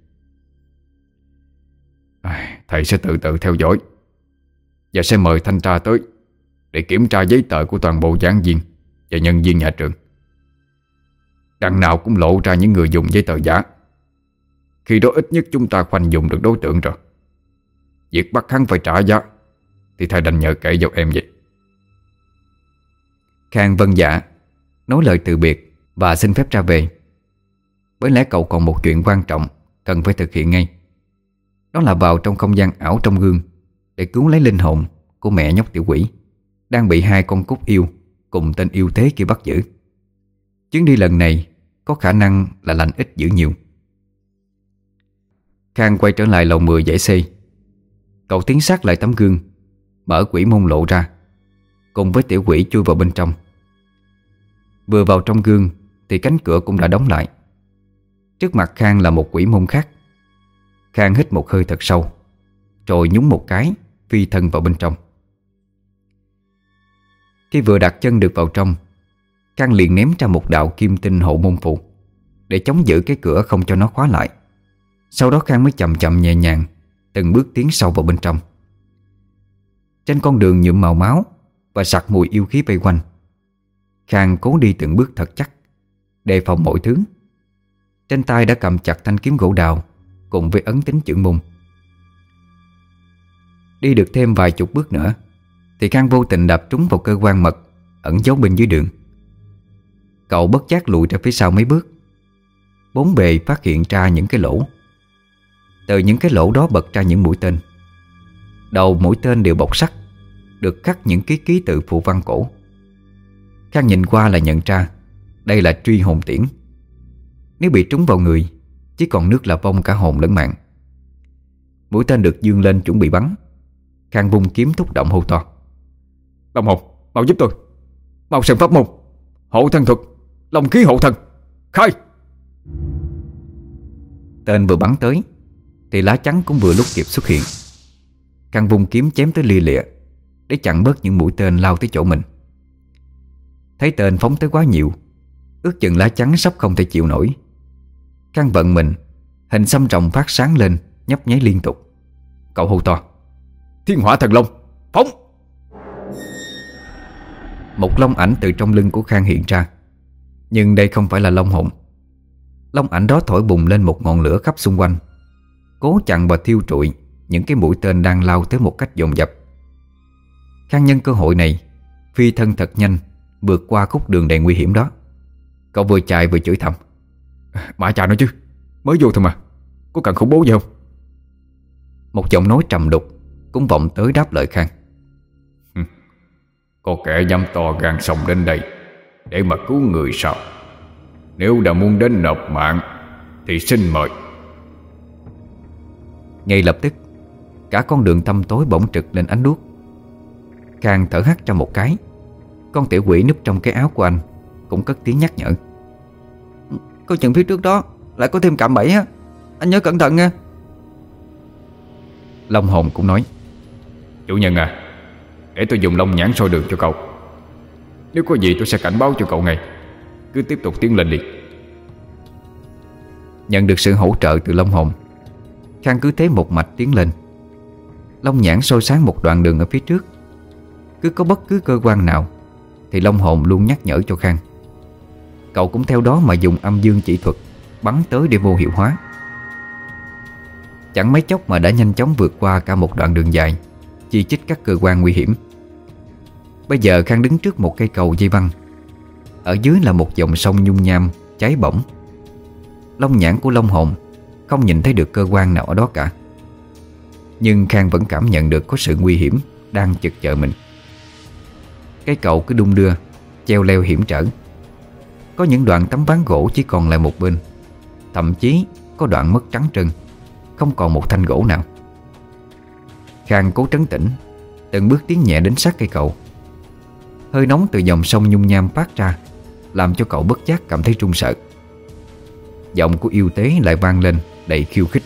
C: Thầy sẽ tự theo dõi và sẽ mời thanh tra tới để kiểm tra giấy tờ của toàn bộ giảng viên và nhân viên nhà trường. Đằng nào cũng lộ ra những người dùng giấy tờ giả. Khi đó ít nhất chúng ta khoanh dùng được đối tượng rồi. Việc bắt hắn phải trả giá thì thầy đành nhờ cậy vào em vậy.
A: Khang vâng dạ, nói lời từ biệt và xin phép ra về. Bởi lẽ cậu còn một chuyện quan trọng cần phải thực hiện ngay. Đó là vào trong không gian ảo trong gương để cứu lấy linh hồn của mẹ nhóc tiểu quỷ đang bị hai con cút yêu cùng tên yêu thế kia bắt giữ. Chuyến đi lần này có khả năng là lành ít dữ nhiều. Khang quay trở lại lầu 10 dãy C. Cậu tiến sát lại tấm gương, mở quỷ môn lộ ra, cùng với tiểu quỷ chui vào bên trong. Vừa vào trong gương thì cánh cửa cũng đã đóng lại. Trước mặt Khang là một quỷ môn khác. Khang hít một hơi thật sâu, rồi nhúng một cái phi thân vào bên trong. Khi vừa đặt chân được vào trong, Khang liền ném ra một đạo kim tinh hộ môn phù để chống giữ cái cửa không cho nó khóa lại. Sau đó Khang mới chậm chậm nhẹ nhàng từng bước tiến sâu vào bên trong. Trên con đường nhuộm màu máu và sặc mùi yêu khí vây quanh, Khang cố đi từng bước thật chắc, đề phòng mọi thứ. Trên tay đã cầm chặt thanh kiếm gỗ đào cùng với ấn tín chưởng môn. Đi được thêm vài chục bước nữa thì Khang vô tình đạp trúng vào cơ quan mật ẩn giấu bên dưới đường. Cậu bất giác lùi ra phía sau mấy bước. Bốn bề phát hiện ra những cái lỗ. Từ những cái lỗ đó bật ra những mũi tên. Đầu mũi tên đều bọc sắt, được khắc những ký tự phù văn cổ. Khang nhìn qua là nhận ra đây là truy hồn tiễn. Nếu bị trúng vào người, chỉ còn nước là vong cả hồn lẫn mạng. Mũi tên được dương lên chuẩn bị bắn. Khang vung kiếm thúc động hô to:
C: Long hồn, mau giúp tôi. Mau xem pháp môn hộ thân thuật, long khí hộ thân, khai.
A: Tên vừa bắn tới thì lá chắn cũng vừa lúc kịp xuất hiện. Khang vung kiếm chém tới lia lịa để chặn bớt những mũi tên lao tới chỗ mình. Thấy tên phóng tới quá nhiều, ước chừng lá chắn sắp không thể chịu nổi. Khang vận mình, hình xăm rồng phát sáng lên, nhấp nháy liên tục. Cậu hô to:
C: Thiên hỏa thần long, phóng!
A: Một long ảnh từ trong lưng của Khang hiện ra. Nhưng đây không phải là long hồn. Long ảnh đó thổi bùng lên một ngọn lửa khắp xung quanh, cố chặn và thiêu trụi những cái mũi tên đang lao tới một cách dồn dập. Khang nhân cơ hội này phi thân thật nhanh, vượt qua khúc đường đầy nguy hiểm đó. Cậu vừa chạy vừa chửi thầm:
C: Mã cha nói chứ, mới vô thôi mà, có cần khủng bố gì không?
B: Một giọng nói trầm đục cũng vọng tới đáp lời Khang.
C: Có kẻ dám to gan xông đến đây để mà cứu người sao? Nếu đã muốn đến nộp mạng thì xin mời.
B: Ngay lập tức, cả con đường tăm tối bỗng trực lên ánh đuốc. Khang thở hắt ra một cái. Con tiểu quỷ núp trong cái áo của anh cũng cất tiếng nhắc nhở.
D: Có chừng phía trước đó lại có thêm cạm bẫy á, anh nhớ cẩn thận nha.
B: Long hồn cũng nói.
C: Chủ nhân à, để tôi dùng long nhãn soi đường cho cậu. Nếu có gì tôi sẽ cảnh báo cho cậu ngay. Cứ tiếp tục tiến lên đi.
B: Nhận được sự hỗ trợ từ long hồn, Khang cứ thế một mạch tiến lên. Long nhãn soi sáng một đoạn đường ở phía trước. Cứ có bất cứ cơ quan nào thì long hồn luôn nhắc nhở cho Khang. Cậu cũng theo đó mà dùng âm dương chỉ thuật bắn tới để vô hiệu hóa. Chẳng mấy chốc mà đã nhanh chóng vượt qua cả một đoạn đường dài, chi chít các cơ quan nguy hiểm. Bây giờ Khang đứng trước một cây cầu dây văng. Ở dưới là một dòng sông nhung nham cháy bỏng. Long nhãn của long hồn không nhìn thấy được cơ quan nào ở đó cả. Nhưng Khang vẫn cảm nhận được có sự nguy hiểm đang chực chờ mình. Cái cầu cứ đung đưa, treo leo hiểm trở. Có những đoạn tấm ván gỗ chỉ còn lại một bên. Thậm chí có đoạn mất trắng trơn, không còn một thanh gỗ nào. Khang cố trấn tĩnh, từng bước tiến nhẹ đến sát cây cầu. Hơi nóng từ dòng sông nhung nham phát ra làm cho cậu bất giác cảm thấy run sợ. Giọng của yêu tế lại vang lên đầy khiêu khích.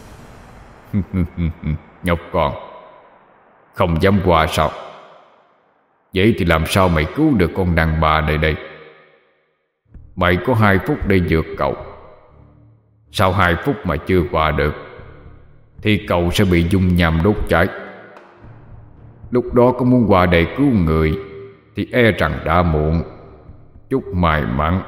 C: Nhóc con, không dám qua sao? Vậy thì làm sao mày cứu được con đàn bà này đây? Mày có 2 phút để vượt cầu. Sau 2 phút mà chưa qua được thì cầu sẽ bị dung nham đốt cháy. Lúc đó có muốn qua đây cứu người thì e rằng đã muộn. Chúc may mắn.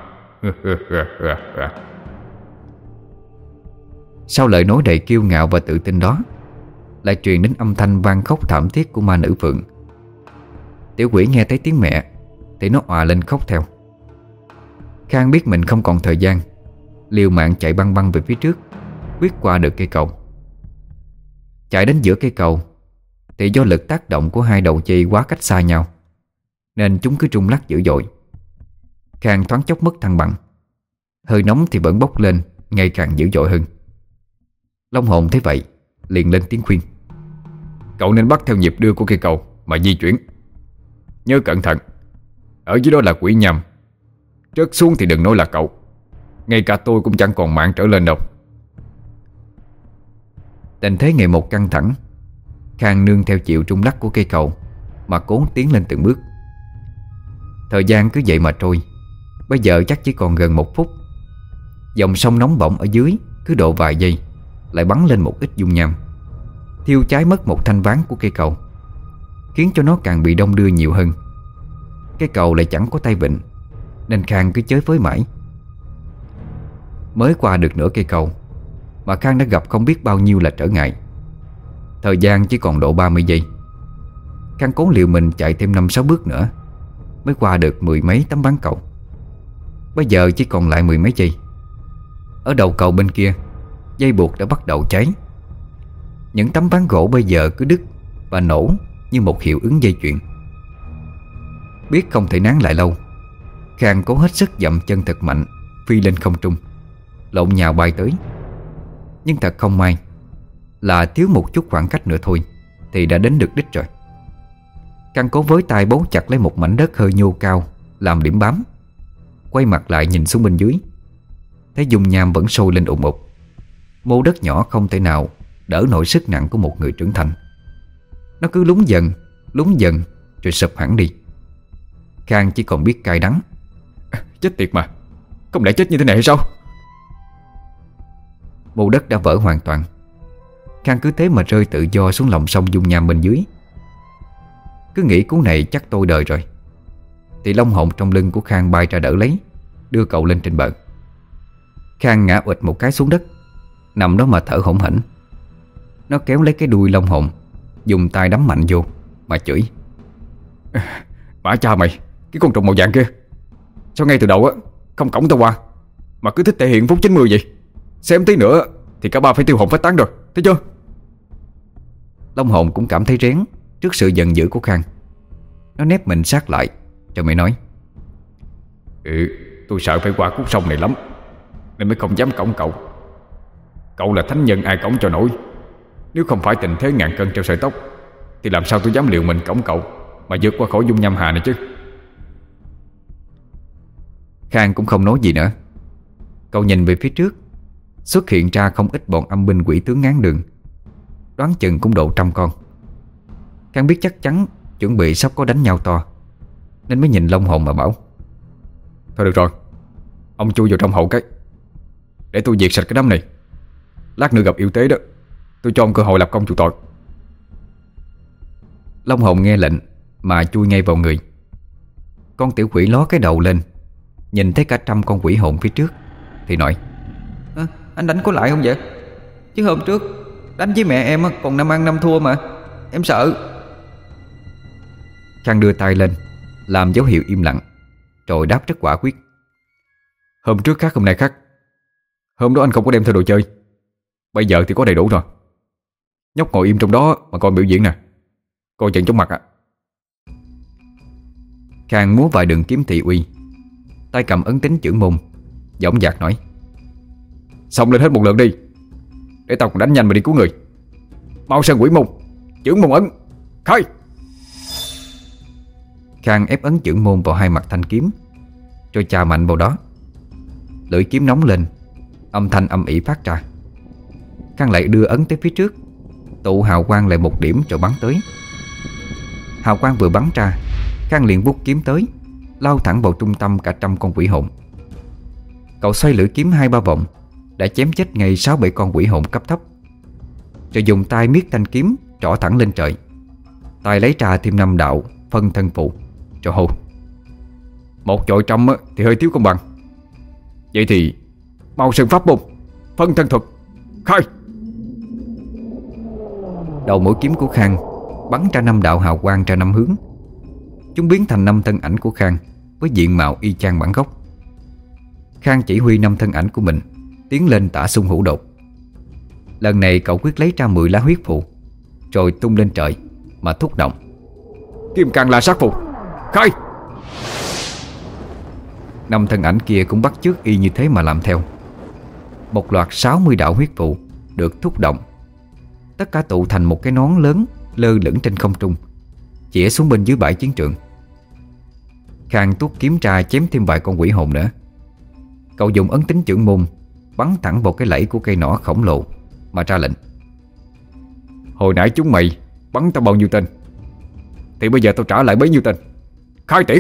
B: Sau lời nói đầy kiêu ngạo và tự tin đó lại truyền đến âm thanh vang khóc thảm thiết của ma nữ Phượng. Tiểu quỷ nghe thấy tiếng mẹ thì nó òa lên khóc theo. Khang biết mình không còn thời gian, liều mạng chạy băng băng về phía trước, quyết qua được cây cầu. Chạy đến giữa cây cầu thì do lực tác động của 2 đầu dây quá cách xa nhau nên chúng cứ rung lắc dữ dội. Khang thoáng chốc mất thăng bằng. Hơi nóng thì vẫn bốc lên ngày càng dữ dội hơn. Long hồn thấy vậy liền lên tiếng khuyên.
C: Cậu nên bắt theo nhịp đưa của cây cầu mà di chuyển. Nhớ cẩn thận, ở dưới đó là quỷ nhằm. Rớt xuống thì đừng nói là cậu, ngay cả tôi cũng chẳng còn mạng trở lên đâu.
B: Tình thế ngày một căng thẳng. Khang nương theo chịu rung lắc của cây cầu mà cố tiến lên từng bước. Thời gian cứ vậy mà trôi. Bây giờ chắc chỉ còn gần 1 phút. Dòng sông nóng bỏng ở dưới cứ độ vài giây lại bắn lên một ít dung nham, thiêu cháy mất một thanh ván của cây cầu, khiến cho nó càng bị đông đưa nhiều hơn. Cây cầu lại chẳng có tay vịn nên Khang cứ chới với mãi. Mới qua được nửa cây cầu mà Khang đã gặp không biết bao nhiêu là trở ngại. Thời gian chỉ còn độ 30 giây. Khang cố liều mình chạy thêm 5-6 bước nữa mới qua được 10 mấy tấm ván cầu. Bây giờ chỉ còn lại 10 mấy giây. Ở đầu cầu bên kia, dây buộc đã bắt đầu cháy. Những tấm ván gỗ bây giờ cứ đứt và nổ như một hiệu ứng dây chuyền. Biết không thể nán lại lâu, Khang cố hết sức dậm chân thật mạnh, phi lên không trung, lộn nhào bay tới. Nhưng thật không may là thiếu một chút khoảng cách nữa thôi thì đã đến được đích rồi. Khang cố với tay bấu chặt lấy một mảnh đất hơi nhô cao làm điểm bám, quay mặt lại nhìn xuống bên dưới. Thấy dung nham vẫn sôi lên ùn ục. Mô đất nhỏ không thể nào đỡ nổi sức nặng của một người trưởng thành. Nó cứ lún dần rồi sụp hẳn đi. Khang chỉ còn biết cay đắng.
C: Chết tiệt mà, không lẽ chết như thế này hay sao?
B: Mô đất đã vỡ hoàn toàn. Khang cứ thế mà rơi tự do xuống lòng sông dung nham bên dưới. Cứ nghĩ cú này chắc tôi đời rồi thì long hồn trong lưng của Khang bay ra đỡ lấy, đưa cậu lên trên bờ. Khang ngã ụt một cái xuống đất, nằm đó mà thở hổn hển. Nó kéo lấy cái đuôi long hồn, dùng tay đấm mạnh vô mà chửi.
C: Mã cha mày, cái con trùng màu vàng kia, sao ngay từ đầu á không cõng tao qua mà cứ thích thể hiện phút 90 vậy. Xem tí nữa thì cả ba phải tiêu hồn phách tán rồi, thấy chưa?
B: Long hồn cũng cảm thấy rén trước sự giận dữ của Khang. Nó nép mình sát lại rồi mới nói:
C: Tôi sợ phải qua khúc sông này lắm, nên mới không dám cõng cậu. Cậu là thánh nhân ai cõng cho nổi. Nếu không phải tình thế ngàn cân treo sợi tóc thì làm sao tôi dám liều mình cõng cậu mà vượt qua khỏi dung nham hà này chứ.
B: Khang cũng không nói gì nữa. Cậu nhìn về phía trước, xuất hiện ra không ít bọn âm binh quỷ tướng ngáng đường, đoán chừng cũng độ 100 con. Khang biết chắc chắn chuẩn bị sắp có đánh nhau to, nên mới nhìn Long hồn mà bảo:
C: Thôi được rồi, ông chui vào trong hậu cái, để tôi diệt sạch cái đám này. Lát nữa gặp yêu tế đó, tôi cho ông cơ hội lập công chuộc tội.
B: Long hồn nghe lệnh mà chui ngay vào người. Con tiểu quỷ ló cái đầu lên, nhìn thấy cả 100 con quỷ hồn phía trước thì nói:
D: Anh đánh có lại không vậy? Chứ hôm trước đánh với mẹ em còn 5 ăn 5 thua mà. Em sợ.
B: Khang đưa tay lên làm dấu hiệu im lặng, rồi đáp rất quả quyết:
C: Hôm trước khác hôm nay khác. Hôm đó anh không có đem theo đồ chơi, bây giờ thì có đầy đủ rồi. Nhóc ngồi im trong đó mà coi biểu diễn nè, coi trận chống mặt ạ.
B: Khang múa vài đường kiếm thị uy, tay cầm ấn tín chưởng môn, dõng dạc nói:
C: Xông lên hết một lượt đi, để tao còn đánh nhanh mà đi cứu người. Mau sang quỷ môn, chưởng môn ấn, khai.
B: Khang ép ấn chưởng môn vào hai mặt thanh kiếm, rồi chà mạnh vào đó. Lưỡi kiếm nóng lên, âm thanh âm ỉ phát ra. Khang lại đưa ấn tới phía trước, tụ hào quang lại một điểm rồi bắn tới. Hào quang vừa bắn ra, Khang liền vút kiếm tới, lao thẳng vào trung tâm cả 100 con quỷ hồn. Cậu xoay lưỡi kiếm 2-3 vòng, đã chém chết ngay 6-7 con quỷ hồn cấp thấp, rồi dùng tay miết thanh kiếm trỏ thẳng lên trời. Tay lấy ra thêm 5 đạo phân thân phụ, rồi hô:
C: Một chọi 100 thì hơi thiếu công bằng. Vậy thì mau sơn pháp môn, phân thân thuật, khai.
B: Đầu mũi kiếm của Khang bắn ra 5 đạo hào quang ra 5 hướng. Chúng biến thành 5 thân ảnh của Khang với diện mạo y chang bản gốc. Khang chỉ huy 5 thân ảnh của mình tiến lên tả xung hữu đột. Lần này cậu quyết lấy ra 10 lá huyết phù, rồi tung lên trời mà thúc động:
C: Kim Cang là sát phù, khai.
B: 5 thân ảnh kia cũng bắt chước y như thế mà làm theo. Một loạt 60 đạo huyết phù được thúc động, tất cả tụ thành một cái nón lớn lơ lửng trên không trung, chĩa xuống bên dưới bãi chiến trường. Khang tuốt kiếm ra chém thêm vài con quỷ hồn nữa. Cậu dùng ấn tín chưởng môn bắn thẳng vào cái lẫy của cây nỏ khổng lồ mà ra lệnh:
C: Hồi nãy chúng mày bắn tao bao nhiêu tên, thì bây giờ tao trả lại bấy nhiêu tên, khai tiễn.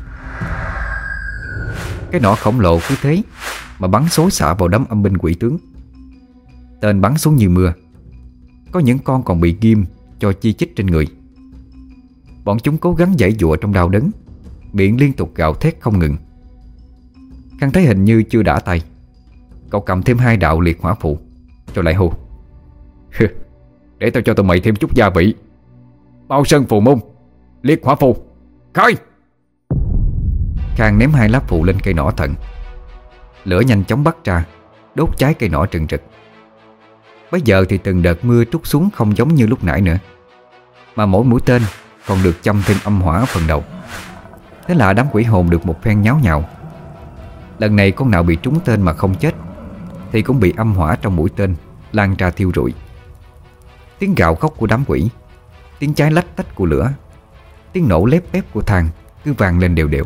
B: Cái nỏ khổng lồ cứ thế mà bắn xối xả vào đám âm binh quỷ tướng. Tên bắn xuống như mưa, có những con còn bị ghim cho chi chít trên người. Bọn chúng cố gắng giãy giụa trong đau đớn, miệng liên tục gào thét không ngừng. Khang thấy hình như chưa đã tay, cậu cầm thêm 2 đạo liệt hỏa phụ, rồi lại hô:
C: Để tao cho tụi mày thêm chút gia vị. Bao sơn phù môn, liệt hỏa phù, khai.
B: Khang ném 2 lá phụ lên cây nỏ thần. Lửa nhanh chóng bắt ra, đốt cháy cây nỏ rừng rực. Bây giờ thì từng đợt mưa trút xuống không giống như lúc nãy nữa, mà mỗi mũi tên còn được châm thêm âm hỏa ở phần đầu. Thế là đám quỷ hồn được một phen nháo nhào. Lần này con nào bị trúng tên mà không chết thì cũng bị âm hỏa trong mũi tên lan ra thiêu rụi. Tiếng gào khóc của đám quỷ, tiếng cháy lách tách của lửa, tiếng nổ lép bép của than cứ vang lên đều đều.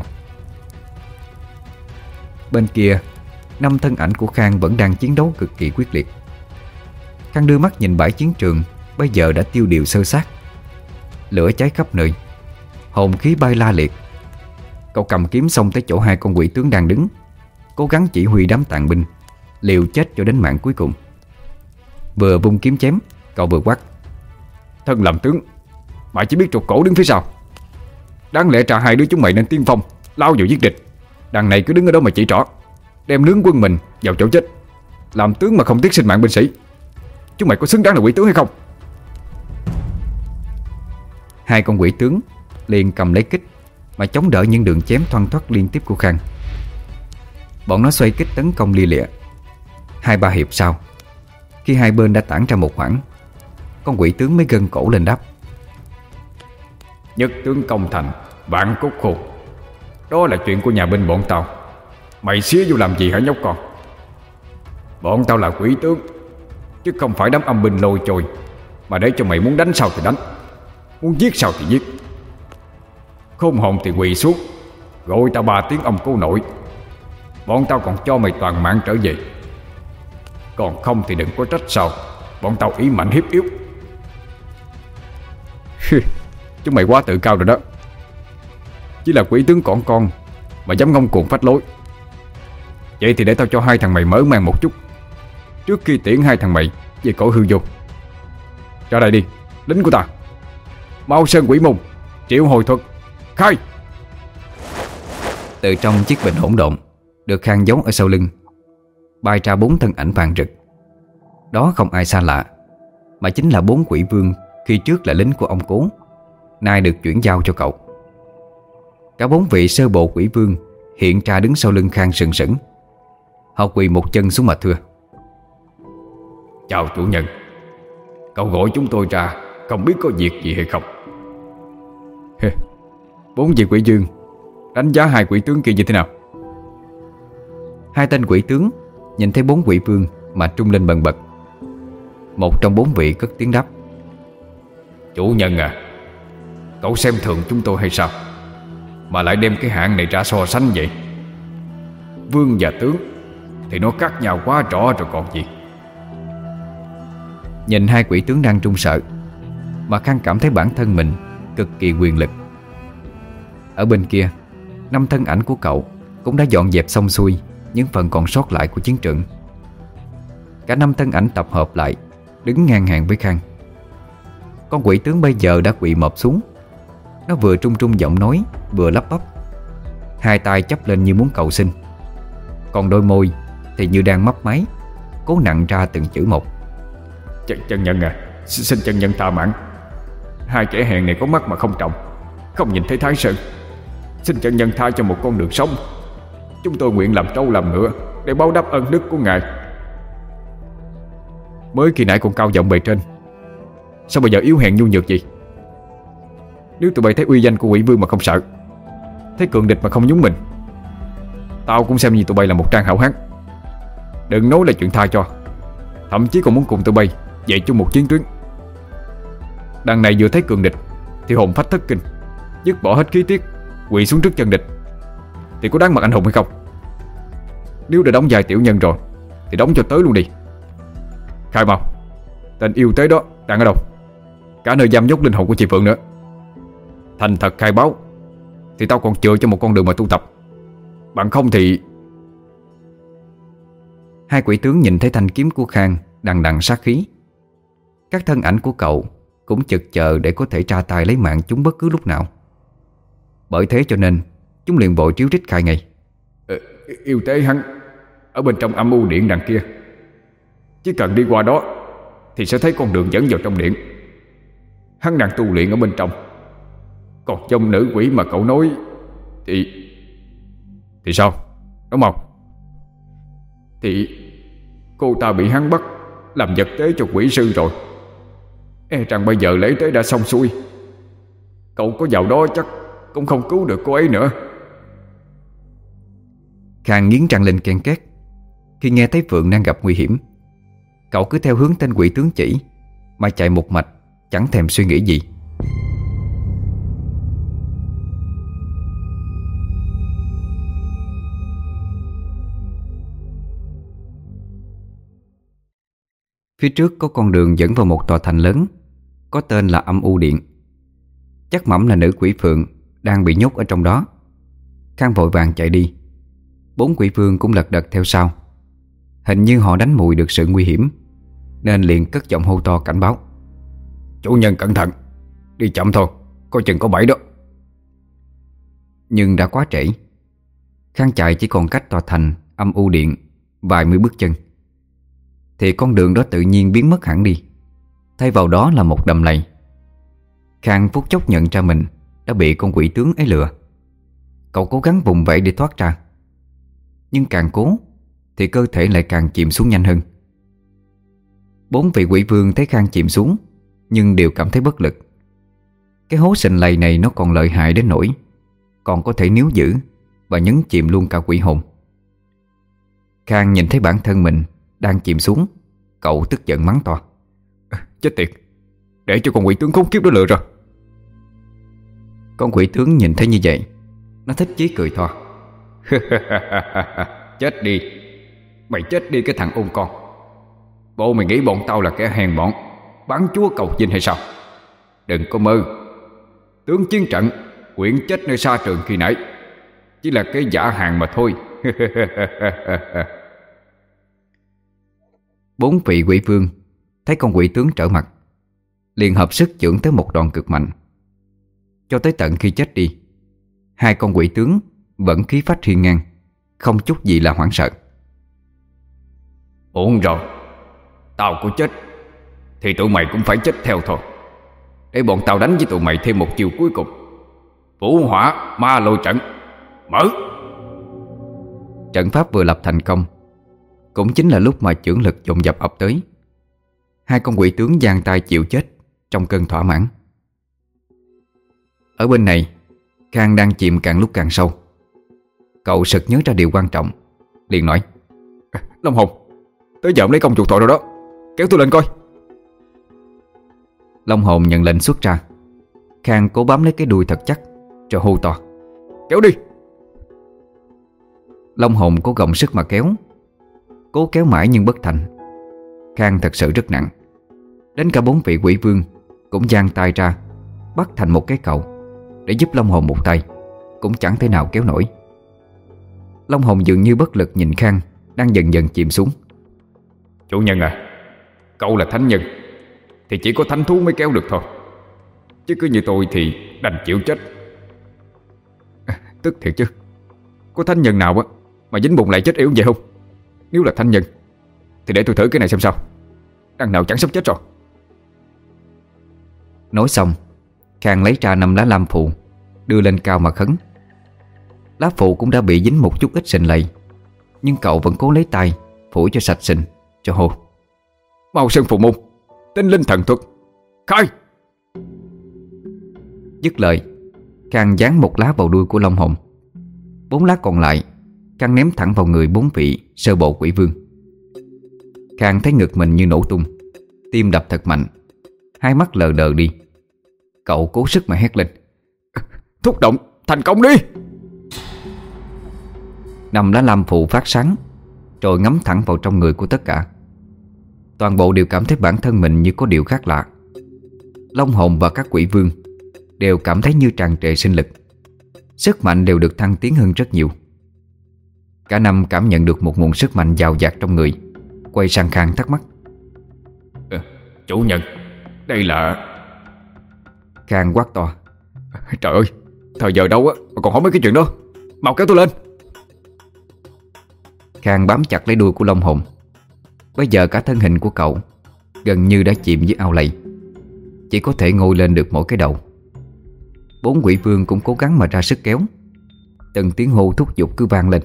B: Bên kia, 5 thân ảnh của Khang vẫn đang chiến đấu cực kỳ quyết liệt. Khang đưa mắt nhìn bãi chiến trường bây giờ đã tiêu điều sơ sát. Lửa cháy khắp nơi, hồn khí bay la liệt. Cậu cầm kiếm xông tới chỗ 2 con quỷ tướng đang đứng, cố gắng chỉ huy đám tàn binh liều chết cho đến mạng cuối cùng. Vừa vung kiếm chém, cậu vừa quát:
C: Thân làm tướng, mày chỉ biết trục cổ đứng phía sau. Đáng lẽ trả 2 đứa chúng mày nên tiên phong lao vào giết địch. Đằng này cứ đứng ở đó mà chỉ trỏ, đem nướng quân mình vào chỗ chết. Làm tướng mà không tiếc sinh mạng binh sĩ, chúng mày có xứng đáng là quỷ tướng hay không?
B: 2 con quỷ tướng liền cầm lấy kích mà chống đỡ những đường chém thoăn thoắt liên tiếp của Khang.
A: Bọn nó xoay kích tấn công lia lịa. 2-3 hiệp sau, khi hai bên đã tản ra một khoảng, con quỷ tướng mới gân cổ lên đáp:
C: Nhất tướng công thành, vạn cốt khô. Đó là chuyện của nhà binh bọn tao. Mày xía vô làm gì hả nhóc con? Bọn tao là quỷ tướng, chứ không phải đám âm binh lôi trôi mà để cho mày muốn đánh sao thì đánh, muốn giết sao thì giết. Khôn hồn thì quỳ xuống, gọi tao 3 tiếng ông cô nội. Bọn tao còn cho mày toàn mạng trở về. Còn không thì đừng có trách sao bọn tao ý mạnh hiếp yếu. Chúng mày quá tự cao rồi đó. Chỉ là quỷ tướng còn con mà dám ngông cuồng phách lối. Vậy thì để tao cho hai thằng mày mở mang một chút, trước khi tiễn hai thằng mày về cõi hư vô. Ra đây đi, lính của ta. Mau sơn quỷ môn, triệu hồi thuật, khai.
A: Từ trong chiếc bình hỗn độn được Khang giấu ở sau lưng bay ra 4 thân ảnh vàng rực. Đó không ai xa lạ, mà chính là 4 quỷ vương khi trước là lính của ông Cố, nay được chuyển giao cho cậu. Cả 4 vị sơ bộ quỷ vương hiện ra đứng sau lưng Khang sừng sững. Họ quỳ một chân xuống mà thưa:
C: Chào chủ nhân. Cậu gọi chúng tôi ra không biết có việc gì hay không?
B: 4 vị quỷ vương, đánh giá 2 quỷ tướng kia như thế nào?
A: 2 tên quỷ tướng nhìn thấy 4 quỷ vương mà trung lên bần bật. Một trong 4 vị cất tiếng đáp:
C: Chủ nhân à, cậu xem thường chúng tôi hay sao mà lại đem cái hạng này ra so sánh vậy? Vương và tướng thì nó khác nhau quá rõ rồi còn gì.
A: Nhìn 2 quỷ tướng đang run sợ, mà Khang cảm thấy bản thân mình cực kỳ quyền lực. Ở bên kia, 5 thân ảnh của cậu cũng đã dọn dẹp xong xuôi những phần còn sót lại của chiến trường. Cả 5 thân ảnh tập hợp lại, đứng ngang hàng với Khang. Con quỷ tướng bây giờ đã quỵ mọp xuống. Nó vừa trung trung giọng nói, vừa lắp bắp, 2 tay chắp lên như muốn cầu xin, còn đôi môi thì như đang mấp máy, cố nặn ra từng chữ một.
C: Chân nhân à, xin chân nhân tha mạng. 2 kẻ hèn này có mắt mà không trọng, không nhìn thấy Thái Sơn. Xin chân nhân tha cho một con đường sống. Chúng tôi nguyện làm trâu làm ngựa để báo đáp ân đức của ngài.
B: Mới khi nãy còn cao giọng bề trên, sao bây giờ yếu hèn nhu nhược gì? Nếu tụi bay thấy uy danh của quỷ vương mà không sợ, thấy cường địch mà không nhúng mình, tao cũng xem như tụi bay là một trang hảo hán. Đừng nói là chuyện tha cho, thậm chí còn muốn cùng tụi bay dậy chung một chiến tuyến. Đằng này vừa thấy cường địch thì hồn phách thất kinh, dứt bỏ hết khí tiết, quỳ xuống trước chân địch, thì có đáng mặt anh hùng hay không? Nếu đã đóng vai tiểu nhân rồi thì đóng cho tới luôn đi. Khai mau, tên yêu tế đó đang ở đâu? Cả nơi giam nhốt linh hồn của chị Phượng nữa. Thành thật khai báo thì tao còn chừa cho một con đường mà tu tập. Bằng không thì...
A: 2 quỷ tướng nhìn thấy thanh kiếm của Khang đằng đằng sát khí. Các thân ảnh của cậu cũng chực chờ để có thể tra tay lấy mạng chúng bất cứ lúc nào. Bởi thế cho nên chúng liền vội tríu trích khai ngay:
C: Yêu tế hắn ở bên trong âm u điện đằng kia. Chỉ cần đi qua đó thì sẽ thấy con đường dẫn vào trong điện. Hắn đang tu luyện ở bên trong. Còn dòng nữ quỷ mà cậu nói
B: Thì sao? Đúng không?
C: Thì cô ta bị hắn bắt làm vật tế cho quỷ sư rồi. E rằng bây giờ lễ tế đã xong xuôi. Cậu có vào đó chắc cũng không cứu được cô ấy nữa.
A: Khang nghiến răng lên ken két. Khi nghe thấy Phượng đang gặp nguy hiểm, cậu cứ theo hướng tên quỷ tướng chỉ mà chạy một mạch, chẳng thèm suy nghĩ gì. Phía trước có con đường dẫn vào một tòa thành lớn có tên là Âm U Điện. Chắc mẩm là nữ quỷ Phượng đang bị nhốt ở trong đó. Khang vội vàng chạy đi. 4 quỷ vương cũng lật đật theo sau. Hình như họ đánh mùi được sự nguy hiểm, nên liền cất giọng hô to cảnh báo:
C: Chủ nhân cẩn thận, đi chậm thôi, coi chừng có bẫy đó.
A: Nhưng đã quá trễ. Khang chạy chỉ còn cách tòa thành Âm U Điện vài mươi bước chân, thì con đường đó tự nhiên biến mất hẳn đi. Thay vào đó là một đầm lầy. Khang phút chốc nhận ra mình đã bị con quỷ tướng ấy lừa. Cậu cố gắng vùng vẫy để thoát ra, Nhưng càng cố thì cơ thể lại càng chìm xuống nhanh hơn. 4 vị quỷ vương thấy Khang chìm xuống nhưng đều cảm thấy bất lực. Cái hố sình lầy này nó còn lợi hại đến nỗi còn có thể níu giữ và nhấn chìm luôn cả quỷ hồn. Khang nhìn thấy bản thân mình đang chìm xuống, cậu tức giận mắng to:
C: Chết tiệt, để cho con quỷ tướng khốn kiếp đó lựa rồi.
A: Con quỷ tướng nhìn thấy như vậy, nó thích chí cười to:
C: Chết đi, mày chết đi cái thằng ôn con. Bộ mày nghĩ bọn tao là kẻ hèn mọn, bán chúa cầu vinh hay sao? Đừng có mơ. Tướng chiến trận, quyển chết nơi xa trường khi nãy chỉ là cái giả hàng mà thôi.
A: 4 vị quỷ vương thấy con quỷ tướng trở mặt, liền hợp sức chưởng tới một đòn cực mạnh. Cho tới tận khi chết đi, 2 con quỷ tướng vẫn khí phách hiên ngang, không chút gì là hoảng sợ.
C: Ổn rồi, tao có chết thì tụi mày cũng phải chết theo thôi. Để bọn tao đánh với tụi mày thêm một chiều cuối cùng. Vũ hỏa ma lôi trận, mở.
A: Trận pháp vừa lập thành công, cũng chính là lúc mà chưởng lực dồn dập ập tới. 2 con quỷ tướng giang tay chịu chết trong cơn thỏa mãn. Ở bên này, Khang đang chìm càng lúc càng sâu. Cậu sực nhớ ra điều quan trọng, liền nói:
C: Long hồn, tới giờ lấy công chuộc tội rồi đó, kéo tôi lên coi.
A: Long hồn nhận lệnh xuất ra. Khang cố bám lấy cái đuôi thật chắc rồi hô to:
C: Kéo đi.
A: Long hồn cố gồng sức mà kéo. Cố kéo mãi nhưng bất thành. Khang thật sự rất nặng. Đến cả 4 vị quỷ vương cũng giang tay ra bắt thành một cái cầu để giúp Long hồn một tay, cũng chẳng thể nào kéo nổi. Long hồn dường như bất lực nhìn Khang đang dần dần chìm xuống.
C: Chủ nhân à, cậu là thánh nhân thì chỉ có thánh thú mới kéo được thôi, chứ cứ như tôi thì đành chịu chết. Tức thiệt chứ, có thánh nhân nào á mà dính bùn lại chết yếu vậy không? Nếu là thánh nhân thì để tôi thử cái này xem sao. Đằng nào chẳng sắp chết rồi.
A: Nói xong, Khang lấy ra 5 lá lam phù đưa lên cao mà khấn. Lá phù cũng đã bị dính một chút ít sình lầy, nhưng cậu vẫn cố lấy tay phủi cho sạch sình, cho hô:
C: Mau sơn phù môn, tinh linh thần thuật, khai.
A: Dứt lời, Khang dán một lá vào đuôi của Long hồn. 4 lá còn lại Khang ném thẳng vào người 4 vị sơ bộ quỷ vương. Khang thấy ngực mình như nổ tung, tim đập thật mạnh, hai mắt lờ đờ đi. Cậu cố sức mà hét lên:
C: Thúc động, thành công đi.
A: 5 lá lam phù phát sáng rồi ngắm thẳng vào trong người của tất cả. Toàn bộ đều cảm thấy bản thân mình như có điều khác lạ. Long hồn và các quỷ vương đều cảm thấy như tràn trề sinh lực, sức mạnh đều được thăng tiến hơn rất nhiều. Cả 5 cảm nhận được một nguồn sức mạnh dào dạt trong người, quay sang Khang thắc mắc:
C: Chủ nhân, đây là...
A: Khang quát to:
C: Trời ơi, thời giờ đâu á mà còn hỏi mấy cái chuyện đó. Mau kéo tôi lên.
A: Khang bám chặt lấy đuôi của Long hồn. Bây giờ cả thân hình của cậu gần như đã chìm dưới ao lầy, chỉ có thể ngồi lên được mỗi cái đầu. 4 quỷ vương cũng cố gắng mà ra sức kéo. Từng tiếng hô thúc giục cứ vang lên.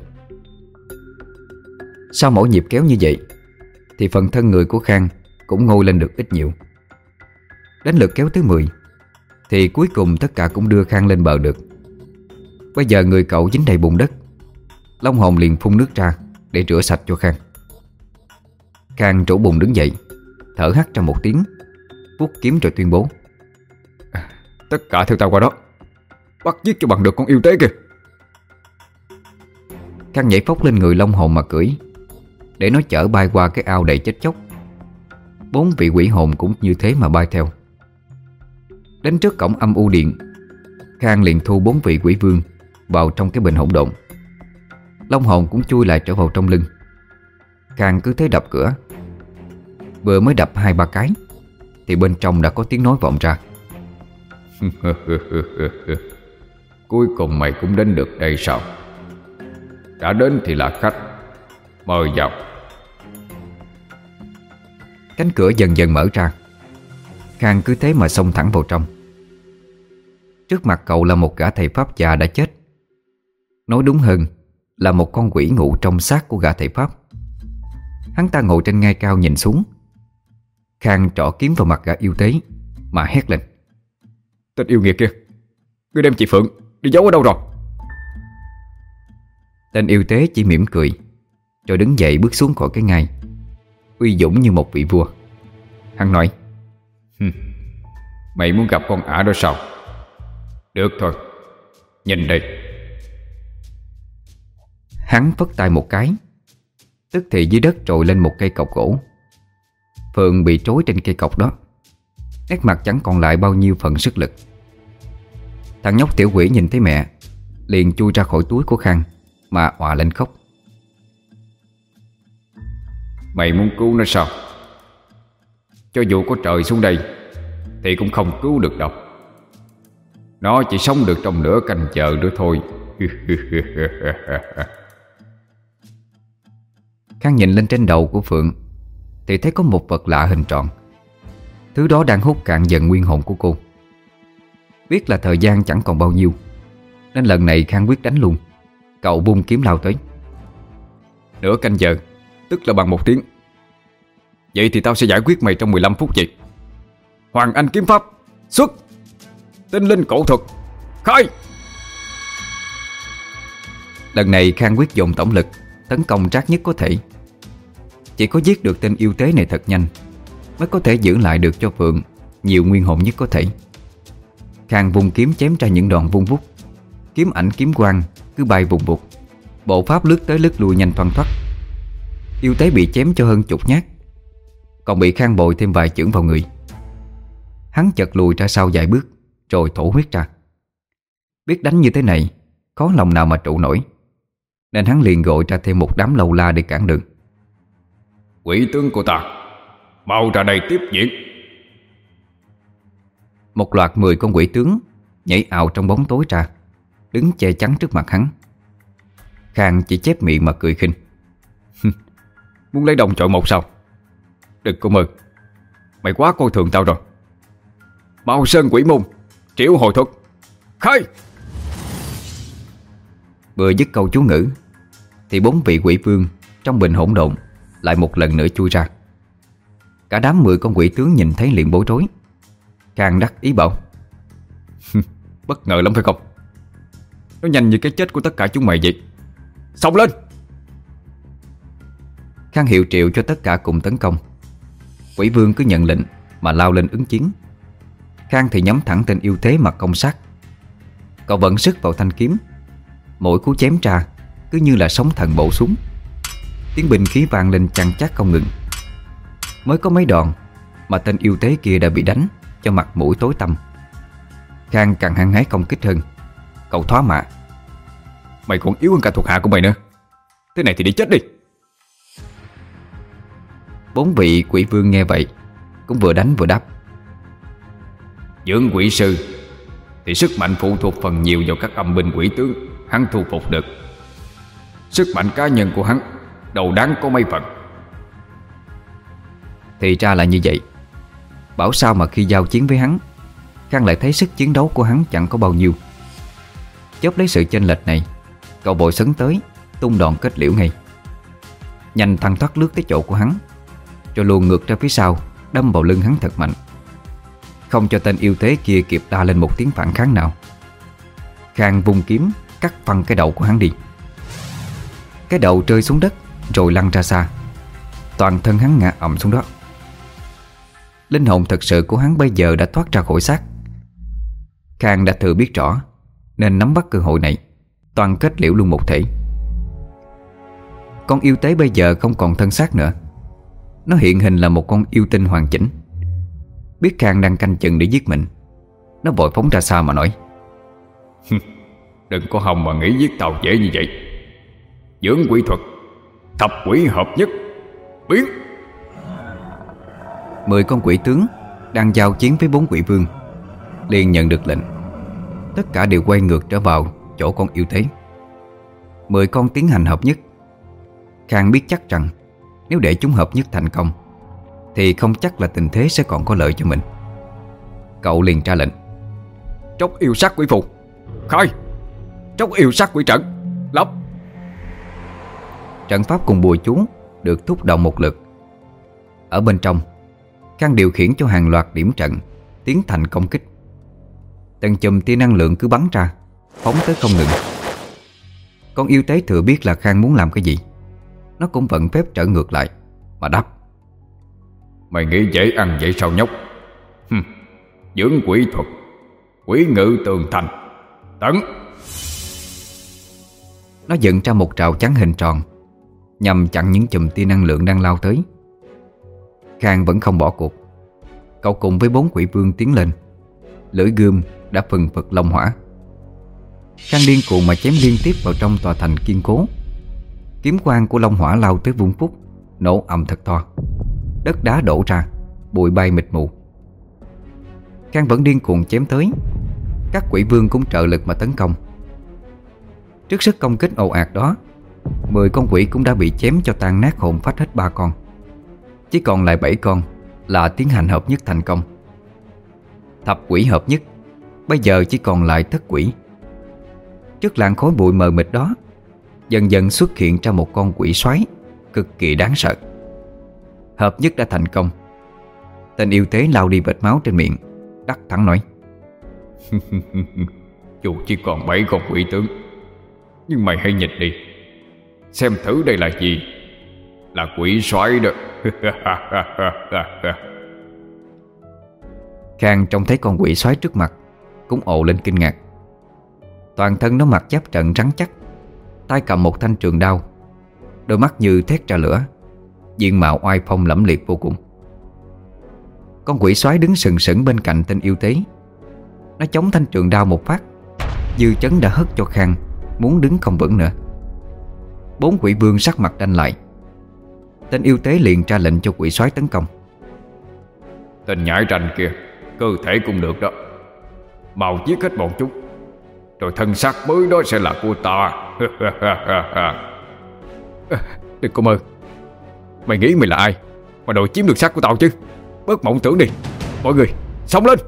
A: Sau mỗi nhịp kéo như vậy thì phần thân người của Khang cũng ngồi lên được ít nhiều. Đến lượt kéo tới 10 thì cuối cùng tất cả cũng đưa Khang lên bờ được. Bây giờ người cậu dính đầy bùn đất. Long hồn liền phun nước ra để rửa sạch cho Khang. Khang trổ bùn đứng dậy, thở hắt ra một tiếng, vuốt kiếm rồi tuyên bố:
C: Tất cả theo tao qua đó, bắt giết cho bằng được con yêu tế kìa.
A: Khang nhảy phóc lên người Long hồn mà cưỡi, để nó chở bay qua cái ao đầy chết chóc. 4 vị quỷ hồn cũng như thế mà bay theo. Đến trước cổng âm u điện, Khang liền thu 4 vị quỷ vương vào trong cái bình hỗn độn. Long hồn cũng chui lại trở vào trong lưng. Khang cứ thế đập cửa. Vừa mới đập 2-3 cái thì bên trong đã có tiếng nói vọng ra:
C: Cuối cùng mày cũng đến được đây sao? Đã đến thì là khách, mời vào.
A: Cánh cửa dần dần mở ra. Khang cứ thế mà xông thẳng vào trong. Trước mặt cậu là một gã thầy pháp già đã chết. Nói đúng hơn là một con quỷ ngụ trong xác của gã thầy Pháp. Hắn ta ngồi trên ngai cao nhìn xuống. Khang trỏ kiếm vào mặt gã yêu tế mà hét lên:
C: Tên yêu nghiệt kia, ngươi đem chị Phượng đi giấu ở đâu rồi?
A: Tên yêu tế chỉ mỉm cười, rồi đứng dậy bước xuống khỏi cái ngai, uy dũng như một vị vua. Hắn nói:
C: Mày muốn gặp con ả đó sao? Được thôi, nhìn đây.
A: Hắn phất tay một cái, tức thì dưới đất trồi lên một cây cọc gỗ. Phượng bị trói trên cây cọc đó, nét mặt chẳng còn lại bao nhiêu phần sức lực. Thằng nhóc tiểu quỷ nhìn thấy mẹ, liền chui ra khỏi túi của Khang mà òa lên khóc.
C: Mày muốn cứu nó sao? Cho dù có trời xuống đây thì cũng không cứu được đâu. Nó chỉ sống được trong nửa canh giờ nữa thôi.
A: Khang nhìn lên trên đầu của Phượng thì thấy có một vật lạ hình tròn. Thứ đó đang hút cạn dần nguyên hồn của cô. Biết là thời gian chẳng còn bao nhiêu, nên lần này Khang quyết đánh luôn. Cậu vung kiếm lao tới.
C: Nửa canh giờ tức là bằng 1 tiếng. Vậy thì tao sẽ giải quyết mày trong 15 phút vậy. Hoàng Anh kiếm pháp xuất. Tinh linh cổ thuật khai.
A: Lần này Khang quyết dùng tổng lực tấn công trác nhất có thể. Chỉ có giết được tên yêu tế này thật nhanh mới có thể giữ lại được cho Phượng nhiều nguyên hồn nhất có thể. Khang vung kiếm chém ra những đòn vung vút. Kiếm ảnh kiếm quang cứ bay vùng vụt. Bộ pháp lướt tới lướt lui nhanh thoăn thoắt. Yêu tế bị chém cho hơn chục nhát, còn bị Khang bội thêm vài chưởng vào người. Hắn chật lùi ra sau vài bước, rồi thổ huyết ra. Biết đánh như thế này khó lòng nào mà trụ nổi, nên hắn liền gọi ra thêm một đám lâu la để cản đường.
C: Quỷ tướng của ta, mau ra đây tiếp diễn.
A: Một loạt 10 con quỷ tướng nhảy ào trong bóng tối ra, đứng che chắn trước mặt hắn. Khang chỉ chép miệng mà cười khinh.
C: Muốn lấy đồng chọi một sao? Đừng có mơ, mày quá coi thường tao rồi. Mao Sơn Quỷ Môn triệu hồi thuật khai.
A: Vừa dứt câu chú ngữ thì 4 vị quỷ vương trong bình hỗn độn lại một lần nữa chui ra. Cả đám 10 con quỷ tướng nhìn thấy liền bối rối. Khang đắc ý bảo:
C: Bất ngờ lắm phải không? Nó nhanh như cái chết của tất cả chúng mày vậy. Xông lên!
A: Khang hiệu triệu cho tất cả cùng tấn công. Quỷ vương cứ nhận lệnh mà lao lên ứng chiến. Khang thì nhắm thẳng tên yêu tế mà công sát. Cậu vận sức vào thanh kiếm. Mỗi cú chém ra cứ như là sóng thần bổ xuống. Tiếng binh khí vang lên chằng chát không ngừng. Mới có mấy đòn mà tên yêu tế kia đã bị đánh cho mặt mũi tối tăm. Khang càng hăng hái công kích hơn. Cậu thoá mạ:
C: Mày còn yếu hơn cả thuộc hạ của mày nữa. Thế này thì đi chết đi.
A: 4 vị quỷ vương nghe vậy cũng vừa đánh vừa đáp:
C: Dưỡng quỷ sư thì sức mạnh phụ thuộc phần nhiều vào các âm binh quỷ tướng hắn thu phục được. Sức mạnh cá nhân của hắn đâu đáng có mấy phần.
A: Thì ra là như vậy. Bảo sao mà khi giao chiến với hắn, Khang lại thấy sức chiến đấu của hắn chẳng có bao nhiêu. Chớp lấy sự chênh lệch này, cậu vội sấn tới, tung đòn kết liễu ngay. Nhanh thăng thoát lướt tới chỗ của hắn, rồi luồn ngược ra phía sau, đâm vào lưng hắn thật mạnh, không cho tên yêu tế kia kịp la lên một tiếng phản kháng nào. Khang vung kiếm cắt phăng cái đầu của hắn đi. Cái đầu rơi xuống đất rồi lăn ra xa. Toàn thân hắn ngã ầm xuống đó. Linh hồn thật sự của hắn bây giờ đã thoát ra khỏi xác. Khang đã thừa biết rõ, nên nắm bắt cơ hội này, toàn kết liễu luôn một thể. Con yêu tế bây giờ không còn thân xác nữa. Nó hiện hình là một con yêu tinh hoàn chỉnh. Biết Khang đang canh chừng để giết mình, nó vội phóng ra xa mà nói:
C: Đừng có hòng mà nghĩ giết tao dễ như vậy. Dưỡng quỷ thuật thập quỷ hợp nhất biến.
A: 10 con quỷ tướng đang giao chiến với 4 quỷ vương liền nhận được lệnh. Tất cả đều quay ngược trở vào chỗ con yêu tế. 10 con tiến hành hợp nhất. Khang biết chắc rằng nếu để chúng hợp nhất thành công thì không chắc là tình thế sẽ còn có lợi cho mình. Cậu liền ra lệnh:
C: Tróc yêu sát quỷ phù khai. Tróc yêu sát quỷ trận lập.
A: Trận pháp cùng bùa chú được thúc động một lượt. Ở bên trong, Khang điều khiển cho hàng loạt điểm trận tiến thành công kích. Từng chùm tia năng lượng cứ bắn ra, phóng tới không ngừng. Con yêu tế thừa biết là Khang muốn làm cái gì, nó cũng vận phép trở ngược lại mà đáp:
C: Mày nghĩ dễ ăn vậy sao nhóc? Dưỡng quỷ thuật, quỷ ngự tường thành, tấn.
A: Nó dựng ra một rào chắn hình tròn nhằm chặn những chùm tia năng lượng đang lao tới. Khang vẫn không bỏ cuộc. Cậu cùng với 4 quỷ vương tiến lên. Lưỡi gươm đã phừng phực long hỏa. Khang điên cuồng mà chém liên tiếp vào trong tòa thành kiên cố. Kiếm quang của long hỏa lao tới vung phúc, nổ ầm thật to. Đất đá đổ ra, bụi bay mịt mù. Khang vẫn điên cuồng chém tới. Các quỷ vương cũng trợ lực mà tấn công. Trước sức công kích ồ ạt đó, 10 con quỷ cũng đã bị chém cho tan nát hồn phách hết 3 con. Chỉ còn lại 7 con là tiến hành hợp nhất thành công. Thập quỷ hợp nhất, bây giờ chỉ còn lại thất quỷ. Trước làn khói bụi mờ mịt đó, dần dần xuất hiện ra một con quỷ xoáy cực kỳ đáng sợ. Hợp nhất đã thành công. Tên yêu tế lau đi vệt máu trên miệng, đắc thắng nói:
C: Dù chỉ còn 7 con quỷ tướng, nhưng mày hãy nhìn đi, xem thử đây là gì. Là quỷ xoáy đó.
A: Khang trông thấy con quỷ xoáy trước mặt cũng ồ lên kinh ngạc. Toàn thân nó mặc giáp trận rắn chắc, tay cầm một thanh trường đao, đôi mắt như thét ra lửa, diện mạo oai phong lẫm liệt vô cùng. Con quỷ xoáy đứng sừng sững bên cạnh tên yêu tế. Nó chống thanh trường đao một phát, dư chấn đã hất cho Khang muốn đứng không vững nữa. 4 quỷ vương sắc mặt đanh lại. Tên yêu tế liền ra lệnh cho quỷ soái tấn công.
C: Tên nhãi ranh kia, cơ thể cũng được đó, mau giết hết bọn chúng, rồi thân xác mới đó sẽ là của ta.
B: Đừng có mơ. Mày nghĩ mày là ai mà đòi chiếm được xác của tao chứ? Bớt mộng tưởng đi. Mọi người xông lên.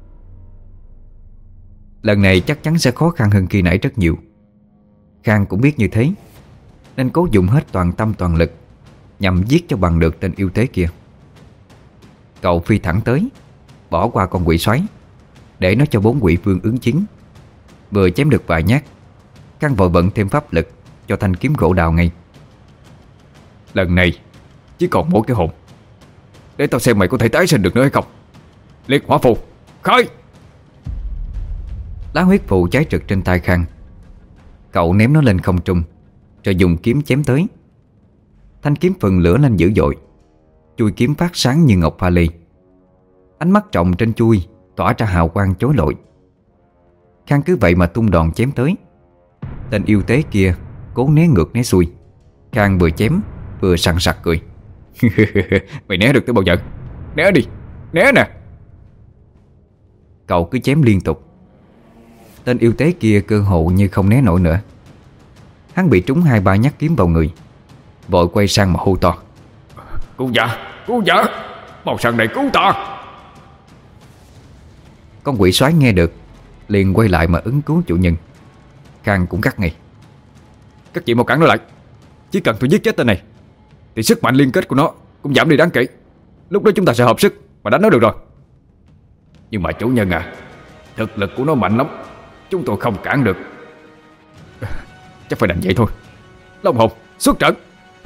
A: Lần này chắc chắn sẽ khó khăn hơn khi nãy rất nhiều. Khang cũng biết như thế, nên cố dùng hết toàn tâm toàn lực nhằm giết cho bằng được tên yêu tế kia. Cậu phi thẳng tới, bỏ qua con quỷ xoáy, để nó cho 4 quỷ vương ứng chiến. Vừa chém được vài nhát, Khang vội bận thêm pháp lực cho thanh kiếm gỗ đào ngay.
B: Lần này chỉ còn mỗi cái hồn, để tao xem mày có thể tái sinh được nữa hay không. Liệt hỏa phù, khởi!
A: Lá huyết phù cháy rực trên tay Khang. Cậu ném nó lên không trung, rồi dùng kiếm chém tới. Thanh kiếm phừng lửa lên dữ dội, chuôi kiếm phát sáng như ngọc pha lê. Ánh mắt trọng trên chuôi tỏa ra hào quang chói lọi. Khang cứ vậy mà tung đòn chém tới. Tên yêu tế kia cố né ngược né xuôi. Khang vừa chém vừa sằng sặc cười.
B: Mày né được tới bao giờ? Né đi, né nè.
A: Cậu cứ chém liên tục. Tên yêu tế kia cơ hồ như không né nổi nữa. Hắn bị trúng 2-3 nhát kiếm vào người, vội quay sang mà hô to:
C: Cứu giả, mau sang đây cứu ta.
A: Con quỷ soái nghe được liền quay lại mà ứng cứu chủ nhân. Khang cũng cắt ngay:
B: Các chị mau cản nó lại. Chỉ cần tôi giết chết tên này thì sức mạnh liên kết của nó cũng giảm đi đáng kể. Lúc đó chúng ta sẽ hợp sức mà đánh nó được rồi.
C: Nhưng mà chủ nhân à, thực lực của nó mạnh lắm, chúng tôi không cản được.
B: Chắc phải đành vậy thôi. Long hồn xuất trận.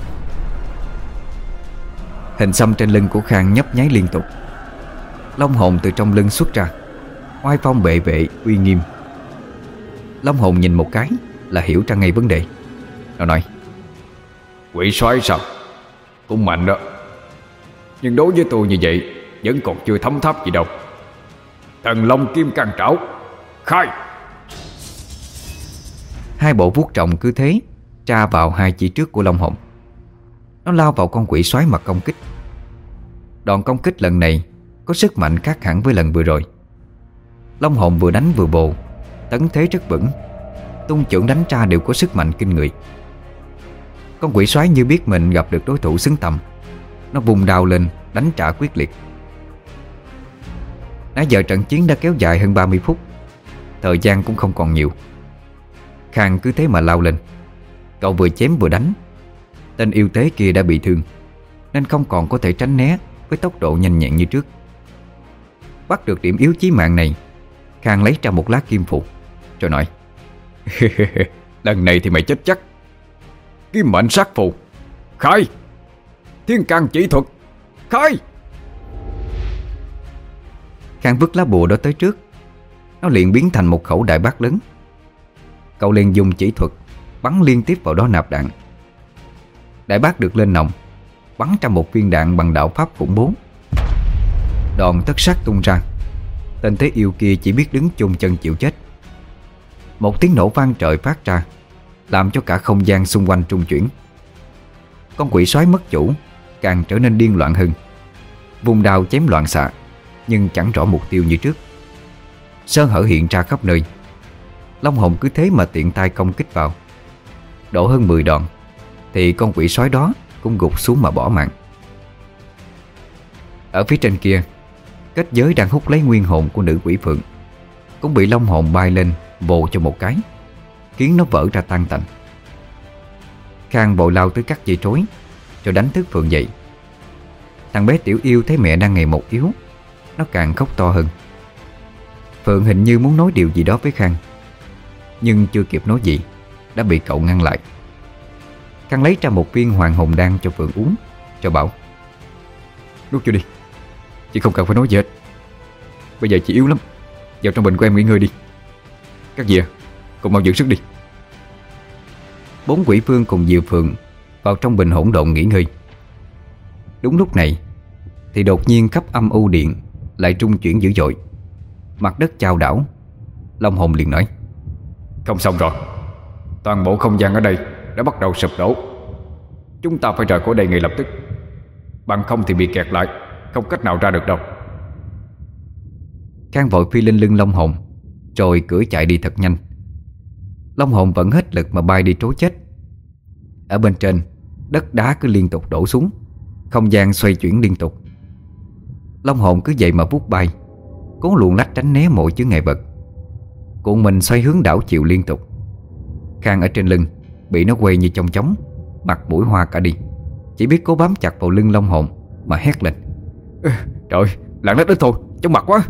A: Hình xăm trên lưng của Khang nhấp nháy liên tục. Long hồn từ trong lưng xuất ra, oai phong bệ vệ uy nghiêm. Long hồn nhìn một cái là hiểu ra ngay vấn đề. Nó nói:
C: Quỷ soái sao? Cũng mạnh đó, nhưng đối với tôi như vậy vẫn còn chưa thấm tháp gì đâu. Thần Long Kim Cang Trảo, khai!
A: 2 bộ vuốt rồng cứ thế tra vào 2 chỉ trước của Long hồn. Nó lao vào con quỷ soái mà công kích. Đòn công kích lần này có sức mạnh khác hẳn với lần vừa rồi. Long hồn vừa đánh vừa bồ, tấn thế rất vững, tung chưởng đánh ra đều có sức mạnh kinh người. Con quỷ soái như biết mình gặp được đối thủ xứng tầm, nó vùng đao lên đánh trả quyết liệt. Nãy giờ trận chiến đã kéo dài hơn 30 phút, thời gian cũng không còn nhiều. Khang cứ thế mà lao lên. Cậu vừa chém vừa đánh. Tên yêu tế kia đã bị thương, nên không còn có thể tránh né với tốc độ nhanh nhẹn như trước. Bắt được điểm yếu chí mạng này, Khang lấy ra một lá kim phù rồi nói:
C: lần này thì mày chết chắc. Kim mệnh sát phù, khai! Thiên can chỉ thuật, khai!
A: Khang vứt lá bùa đó tới trước. Nó liền biến thành một khẩu đại bác lớn. Cậu liền dùng chỉ thuật bắn liên tiếp vào đó nạp đạn. Đại bác được lên nòng, bắn ra một viên đạn bằng đạo pháp khủng bố. Đòn tất sát tung ra. Tên thế yêu kia chỉ biết đứng chôn chân chịu chết. Một tiếng nổ vang trời phát ra, làm cho cả không gian xung quanh trung chuyển. Con quỷ soái mất chủ càng trở nên điên loạn hơn, vùng đao chém loạn xạ, nhưng chẳng rõ mục tiêu như trước. Sơ hở hiện ra khắp nơi. Long hồn cứ thế mà tiện tay công kích vào. Đổ hơn 10 đòn thì con quỷ sói đó cũng gục xuống mà bỏ mạng. Ở phía trên kia, kết giới đang hút lấy nguyên hồn của nữ quỷ phượng cũng bị long hồn bay lên vồ cho một cái, khiến nó vỡ ra tan tành. Khang vội lao tới cắt dây trối rồi đánh thức Phượng dậy. Thằng bé tiểu yêu thấy mẹ đang ngày một yếu, nó càng khóc to hơn. Phượng hình như muốn nói điều gì đó với Khang, nhưng chưa kịp nói gì đã bị cậu ngăn lại. Khang lấy ra một viên hoàng hồn đan cho Phượng uống, cho bảo:
C: nuốt vô đi, chị không cần phải nói gì hết. Bây giờ chị yếu lắm, vào trong bình của em nghỉ ngơi đi. Các dì cùng mau dưỡng sức đi.
A: 4 quỷ vương cùng Diệu Phượng vào trong bình hỗn độn nghỉ ngơi. Đúng lúc này thì đột nhiên khắp âm u điện lại trung chuyển dữ dội. Mặt đất chao đảo. Long hồn liền nói:
C: không xong rồi, toàn bộ không gian ở đây đã bắt đầu sụp đổ. Chúng ta phải rời khỏi đây ngay lập tức, bằng không thì bị kẹt lại, không cách nào ra được đâu.
A: Khang vội phi lên lưng Long hồn, rồi cưỡi chạy đi thật nhanh. Long hồn vẫn hết lực mà bay đi trối chết. Ở bên trên, đất đá cứ liên tục đổ xuống, không gian xoay chuyển liên tục. Long hồn cứ vậy mà vút bay, cố luồn lách tránh né mọi chướng ngại vật. Cuộn mình xoay hướng đảo chiều liên tục. Khang ở trên lưng bị nó quay như chong chóng, mặt mũi hoa cả đi, chỉ biết cố bám chặt vào lưng Long hồn mà hét lên:
C: trời, lạng đất đến thôi, chóng mặt quá.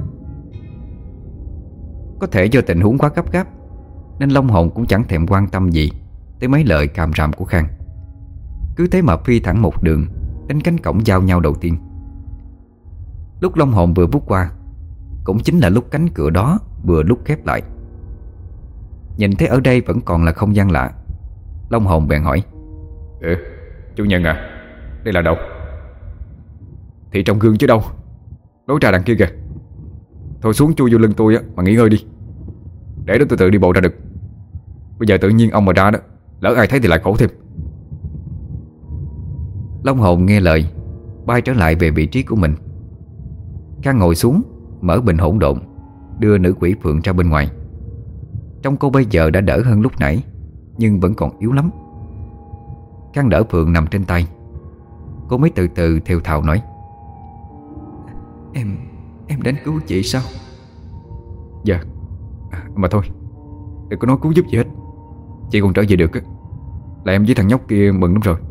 A: Có thể do tình huống quá gấp gáp nên Long hồn cũng chẳng thèm quan tâm gì tới mấy lời càm ràm của Khang. Cứ thế mà phi thẳng một đường đến cánh cổng giao nhau đầu tiên. Lúc Long hồn vừa vút qua cũng chính là lúc cánh cửa đó vừa lúc khép lại. Nhìn thấy ở đây vẫn còn là không gian lạ, Long hồn bèn hỏi:
C: chủ nhân à, đây là đâu? Thì trong gương chứ đâu, lối ra đằng kia kìa. Thôi xuống chui vô lưng tôi á mà nghỉ ngơi đi, để đó tôi tự đi bộ ra được. Bây giờ tự nhiên ông mà ra đó, lỡ ai thấy thì lại khổ thêm.
A: Long hồn nghe lời, bay trở lại về vị trí của mình. Khang ngồi xuống, mở bình hỗn độn, đưa nữ quỷ Phượng ra bên ngoài. Trông cô bây giờ đã đỡ hơn lúc nãy, nhưng vẫn còn yếu lắm. Khang đỡ Phượng nằm trên tay. Cô mới từ từ thều thào nói: Em đến cứu chị sao?
C: Dạ, mà thôi, đừng có nói cứu giúp gì hết. Chị còn trở về được á, là em với thằng nhóc kia mừng lắm rồi.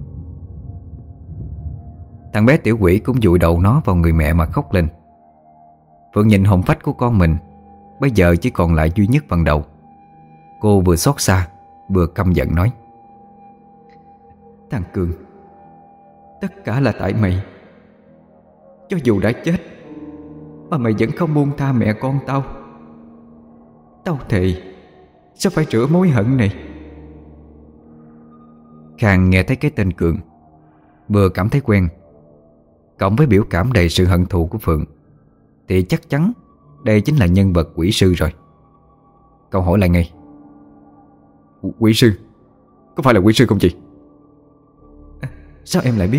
A: Thằng bé tiểu quỷ cũng dụi đầu nó vào người mẹ mà khóc lên. Phượng nhìn hồn phách của con mình bây giờ chỉ còn lại duy nhất phần đầu. Cô vừa xót xa vừa căm giận nói: Thằng Cường, tất cả là tại mày. Cho dù đã chết mà mày vẫn không buông tha mẹ con tao. Tao thề sẽ phải rửa mối hận này. Khang nghe thấy cái tên Cường, vừa cảm thấy quen, cộng với biểu cảm đầy sự hận thù của Phượng, thì chắc chắn đây chính là nhân vật quỷ sư rồi. Cậu hỏi lại ngay:
C: Quỷ sư? Có phải là quỷ sư không chị?
A: Sao em lại biết?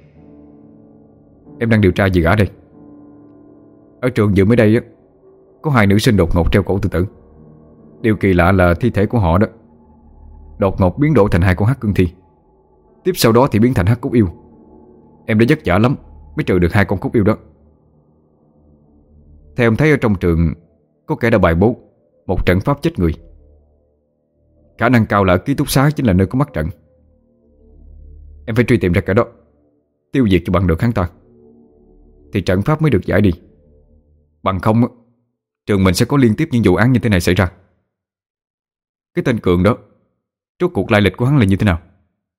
C: Em đang điều tra về gã đây. Ở trường vừa mới đây á, có 2 nữ sinh đột ngột treo cổ tự tử. Điều kỳ lạ là thi thể của họ đó đột ngột biến đổi thành 2 con hắc cương thi. Tiếp sau đó thì biến thành hắc cúc yêu. Em đã vất vả lắm mới trừ được 2 con cúc yêu đó. Theo em thấy ở trong trường có kẻ đã bày bố một trận pháp chết người. Khả năng cao là ở ký túc xá chính là nơi có mắt trận. Em phải truy tìm ra cả đó, tiêu diệt cho bằng được hắn ta, thì trận pháp mới được giải đi. Bằng không trường mình sẽ có liên tiếp những vụ án như thế này xảy ra. Cái tên Cường đó, rốt cuộc lai lịch của hắn là như thế nào?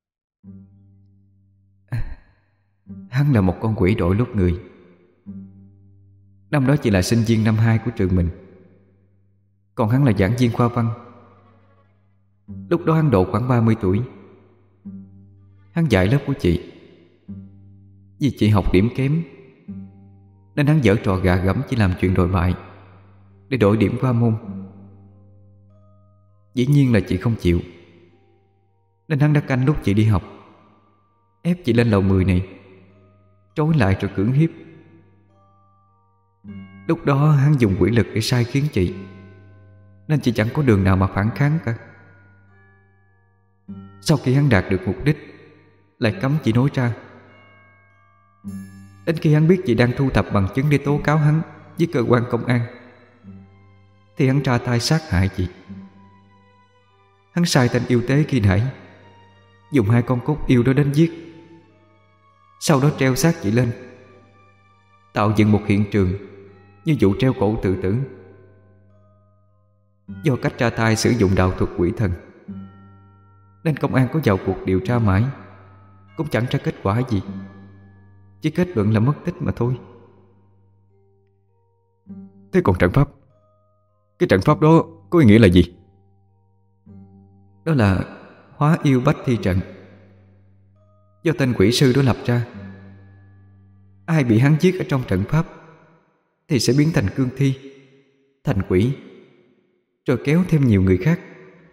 A: Hắn là một con quỷ đội lốt người. Năm đó chỉ là sinh viên năm 2 của trường mình, còn hắn là giảng viên khoa văn. Lúc đó hắn độ khoảng 30 tuổi. Hắn dạy lớp của chị. Vì chị học điểm kém nên hắn giở trò gạ gẫm chỉ làm chuyện đồi bại để đổi điểm qua môn. Dĩ nhiên là chị không chịu, nên hắn đã canh lúc chị đi học, ép chị lên lầu 10 này, trói lại rồi cưỡng hiếp. Lúc đó hắn dùng quỷ lực để sai khiến chị, nên chị chẳng có đường nào mà phản kháng cả. Sau khi hắn đạt được mục đích, lại cấm chị nói ra. Đến khi hắn biết chị đang thu thập bằng chứng để tố cáo hắn với cơ quan công an, thì hắn ra tay sát hại chị. Hắn sai tên yêu tế khi nãy, dùng 2 con cốt yêu đó đến giết. Sau đó treo xác chị lên, tạo dựng một hiện trường như vụ treo cổ tự tử. Do cách ra tay sử dụng đạo thuật quỷ thần, nên công an có vào cuộc điều tra mãi cũng chẳng ra kết quả gì, chỉ kết luận là mất tích mà thôi.
C: Thế còn trận pháp, cái trận pháp đó có ý nghĩa là gì?
A: Đó là hóa yêu bách thi trận, do tên quỷ sư đó lập ra. Ai bị hắn giết ở trong trận pháp thì sẽ biến thành cương thi, thành quỷ, rồi kéo thêm nhiều người khác.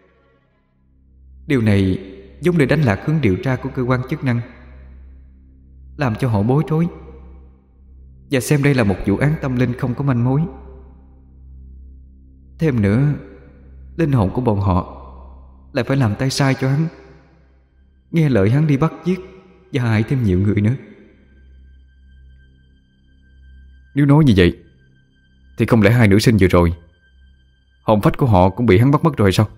A: Điều này giống để đánh lạc hướng điều tra của cơ quan chức năng, làm cho họ bối rối và xem đây là một vụ án tâm linh không có manh mối. Thêm nữa, linh hồn của bọn họ lại phải làm tay sai cho hắn, nghe lời hắn đi bắt giết và hại thêm nhiều người nữa.
C: Nếu nói như vậy thì không lẽ 2 nữ sinh vừa rồi hồn phách của họ cũng bị hắn bắt mất rồi sao?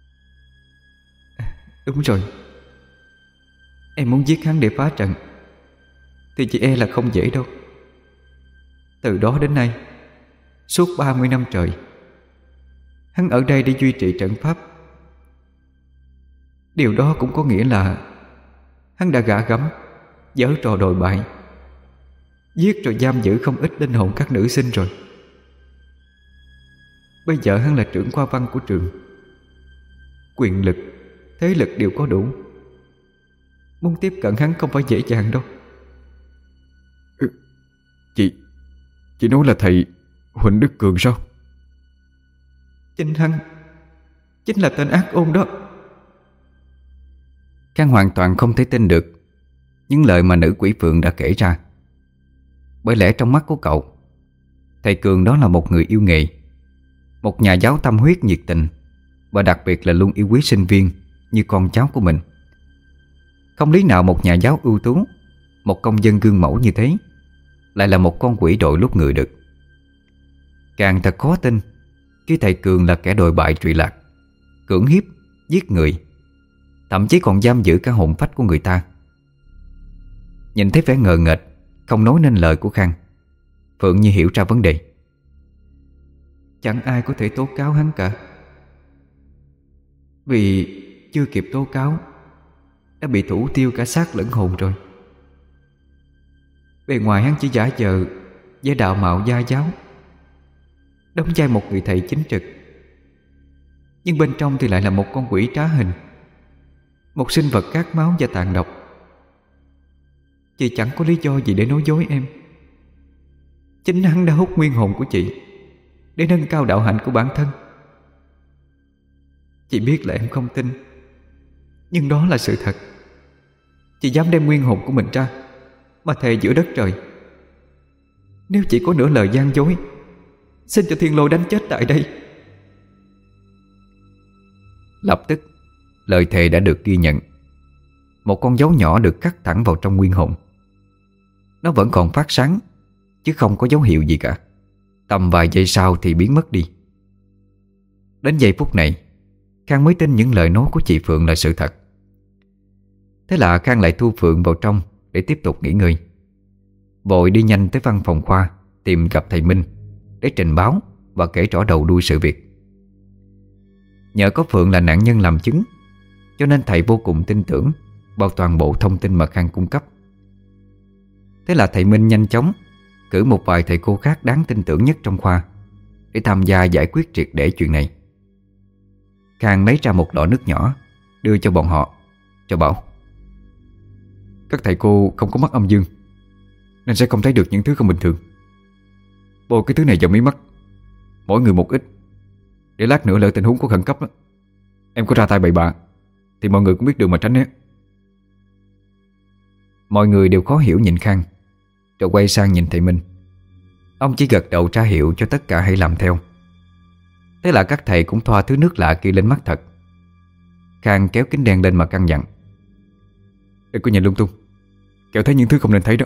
A: Đúng rồi. Em muốn giết hắn để phá trận thì chị e là không dễ đâu. Từ đó đến nay, suốt 30 năm trời, hắn ở đây để duy trì trận pháp. Điều đó cũng có nghĩa là hắn đã gạ gẫm, giở trò đồi bại, giết rồi giam giữ không ít linh hồn các nữ sinh rồi. Bây giờ hắn là trưởng khoa văn của trường, quyền lực, thế lực đều có đủ. Muốn tiếp cận hắn không phải dễ dàng đâu.
C: Chị nói là thầy Huỳnh Đức Cường sao?
A: Chính hắn, chính là tên ác ôn đó.
B: Khang hoàn toàn không thể tin được những lời mà nữ quỷ phượng đã kể ra. Bởi lẽ trong mắt của cậu, thầy Cường đó là một người yêu nghệ, một nhà giáo tâm huyết nhiệt tình, và đặc biệt là luôn yêu quý sinh viên như con cháu của mình. Không lý nào một nhà giáo ưu tú, một công dân gương mẫu như thế lại là một con quỷ đội lút người được. Càng thật khó tin khi thầy Cường là kẻ đồi bại trụy lạc, cưỡng hiếp, giết người, thậm chí còn giam giữ cả hồn phách của người ta. Nhìn thấy vẻ ngờ nghệch, không nói nên lời của Khang, Phượng như hiểu ra vấn đề.
A: Chẳng ai có thể tố cáo hắn cả, vì chưa kịp tố cáo đã bị thủ tiêu cả xác lẫn hồn rồi. Bề ngoài hắn chỉ giả vờ với đạo mạo gia giáo, đóng vai một người thầy chính trực, nhưng bên trong thì lại là một con quỷ trá hình, một sinh vật khát máu và tàn độc. Chị chẳng có lý do gì để nói dối em. Chính hắn đã hút nguyên hồn của chị để nâng cao đạo hạnh của bản thân. Chị biết là em không tin, nhưng đó là sự thật. Chị dám đem nguyên hồn của mình ra mà thề giữa đất trời. Nếu chị có nửa lời gian dối, xin cho thiên lôi đánh chết tại đây.
B: Lập tức lời thề đã được ghi nhận. Một con dấu nhỏ được cắt thẳng vào trong nguyên hồn. Nó vẫn còn phát sáng, chứ không có dấu hiệu gì cả. Tầm vài giây sau thì biến mất đi. Đến giây phút này, Khang mới tin những lời nói của chị Phượng là sự thật.
A: Thế là Khang lại thu Phượng vào trong để tiếp tục nghỉ ngơi. Vội đi nhanh tới văn phòng khoa tìm gặp thầy Minh để trình báo và kể rõ đầu đuôi sự việc. Nhờ có Phượng là nạn nhân làm chứng, cho nên thầy vô cùng tin tưởng vào toàn bộ thông tin mà Khang cung cấp. Thế là thầy Minh nhanh chóng cử một vài thầy cô khác đáng tin tưởng nhất trong khoa để tham gia giải quyết triệt để chuyện này. Khang lấy ra một lọ nước nhỏ đưa cho bọn họ, cho bảo:
C: Các thầy cô không có mắt âm dương nên sẽ không thấy được những thứ không bình thường. Bôi cái thứ này vào mí mắt, mỗi người một ít, để lát nữa lỡ tình huống có khẩn cấp đó, em có ra tay bậy bạ thì mọi người cũng biết đường mà tránh nhé.
A: Mọi người đều khó hiểu nhìn Khang, rồi quay sang nhìn thầy Minh. Ông chỉ gật đầu ra hiệu cho tất cả hãy làm theo. Thế là các thầy cũng thoa thứ nước lạ kia lên mắt thật. Khang kéo kính đen lên mà căn dặn:
C: Đừng có nhìn lung tung, kẻo thấy những thứ không nên thấy đó.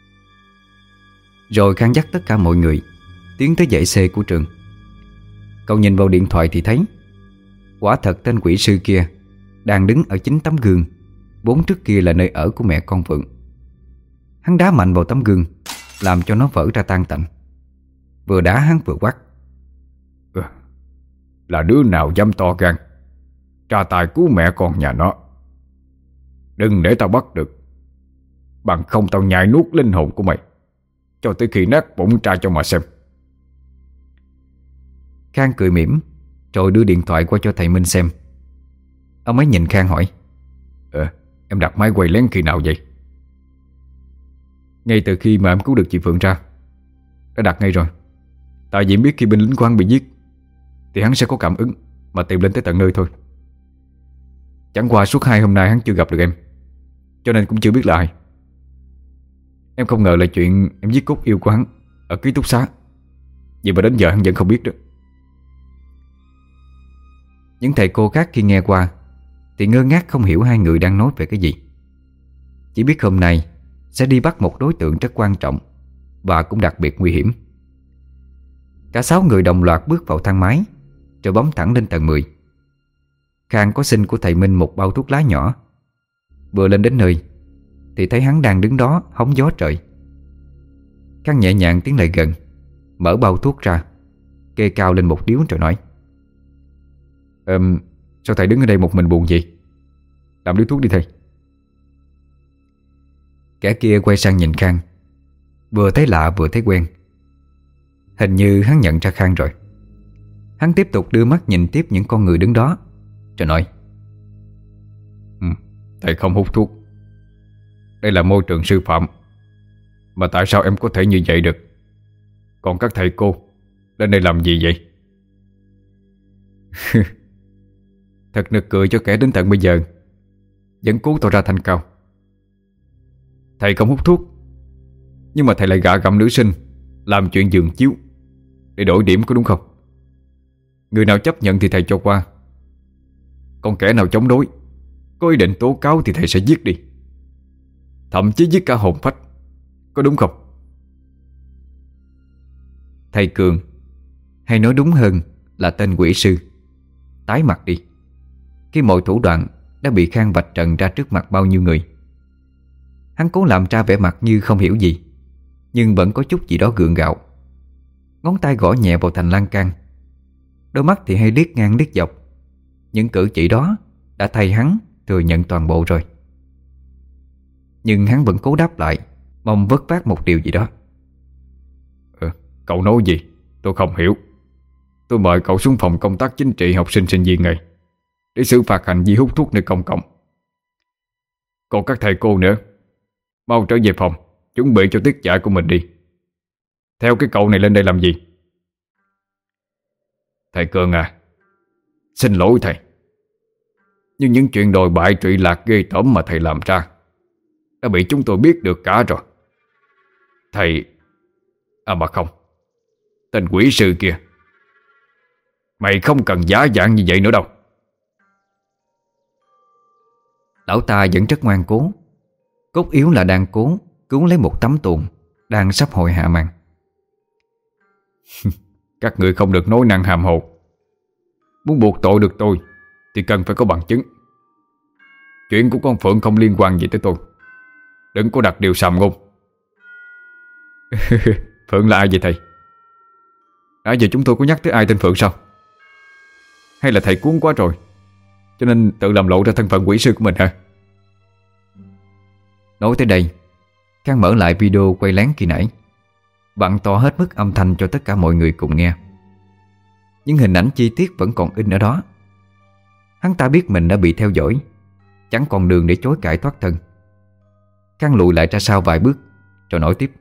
A: Rồi Khang dắt tất cả mọi người tiến tới dãy xe của trường. Cậu nhìn vào điện thoại thì thấy quả thật tên quỷ sư kia đang đứng ở chính tấm gương vốn trước kia là nơi ở của mẹ con Phượng. Hắn đá mạnh vào tấm gương, làm cho nó vỡ ra tan tành. Vừa đá hắn vừa quát:
C: Là đứa nào dám to gan tra tài cứu mẹ con nhà nó? Đừng để tao bắt được, bằng không tao nhai nuốt linh hồn của mày cho tới khi nát bụng tra cho mà xem.
A: Khang cười mỉm rồi đưa điện thoại qua cho thầy Minh xem. Ông ấy nhìn Khang hỏi:
C: Em đặt máy quay lén khi nào vậy?
B: Ngay từ khi mà em cứu được chị Phượng ra, đã đặt ngay rồi. Tại vì em biết khi binh lính của hắn bị giết thì hắn sẽ có cảm ứng mà tìm lên tới tận nơi thôi. Chẳng qua suốt 2 hôm nay hắn chưa gặp được em, cho nên cũng chưa biết là ai. Em không ngờ là chuyện em giết cốt yêu của hắn ở ký túc xá, vậy mà đến giờ hắn vẫn không biết đó.
A: Những thầy cô khác khi nghe qua thì ngơ ngác không hiểu hai người đang nói về cái gì. Chỉ biết hôm nay sẽ đi bắt một đối tượng rất quan trọng và cũng đặc biệt nguy hiểm. Cả 6 người đồng loạt bước vào thang máy rồi bấm thẳng lên tầng 10. Khang có xin của thầy Minh một bao thuốc lá nhỏ. Vừa lên đến nơi thì thấy hắn đang đứng đó hóng gió trời. Khang nhẹ nhàng tiến lại gần, mở bao thuốc ra, kê cao lên một điếu rồi nói:
B: Sao thầy đứng ở đây một mình buồn vậy? Làm điếu thuốc đi thầy.
A: Kẻ kia quay sang nhìn Khang, vừa thấy lạ vừa thấy quen. Hình như hắn nhận ra Khang rồi. Hắn tiếp tục đưa mắt nhìn tiếp những con người đứng đó rồi nói:
C: Thầy không hút thuốc. Đây là môi trường sư phạm, mà tại sao em có thể như vậy được? Còn các thầy cô lên đây làm gì vậy?
B: Thật nực cười cho kẻ đến tận bây giờ vẫn cố tỏ ra thanh cao. Thầy không hút thuốc, nhưng mà thầy lại gạ gẫm nữ sinh, làm chuyện giường chiếu để đổi điểm, có đúng không? Người nào chấp nhận thì thầy cho qua, còn kẻ nào chống đối, có ý định tố cáo thì thầy sẽ giết đi, thậm chí giết cả hồn phách, có đúng không?
A: Thầy Cường, hay nói đúng hơn là tên quỷ sư, tái mặt đi khi mọi thủ đoạn đã bị Khang vạch trần ra trước mặt bao nhiêu người. Hắn cố làm ra vẻ mặt như không hiểu gì, nhưng vẫn có chút gì đó gượng gạo. Ngón tay gõ nhẹ vào thành lan can, đôi mắt thì hay liếc ngang liếc dọc. Những cử chỉ đó đã thay hắn thừa nhận toàn bộ rồi. Nhưng hắn vẫn cố đáp lại, mong vớt vát một điều gì đó.
C: Cậu nói gì? Tôi không hiểu. Tôi mời cậu xuống phòng công tác chính trị học sinh sinh viên này để xử phạt hành vi hút thuốc nơi công cộng. Còn các thầy cô nữa, mau trở về phòng chuẩn bị cho tiết dạy của mình đi. Theo cái cậu này lên đây làm gì? Thầy Cường à, xin lỗi thầy, nhưng những chuyện đồi bại trụy lạc ghê tởm mà thầy làm ra đã bị chúng tôi biết được cả rồi. Thầy... mà không, tên quỷ sư kia, mày không cần giả dạng như vậy nữa đâu.
A: Lão ta vẫn rất ngoan cố. Cốt yếu là đang cố cứu lấy một tấm tuồng đang sắp hội hạ màn.
C: Các người không được nói năng hàm hồ. Muốn buộc tội được tôi thì cần phải có bằng chứng. Chuyện của con Phượng không liên quan gì tới tôi. Đừng có đặt điều sàm ngôn. Phượng là ai vậy thầy? Nãy giờ chúng tôi có nhắc tới ai tên Phượng sao? Hay là thầy cuốn quá rồi cho nên tự làm lộ ra thân phận quỷ sư của mình hả?
A: Nói tới đây, Khang mở lại video quay lén khi nãy, vặn to hết mức âm thanh cho tất cả mọi người cùng nghe. Nhưng hình ảnh chi tiết vẫn còn in ở đó. Hắn ta biết mình đã bị theo dõi, chẳng còn đường để chối cãi thoát thân. Khang lùi lại ra sau vài bước rồi nói tiếp: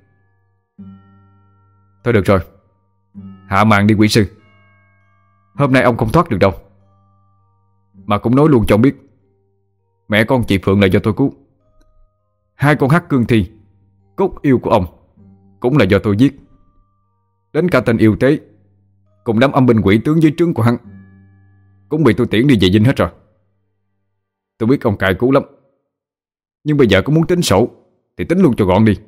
C: Thôi được rồi, hạ màn đi quỷ sư. Hôm nay ông không thoát được đâu. Mà cũng nói luôn cho ông biết, mẹ con chị Phượng là do tôi cứu. Hai con hắc cương thi, cốt yêu của ông, cũng là do tôi giết. Đến cả tên yêu tế cùng đám âm binh quỷ tướng dưới trướng của hắn cũng bị tôi tiễn đi về dinh hết rồi. Tôi biết ông cài cú lắm, nhưng bây giờ có muốn tính sổ thì tính luôn cho gọn đi.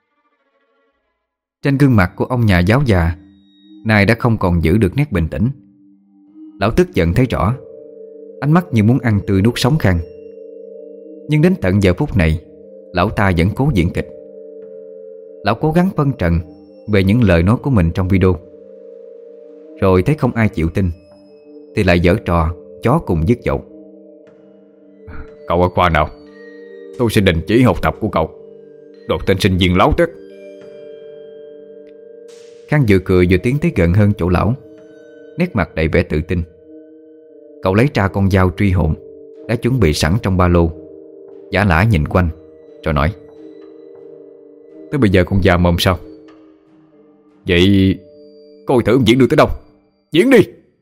A: Trên gương mặt của ông nhà giáo già nay đã không còn giữ được nét bình tĩnh. Lão tức giận thấy rõ, ánh mắt như muốn ăn tươi nuốt sống Khang. Nhưng đến tận giờ phút này, lão ta vẫn cố diễn kịch. Lão cố gắng phân trần về những lời nói của mình trong video. Rồi thấy không ai chịu tin thì lại giở trò chó cùng dứt dậu.
C: Cậu ở khoa nào? Tôi sẽ đình chỉ học tập của cậu. Đồ tên sinh viên láo tét.
A: Khang vừa cười vừa tiến tới gần hơn chỗ lão, nét mặt đầy vẻ tự tin. Cậu lấy ra con dao truy hồn đã chuẩn bị sẵn trong ba lô, giả lả nhìn quanh rồi nói:
C: Tới bây giờ con già mồm sao? Vậy coi thử ông diễn được tới đâu. Diễn đi!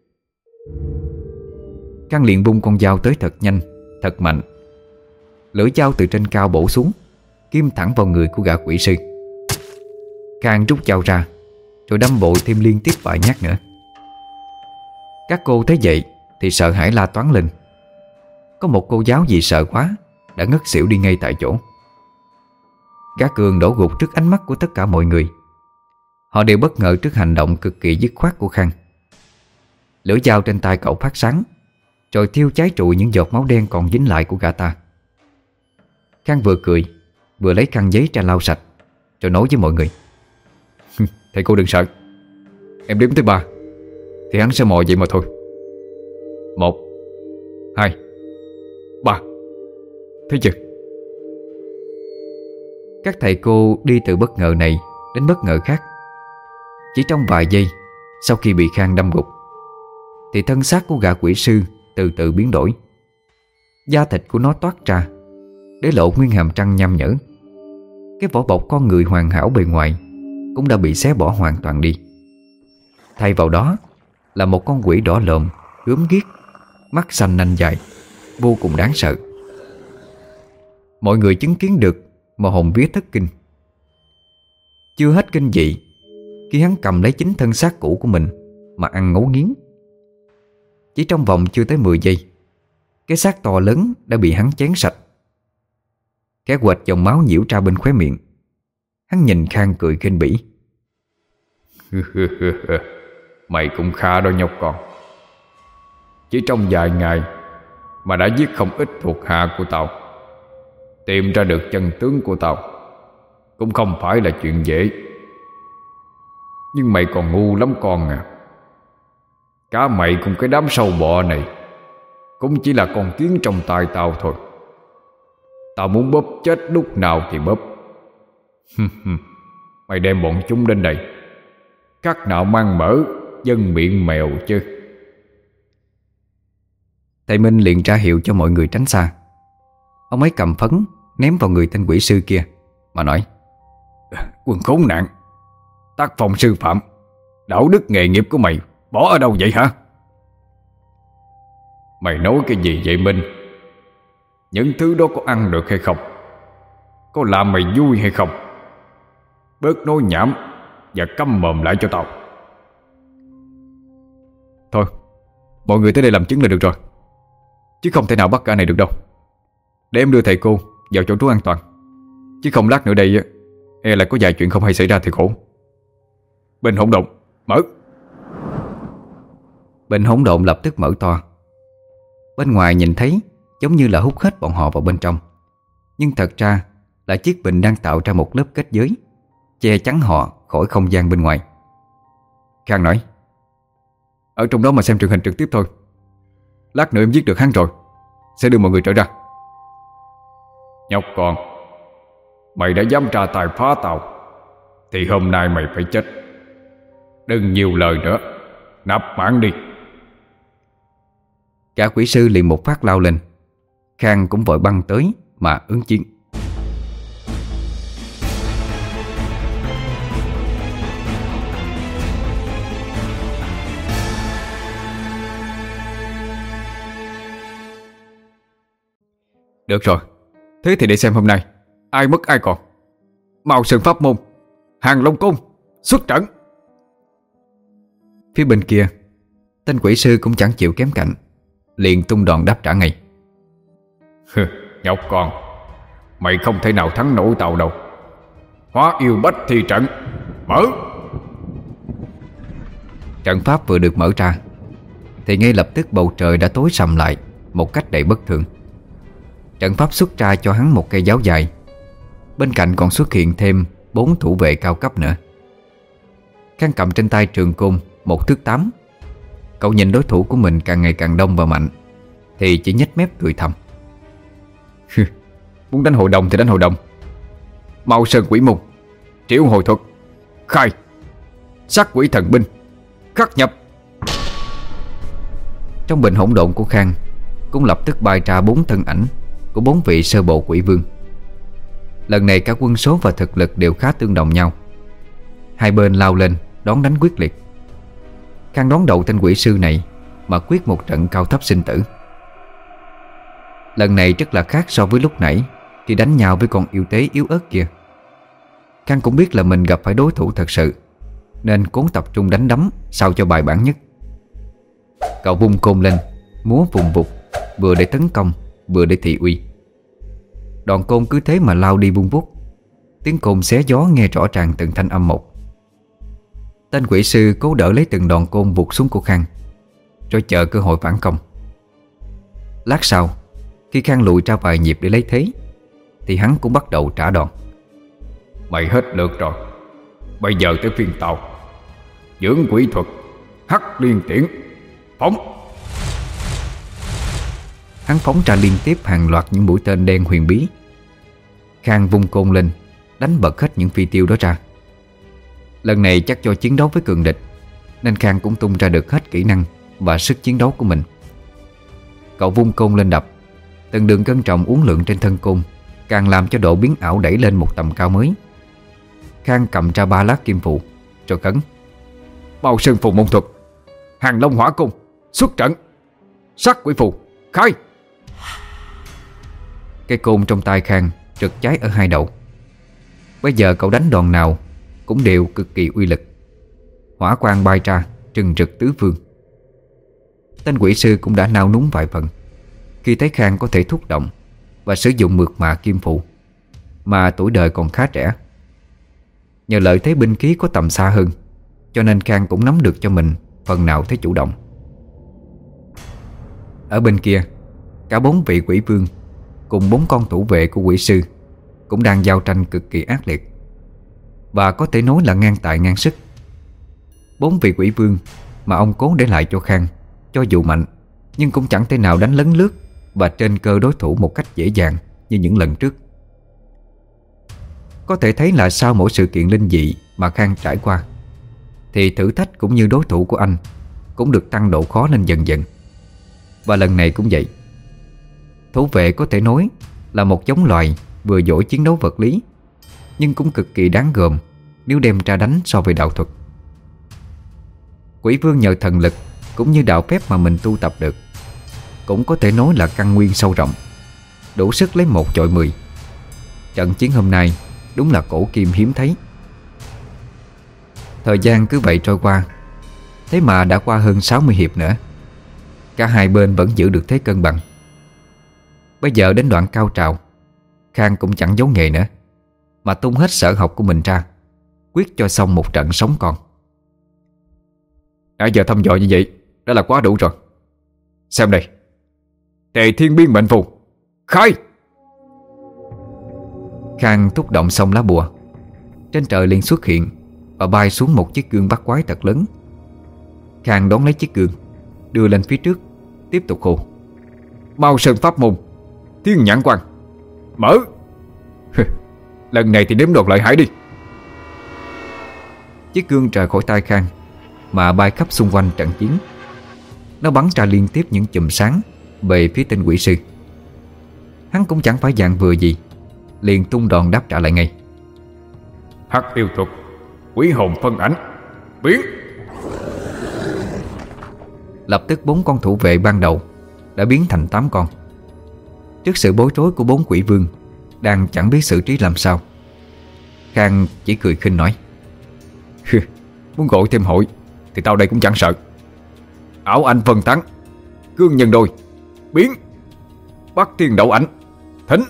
A: Khang liền vung con dao tới thật nhanh, thật mạnh. Lưỡi dao từ trên cao bổ xuống, kim thẳng vào người của gã quỷ sư. Khang rút dao ra rồi đâm bội thêm liên tiếp vài nhát nữa. Các cô thấy vậy thì sợ hãi la toáng lên. Có một cô giáo vì sợ quá đã ngất xỉu đi ngay tại chỗ. Gã Cường đổ gục trước ánh mắt của tất cả mọi người. Họ đều bất ngờ trước hành động cực kỳ dứt khoát của Khang. Lưỡi dao trên tay cậu phát sáng, rồi thiêu cháy trụi những giọt máu đen còn dính lại của gã ta. Khang vừa cười vừa lấy khăn giấy ra lau sạch, rồi nói với mọi người:
C: Thầy cô đừng sợ. Em đếm tới 3 thì hắn sẽ mò vậy mà thôi. 1, 2, 3. Thấy chưa?
A: Các thầy cô đi từ bất ngờ này đến bất ngờ khác. Chỉ trong vài giây sau khi bị Khang đâm gục thì thân xác của gã quỷ sư từ từ biến đổi. Da thịt của nó toát ra để lộ nguyên hàm răng nham nhở. Cái vỏ bọc con người hoàn hảo bề ngoài cũng đã bị xé bỏ hoàn toàn đi. Thay vào đó là một con quỷ đỏ lòm, gớm ghiếc, mắt xanh nanh dài, vô cùng đáng sợ. Mọi người chứng kiến được mà hồn vía thất kinh. Chưa hết kinh dị khi hắn cầm lấy chính thân xác cũ của mình mà ăn ngấu nghiến. Chỉ trong vòng chưa tới 10 giây, cái xác to lớn đã bị hắn chén sạch. Kẻ quệt dòng máu nhiễu ra bên khóe miệng. Hắn nhìn Khang cười khinh bỉ.
C: Mày cũng khá đó nhóc con. Chỉ trong vài ngày mà đã giết không ít thuộc hạ của tao. Tìm ra được chân tướng của tao cũng không phải là chuyện dễ. Nhưng mày còn ngu lắm con à. Cả mày cùng cái đám sâu bọ này cũng chỉ là con kiến trong tay tao thôi. Tao muốn bóp chết lúc nào thì bóp. Mày đem bọn chúng đến đây, khác nào mang mỡ dân miệng mèo chứ.
A: Thầy Minh liền ra hiệu cho mọi người tránh xa. Ông ấy cầm phấn ném vào người tên quỷ sư kia mà nói:
C: Quân khốn nạn, tác phong sư phạm, đạo đức nghề nghiệp của mày bỏ ở đâu vậy hả? Mày nói cái gì vậy Minh? Những thứ đó có ăn được hay không? Có làm mày vui hay không? Bớt nói nhảm và câm mồm lại cho tao. Thôi, mọi người tới đây làm chứng là được rồi, chứ không thể nào bắt cả này được đâu. Để em đưa thầy cô vào chỗ trú an toàn, chứ không lát nữa đây e là có vài chuyện không hay xảy ra thì khổ. Bình hỗn độn, mở.
A: Bình hỗn độn lập tức mở to. Bên ngoài nhìn thấy giống như là hút hết bọn họ vào bên trong. Nhưng thật ra là chiếc bình đang tạo ra một lớp kết giới, che chắn họ khỏi không gian bên ngoài.
C: Khang nói: ở trong đó mà xem truyền hình trực tiếp thôi. Lát nữa em giết được hắn rồi sẽ đưa mọi người trở ra. Nhóc con, mày đã dám ra tay phá tao thì hôm nay mày phải chết. Đừng nhiều lời nữa, nạp mạng đi.
A: Cả quỷ sư liền một phát lao lên. Khang cũng vội băng tới mà ứng chiến.
C: Được rồi, thế thì để xem hôm nay ai mất ai còn. Mao Sơn Pháp Môn, Hàng Long Côn, xuất trận.
A: Phía bên kia, tên quỷ sư cũng chẳng chịu kém cạnh, liền tung đòn đáp trả ngay.
C: Nhóc con, mày không thể nào thắng nổi tao đâu. Hóa yêu bách thi trận, mở.
A: Trận pháp vừa được mở ra thì ngay lập tức bầu trời đã tối sầm lại một cách đầy bất thường. Trận pháp xuất ra cho hắn một cây giáo dài, bên cạnh còn xuất hiện thêm 4 thủ vệ cao cấp nữa. Khang cầm trên tay trường côn 1 thước 8. Cậu nhìn đối thủ của mình càng ngày càng đông và mạnh thì chỉ nhếch mép cười thầm.
C: Muốn đánh hội đồng thì đánh hội đồng. Mao Sơn Quỷ Môn, Triệu Hồi Thuật, khai. Sát quỷ thần binh, khắc nhập.
A: Trong bình hỗn độn của Khang cũng lập tức bay ra 4 thân ảnh của 4 vị sơ bộ quỷ vương. Lần này cả quân số và thực lực đều khá tương đồng nhau. Hai bên lao lên đón đánh quyết liệt. Khang đón đầu tên quỷ sư này mà quyết một trận cao thấp sinh tử. Lần này rất là khác so với lúc nãy khi đánh nhau với con yêu tế yếu ớt kia. Khang cũng biết là mình gặp phải đối thủ thật sự, nên cố tập trung đánh đấm sao cho bài bản nhất. Cậu vung côn lên, múa vùng vụt, vừa để tấn công vừa để thị uy. Đòn côn cứ thế mà lao đi vung vút. Tiếng côn xé gió nghe rõ ràng từng thanh âm một. Tên quỷ sư cố đỡ lấy từng đòn côn vụt xuống của Khang, rồi chờ cơ hội phản công. Lát sau, khi Khang lùi ra vài nhịp để lấy thế, thì hắn cũng bắt đầu trả đòn.
C: Mày hết lượt rồi, bây giờ tới phiên tao. Dưỡng quỷ thuật, hắc liên tiễn, phóng.
A: Hắn phóng ra liên tiếp hàng loạt những mũi tên đen huyền bí. Khang vung côn lên, đánh bật hết những phi tiêu đó ra. Lần này chắc do chiến đấu với cường địch, nên Khang cũng tung ra được hết kỹ năng và sức chiến đấu của mình. Cậu vung côn lên đập, từng đường cân trọng uốn lượn trên thân côn càng làm cho độ biến ảo đẩy lên một tầm cao mới. Khang cầm ra 3 lát kim phụ rồi cấn.
C: Mao Sơn Phù Môn Thuật, Hàng Long Hỏa Cung, xuất trận. Sát quỷ phù, khai.
A: Cây côn trong tay Khang rực cháy ở hai đầu. Bây giờ cậu đánh đòn nào cũng đều cực kỳ uy lực. Hỏa quang bay ra trừng rực tứ phương. Tên quỷ sư cũng đã nao núng vài phần khi thấy Khang có thể thúc động và sử dụng mượt mà kim phụ, mà tuổi đời còn khá trẻ. Nhờ lợi thế binh khí có tầm xa hơn, cho nên Khang cũng nắm được cho mình phần nào thế chủ động. Ở bên kia, cả 4 vị quỷ vương cùng 4 con thủ vệ của quỷ sư cũng đang giao tranh cực kỳ ác liệt, và có thể nói là ngang tài ngang sức. 4 vị quỷ vương mà ông cố để lại cho Khang, cho dù mạnh nhưng cũng chẳng thể nào đánh lấn lướt và trên cơ đối thủ một cách dễ dàng như những lần trước. Có thể thấy là sau mỗi sự kiện linh dị mà Khang trải qua, thì thử thách cũng như đối thủ của anh cũng được tăng độ khó lên dần dần. Và lần này cũng vậy. Thủ vệ có thể nói là một giống loài vừa giỏi chiến đấu vật lý, nhưng cũng cực kỳ đáng gờm nếu đem ra đánh so với đạo thuật. Quỷ vương nhờ thần lực cũng như đạo phép mà mình tu tập được, cũng có thể nói là căn nguyên sâu rộng, đủ sức lấy 1 chọi 10. Trận chiến hôm nay đúng là cổ kim hiếm thấy. Thời gian cứ vậy trôi qua, thế mà đã qua hơn 60 hiệp nữa. Cả hai bên vẫn giữ được thế cân bằng. Bây giờ đến đoạn cao trào, Khang cũng chẳng giấu nghề nữa, mà tung hết sở học của mình ra, quyết cho xong một trận sống còn.
C: Nãy giờ thăm dò như vậy đã là quá đủ rồi. Xem đây, Tề thiên biên mệnh phù, khai.
B: Khang thúc động xong lá bùa, trên trời liền xuất hiện và bay xuống một chiếc gương bắt quái thật lớn. Khang đón lấy chiếc gương, đưa lên phía trước, tiếp tục hô:
C: Mao Sơn pháp môn, thiên nhãn quan, mở. Lần này thì đếm đột lợi hại đi.
B: Chiếc gương rời khỏi tay Khang mà bay khắp xung quanh trận chiến. Nó bắn ra liên tiếp những chùm sáng về phía tên quỷ sư. Hắn cũng chẳng phải dạng vừa gì, liền tung đòn đáp trả lại ngay.
C: Hắc yêu thuật, quỷ hồn phân ảnh, biến.
B: Lập tức 4 con thủ vệ ban đầu đã biến thành 8 con. Trước sự bối rối của 4 quỷ vương đang chẳng biết xử trí làm sao, Khang chỉ cười khinh nói:
C: Muốn gọi thêm hội thì tao đây cũng chẳng sợ. Ảo ảnh phân tán, cương nhân đôi, biến. Bắt thiên đậu ảnh, thính.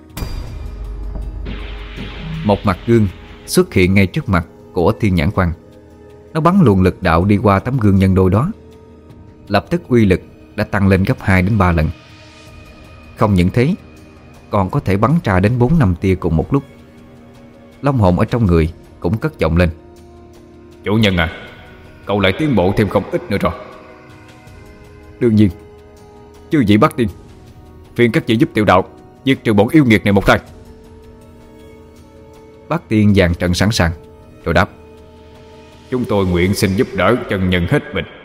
B: Một mặt gương xuất hiện ngay trước mặt của thiên nhãn quan. Nó bắn luồng lực đạo đi qua tấm gương nhân đôi đó. Lập tức uy lực đã tăng lên gấp 2 đến 3 lần. Không những thế, còn có thể bắn ra đến 4-5 tia cùng một lúc. Long hồn ở trong người cũng cất giọng lên:
C: Chủ nhân à, cậu lại tiến bộ thêm không ít nữa rồi. Đương nhiên. Chư vị Bắc Tiên, phiền các vị giúp tiểu đạo diệt trừ bọn yêu nghiệt này một tay.
B: Bắc Tiên dàn trận sẵn sàng, rồi đáp:
C: Chúng tôi nguyện xin giúp đỡ chân nhân hết mình.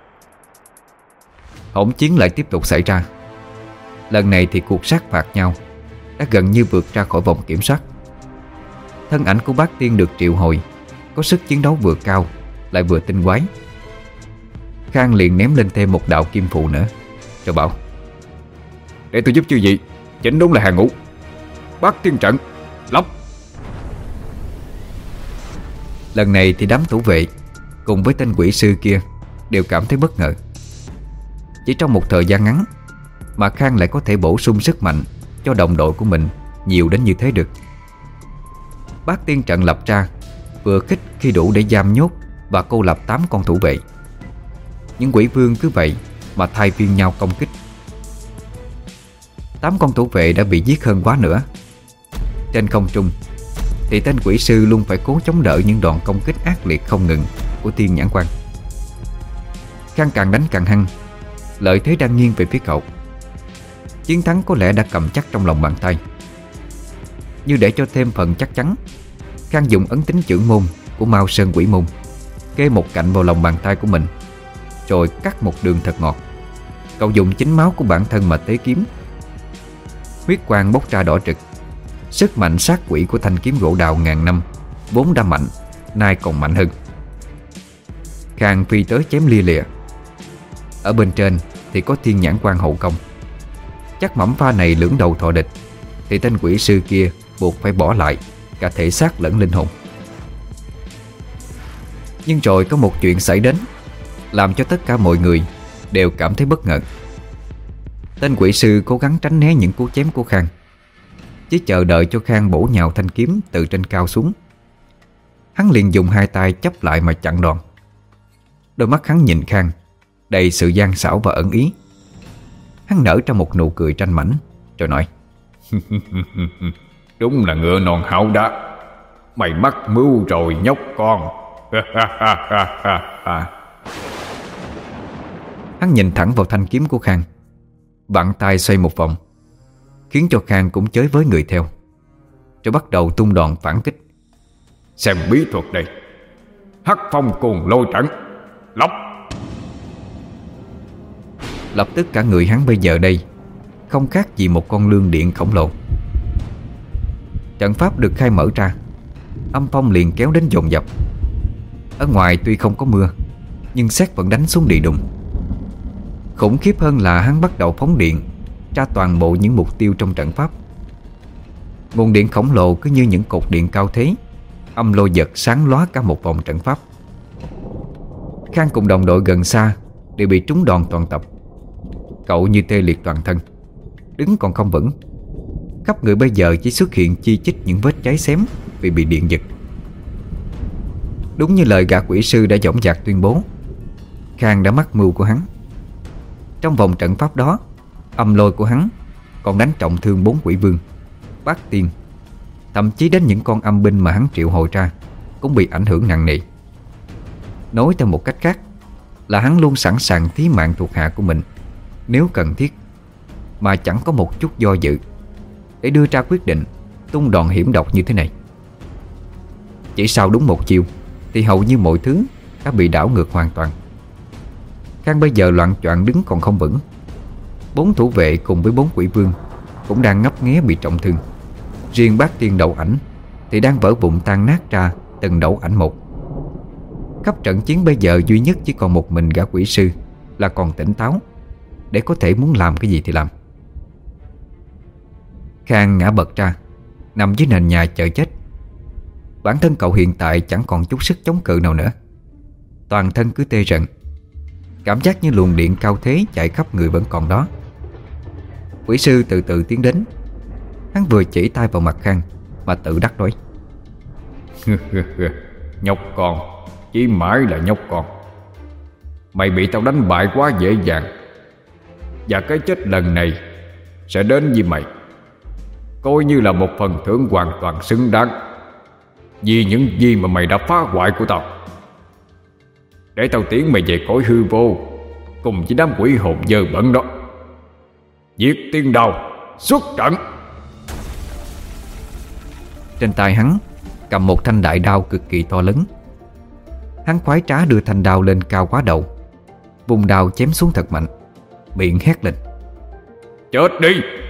B: Hỗn chiến lại tiếp tục xảy ra. Lần này thì cuộc sát phạt nhau đã gần như vượt ra khỏi vòng kiểm soát. Thân ảnh của Bát Tiên được triệu hồi, có sức chiến đấu vừa cao lại vừa tinh quái. Khang liền ném lên thêm một đạo kim phù nữa, rồi bảo:
C: Để tôi giúp chư vị chỉnh đốn lại hàng ngũ. Bát Tiên trận, lóc.
B: Lần này thì đám thủ vệ cùng với tên quỷ sư kia đều cảm thấy bất ngờ. Chỉ trong một thời gian ngắn mà Khang lại có thể bổ sung sức mạnh cho đồng đội của mình nhiều đến như thế được. Bát Tiên trận lập ra vừa khích khi đủ để giam nhốt và cô lập 8 con thủ vệ. Những quỷ vương cứ vậy mà thay phiên nhau công kích. 8 con thủ vệ đã bị giết hơn quá nữa. Trên không trung thì tên quỷ sư luôn phải cố chống đỡ những đòn công kích ác liệt không ngừng của thiên nhãn quan. Khang càng đánh càng hăng, lợi thế đang nghiêng về phía cậu. Chiến thắng có lẽ đã cầm chắc trong lòng bàn tay. Như để cho thêm phần chắc chắn, Khang dùng ấn tính chưởng môn của Mao Sơn Quỷ Môn kê một cạnh vào lòng bàn tay của mình, rồi cắt một đường thật ngọt. Cậu dùng chính máu của bản thân mà tế kiếm. Huyết quang bốc ra đỏ trực. Sức mạnh sát quỷ của thanh kiếm gỗ đào ngàn năm vốn đã mạnh, nay còn mạnh hơn. Khang phi tới chém lia lịa. Ở bên trên thì có thiên nhãn quan hậu công. Chắc mẩm pha này lưỡng đầu thọ địch thì tên quỷ sư kia buộc phải bỏ lại cả thể xác lẫn linh hồn. Nhưng rồi có một chuyện xảy đến làm cho tất cả mọi người đều cảm thấy bất ngờ. Tên quỷ sư cố gắng tránh né những cú chém của Khang, chỉ chờ đợi cho Khang bổ nhào thanh kiếm từ trên cao xuống. Hắn liền dùng hai tay chấp lại mà chặn đòn. Đôi mắt hắn nhìn Khang đầy sự gian xảo và ẩn ý. Hắn nở ra một nụ cười tranh mảnh, rồi nói:
C: Đúng là ngựa non hảo đá. Mày mắc mưu rồi nhóc con.
B: Hắn nhìn thẳng vào thanh kiếm của Khang, vặn tay xoay một vòng, khiến cho Khang cũng chới với người theo, rồi bắt đầu tung đòn phản kích.
C: Xem bí thuật đây. Hắc phong cuồng lôi trận, lóc.
B: Lập tức cả người hắn bây giờ đây không khác gì một con lương điện khổng lồ. Trận pháp được khai mở ra, âm phong liền kéo đến dồn dập. Ở ngoài tuy không có mưa, nhưng sét vẫn đánh xuống địa đùng. Khủng khiếp hơn là hắn bắt đầu phóng điện ra toàn bộ những mục tiêu trong trận pháp. Nguồn điện khổng lồ cứ như những cột điện cao thế, âm lôi giật sáng lóa cả một vòng trận pháp. Khang cùng đồng đội gần xa đều bị trúng đòn toàn tập. Cậu như tê liệt toàn thân, đứng còn không vững. Khắp người bây giờ chỉ xuất hiện chi chít những vết cháy xém vì bị điện giật. Đúng như lời gã quỷ sư đã dõng dạc tuyên bố, Khang đã mắc mưu của hắn. Trong vòng trận pháp đó,
A: Âm lôi của hắn còn đánh trọng thương 4 quỷ vương, bát tiên, thậm chí đến những con âm binh mà hắn triệu hồi ra cũng bị ảnh hưởng nặng nề. Nói theo một cách khác là hắn luôn sẵn sàng thí mạng thuộc hạ của mình nếu cần thiết, mà chẳng có một chút do dự để đưa ra quyết định tung đòn hiểm độc như thế này. Chỉ sau đúng một chiêu thì hầu như mọi thứ đã bị đảo ngược hoàn toàn. Khang bây giờ loạng choạng đứng còn không vững. 4 thủ vệ cùng với 4 quỷ vương cũng đang ngấp nghé bị trọng thương. Riêng bát tiên đầu ảnh thì đang vỡ vụn tan nát ra từng đầu ảnh một. Khắp trận chiến bây giờ duy nhất chỉ còn một mình gã quỷ sư là còn tỉnh táo để có thể muốn làm cái gì thì làm. Khang ngã bật ra, nằm dưới nền nhà chờ chết. Bản thân cậu hiện tại chẳng còn chút sức chống cự nào nữa. Toàn thân cứ tê rần, cảm giác như luồng điện cao thế chạy khắp người vẫn còn đó. Quỷ sư từ từ tiến đến. Hắn vừa chỉ tay vào mặt Khang mà tự đắc nói:
C: Nhóc con, chỉ mãi là nhóc con. Mày bị tao đánh bại quá dễ dàng, và cái chết lần này sẽ đến với mày, coi như là một phần thưởng hoàn toàn xứng đáng vì những gì mà mày đã phá hoại của tao. Để tao tiễn mày về cõi hư vô cùng với đám quỷ hồn dơ bẩn đó. Diệt Tiên Đao xuất trận.
A: Trên tay hắn cầm một thanh đại đao cực kỳ to lớn. Hắn khoái trá đưa thanh đao lên cao quá đầu, vùng đao chém xuống thật mạnh, miệng hét lên:
C: Chết đi!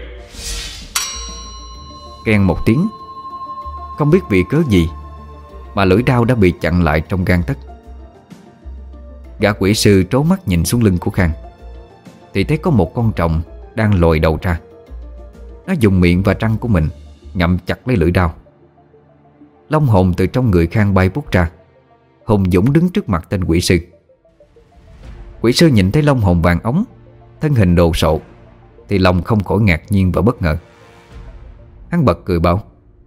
A: Keng một tiếng. Không biết vì cớ gì mà lưỡi đao đã bị chặn lại trong gang tấc. Gã quỷ sư trố mắt nhìn xuống lưng của Khang thì thấy có một con tròng đang lồi đầu ra. Nó dùng miệng và răng của mình ngậm chặt lấy lưỡi đao. Long hồn từ trong người Khang bay vút ra, hùng dũng đứng trước mặt tên quỷ sư. Quỷ sư nhìn thấy long hồn vàng ống, thân hình đồ sộ thì lòng không khỏi ngạc nhiên và bất ngờ. Hắn bật cười bảo: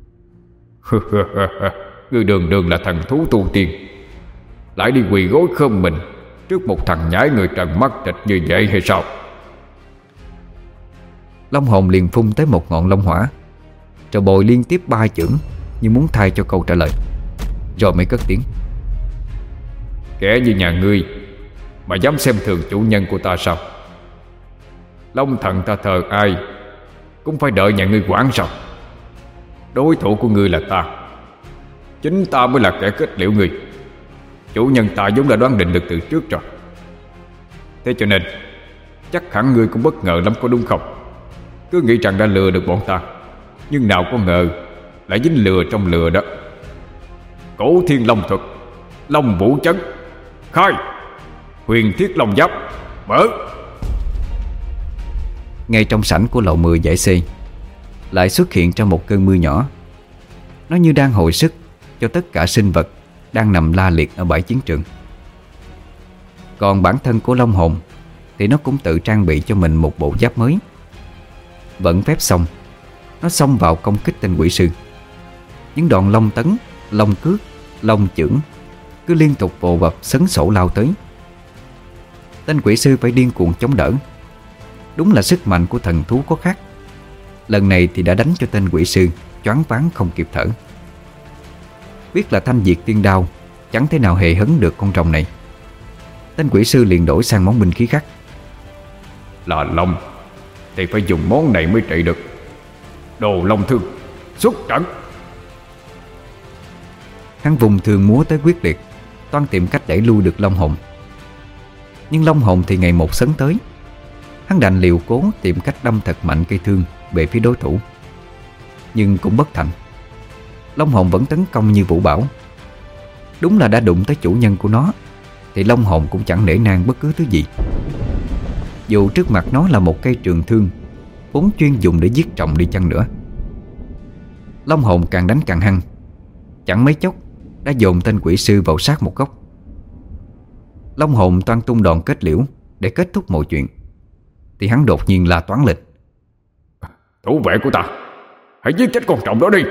C: Ngươi đường đường là thần thú tu tiên, lại đi quỳ gối khom mình trước một thằng nhãi người trần mắt thịt như vậy hay sao?
A: Long hồn liền phun tới một ngọn long hỏa, rồi bồi liên tiếp 3 chưởng như muốn thay cho câu trả lời, rồi mới cất tiếng:
C: Kẻ như nhà ngươi mà dám xem thường chủ nhân của ta sao? Long thần ta thờ ai cũng phải đợi nhà ngươi quản sao? Đối thủ của ngươi là ta, chính ta mới là kẻ kết liễu ngươi. Chủ nhân ta vốn đã đoán định được từ trước rồi. Thế cho nên chắc hẳn ngươi cũng bất ngờ lắm có đúng không? Cứ nghĩ rằng đã lừa được bọn ta, nhưng nào có ngờ lại dính lừa trong lừa đó. Cổ thiên long thuật, long vũ chấn, khai! Huyền thiết long giáp, mở!
A: Ngay trong sảnh của lầu 10 giải C lại xuất hiện ra một cơn mưa nhỏ. Nó như đang hồi sức cho tất cả sinh vật đang nằm la liệt ở bãi chiến trường. Còn bản thân của long hồn thì nó cũng tự trang bị cho mình một bộ giáp mới. Vận phép xong, nó xông vào công kích tên quỷ sư. Những đòn long tấn, long cước, long chưởng cứ liên tục vồ vập sấn sổ lao tới. Tên quỷ sư phải điên cuồng chống đỡ. Đúng là sức mạnh của thần thú có khác. Lần này thì đã đánh cho tên quỷ sư choáng váng không kịp thở. Biết là thanh diệt tiên đao chẳng thể nào hề hấn được con rồng này, tên quỷ sư liền đổi sang món binh khí khác.
C: Là long thì phải dùng món này mới trị được. Đồ long thương, xuất trận!
A: Hắn vùng thường múa tới quyết liệt, toan tìm cách đẩy lui được long hồn. Nhưng long hồn thì ngày một sấn tới. Hắn đành liều cố tìm cách đâm thật mạnh cây thương về phía đối thủ, nhưng cũng bất thành. Long hồn vẫn tấn công như vũ bão. Đúng là đã đụng tới chủ nhân của nó thì long hồn cũng chẳng nể nang bất cứ thứ gì. Dù trước mặt nó là một cây trường thương vốn chuyên dùng để giết trọng đi chăng nữa. Long hồn càng đánh càng hăng, chẳng mấy chốc đã dồn tên quỷ sư vào sát một góc. Long hồn toan tung đòn kết liễu để kết thúc mọi chuyện thì hắn đột nhiên la toáng lên:
C: Thủ vệ của ta, hãy giết chết con trọng đó đi!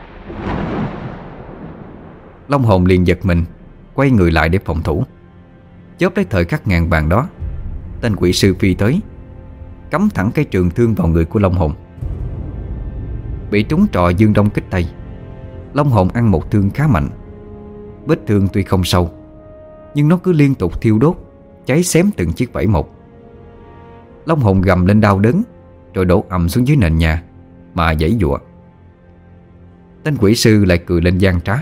A: Long hồn liền giật mình, quay người lại để phòng thủ. Chớp lấy thời khắc ngàn vàng đó, tên quỷ sư phi tới. cắm thẳng cây trường thương vào người của Long Hồn. Bị trúng trọ dương đông kích tây, Long Hồn ăn một thương khá mạnh. Vết thương tuy không sâu, nhưng nó cứ liên tục thiêu đốt, cháy xém từng chiếc vảy một. Long Hồn gầm lên đau đớn, rồi đổ ầm xuống dưới nền nhà mà giãy giụa. Tên quỷ sư lại cười lên gian trá.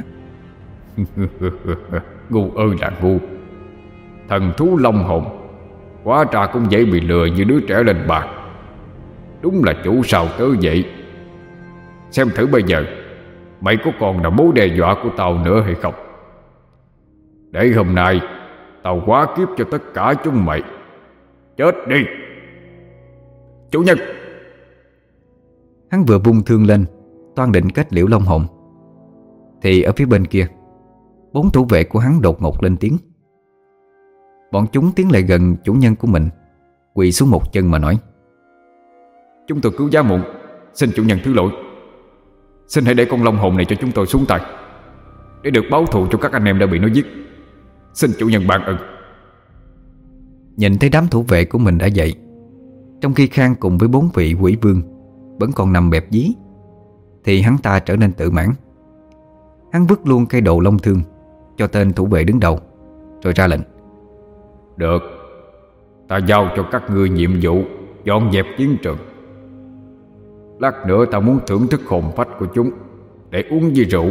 C: Ngu ơi là ngu. Thần thú Long Hồn hóa ra cũng dễ bị lừa như đứa trẻ lên bàn. Đúng là chủ sao tớ vậy. Xem thử bây giờ mày có còn là mối đe dọa của tao nữa hay không. Để hôm nay tao hóa kiếp cho tất cả chúng mày. Chết đi. Chủ nhân.
A: Hắn vừa vung thương lên, toan định kết liễu Long Hồn, thì ở phía bên kia, 4 thủ vệ của hắn đột ngột lên tiếng. Bọn chúng tiến lại gần chủ nhân của mình, quỳ xuống một chân mà nói:
C: Chúng tôi cứu giá muộn, xin chủ nhân thứ lỗi. Xin hãy để con Long Hồn này cho chúng tôi xuống tay, để được báo thù cho các anh em đã bị nó giết. Xin chủ nhân ban ơn.
A: Nhìn thấy đám thủ vệ của mình đã dậy, trong khi Khang cùng với 4 vị quỷ vương vẫn còn nằm bẹp dí, thì hắn ta trở nên tự mãn. Hắn vứt luôn cây đồ long thương cho tên thủ vệ đứng đầu, rồi ra lệnh:
C: Được, ta giao cho các ngươi nhiệm vụ dọn dẹp chiến trường. Lát nữa ta muốn thưởng thức hồn phách của chúng để uống với rượu.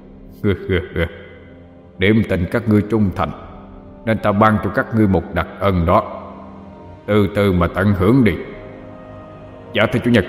C: Điểm tình các ngươi trung thành, nên ta ban cho các ngươi một đặc ân đó. Từ từ mà tận hưởng đi. Dạ thưa chủ nhân.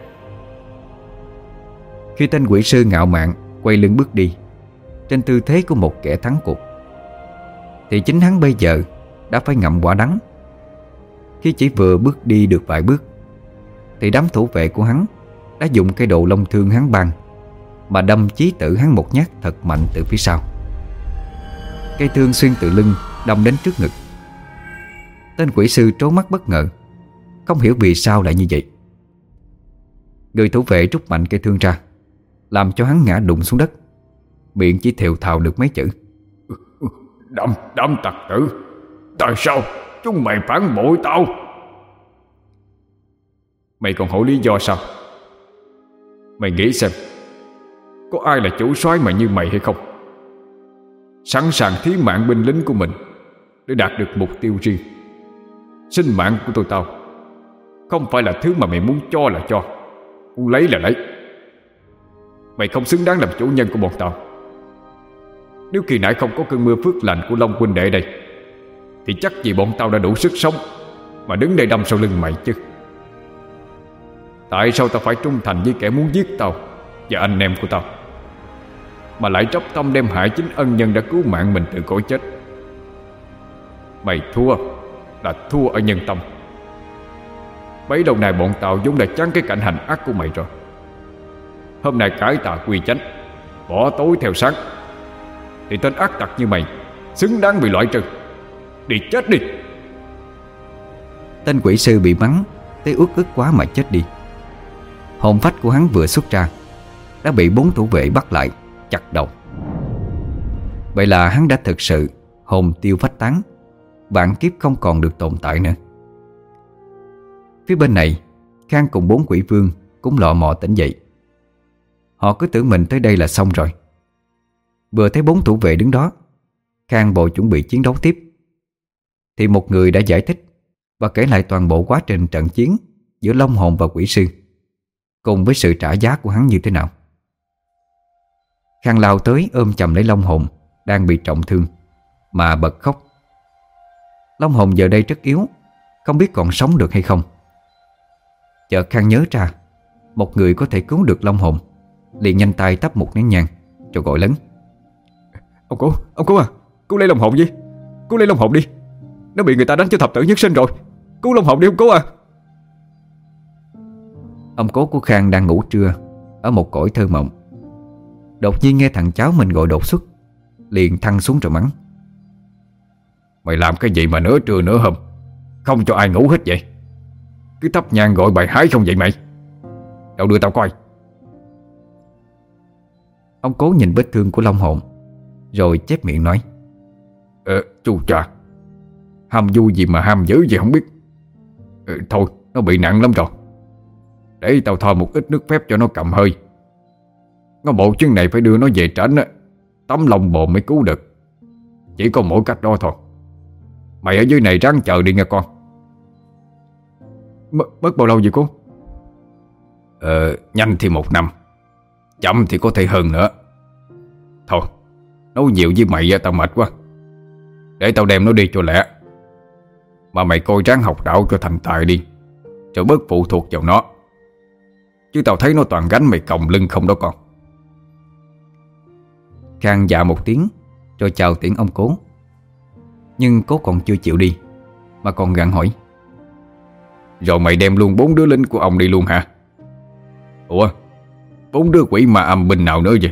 A: Khi tên quỷ sư ngạo mạn quay lưng bước đi, trên tư thế của một kẻ thắng cuộc, thì chính hắn bây giờ đã phải ngậm quả đắng. Khi chỉ vừa bước đi được vài bước, thì đám thủ vệ của hắn đã dùng cây đồ long thương hắn ban mà đâm chí tử hắn một nhát thật mạnh từ phía sau. Cây thương xuyên từ lưng đâm đến trước ngực. Tên quỷ sư trố mắt bất ngờ, không hiểu vì sao lại như vậy. Người thủ vệ rút mạnh cây thương ra, làm cho hắn ngã đụng xuống đất, miệng chỉ thều thào được mấy chữ:
C: Đám tặc tử, tại sao chúng mày phản bội tao? Mày còn hỏi lý do sao? Mày nghĩ xem, có ai là chủ soái mà như mày hay không? Sẵn sàng thí mạng binh lính của mình để đạt được mục tiêu riêng. Sinh mạng của tao không phải là thứ mà mày muốn cho là cho, muốn lấy là lấy. Mày không xứng đáng làm chủ nhân của bọn tao. Nếu khi nãy không có cơn mưa phước lành của Long huynh đệ đây, thì chắc gì bọn tao đã đủ sức sống mà đứng đây đâm sau lưng mày chứ. Tại sao tao phải trung thành với kẻ muốn giết tao và anh em của tao, mà lại tróc tâm đem hại chính ân nhân đã cứu mạng mình từ cõi chết? Mày thua là thua ở nhân tâm. Bấy lâu nay bọn tao vốn đã chán cái cảnh hành ác của mày rồi. Hôm nay cải tà quy chánh, bỏ tối theo sáng, thì tên ác tặc như mày xứng đáng bị loại trừ. Đi chết đi.
A: Tên quỷ sư bị mắng tới uất ức quá mà chết đi. Hồn phách của hắn vừa xuất ra đã bị 4 thủ vệ bắt lại, chặt đầu. Vậy là hắn đã thực sự hồn tiêu phách tán, vạn kiếp không còn được tồn tại nữa. Phía bên này, Khang cùng 4 quỷ vương cũng lọ mò tỉnh dậy. Họ cứ tưởng mình tới đây là xong rồi. Vừa thấy 4 thủ vệ đứng đó, Khang vội chuẩn bị chiến đấu tiếp, thì một người đã giải thích và kể lại toàn bộ quá trình trận chiến giữa Long Hồn và quỷ sư, cùng với sự trả giá của hắn như thế nào. Khang lao tới ôm chầm lấy Long Hồn đang bị trọng thương mà bật khóc. Long Hồn giờ đây rất yếu, không biết còn sống được hay không. Chợt Khang nhớ ra một người có thể cứu được Long Hồn, liền nhanh tay thắp một nén nhang rồi gọi lớn:
C: Ông cố à, cứu lấy Long Hồn đi, cứu lấy Long Hồn đi. Nó bị người ta đánh cho thập tử nhất sinh rồi. Cứu Long Hồn đi ông cố à.
A: Ông cố của Khang đang ngủ trưa ở một cõi thơ mộng. Đột nhiên nghe thằng cháu mình gọi đột xuất, liền thăng xuống rồi mắng:
C: Mày làm cái gì mà nửa trưa nửa hôm không cho ai ngủ hết vậy? Cứ thắp nhang gọi bài hái không vậy mày? Đâu đưa tao coi.
A: Ông cố nhìn vết thương của Long Hồn, rồi chép miệng nói:
C: Chú cha, ham vui gì mà ham dữ gì không biết. Thôi nó bị nặng lắm rồi. Để tao thoa một ít nước phép cho nó cầm hơi. Nó bộ chuyến này phải đưa nó về trển á, tấm lòng bồ mới cứu được. Chỉ có mỗi cách đó thôi. Mày ở dưới này ráng chờ đi nghe con.
B: Mất bao lâu vậy cô?
C: Nhanh thì 1 năm, chậm thì có thể hơn nữa. Thôi, nói nhiều với mày tao mệt quá. Để tao đem nó đi cho lẹ. Mà mày coi ráng học đạo cho thành tài đi, rồi bớt phụ thuộc vào nó. Chứ tao thấy nó toàn gánh mày còng lưng không đó con.
A: Khang dạ một tiếng rồi chào tiễn ông Cố. Nhưng Cố còn chưa chịu đi, mà còn gặng hỏi:
C: Rồi mày đem luôn 4 đứa lính của ông đi luôn hả? Ủa, 4 đứa quỷ ma âm binh nào nữa vậy?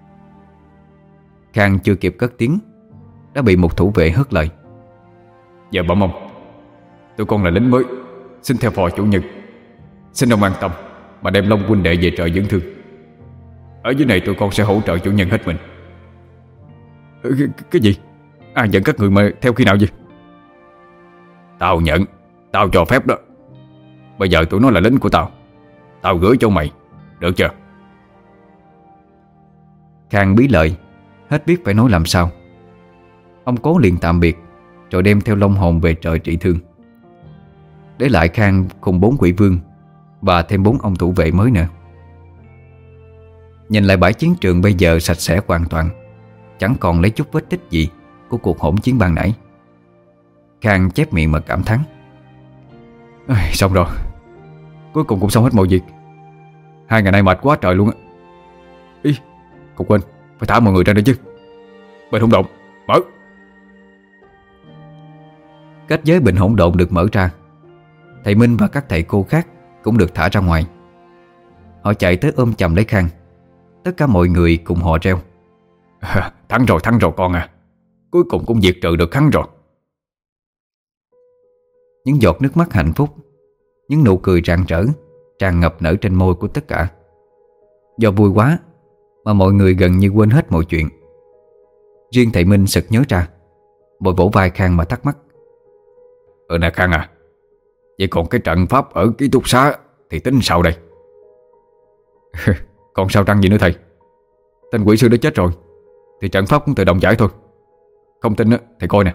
A: Khang chưa kịp cất tiếng đã bị một thủ vệ hất lời:
C: Dạ bẩm ông, tụi con là lính mới, xin theo phò chủ nhân. Xin ông an tâm mà đem Long huynh đệ về trợ dưỡng thương. Ở dưới này tụi con sẽ hỗ trợ chủ nhân hết mình.
B: Cái gì? Ai nhận các người mà theo khi nào vậy?
C: Tao nhận, tao cho phép đó. Bây giờ tụi nó là lính của tao. Tao gửi cho mày, được chưa?
A: Khang bí lợi, hết biết phải nói làm sao. Ông Cố liền tạm biệt, rồi đem theo Long hồn về trợ trị thương, để lại Khang cùng 4 quỷ vương và thêm 4 ông thủ vệ mới nữa. Nhìn lại bãi chiến trường bây giờ sạch sẽ hoàn toàn, chẳng còn lấy chút vết tích gì của cuộc hỗn chiến ban nãy. Khang chép miệng mà cảm thán:
B: Xong rồi, cuối cùng cũng xong hết mọi việc. 2 ngày nay mệt quá trời luôn á. Ý, còn quên, phải thả mọi người ra nữa chứ. Bên hỗn độn, mở.
A: Kết giới bình hỗn độn được mở ra. Thầy Minh và các thầy cô khác cũng được thả ra ngoài. Họ chạy tới ôm chầm lấy Khang. Tất cả mọi người cùng hò reo:
C: Thắng rồi con à. Cuối cùng cũng diệt trừ được hắn rồi.
A: Những giọt nước mắt hạnh phúc, những nụ cười rạng rỡ tràn ngập nở trên môi của tất cả. Do vui quá mà mọi người gần như quên hết mọi chuyện. Riêng thầy Minh sực nhớ ra, vội vỗ vai Khang mà thắc mắc:
C: Nè Khang à, vậy còn cái trận pháp ở ký túc xá thì tính sao đây?
B: Còn sao trăng gì nữa thầy? Tên quỷ sư đã chết rồi thì trận pháp cũng tự động giải thôi. Không tin á, thầy coi nè.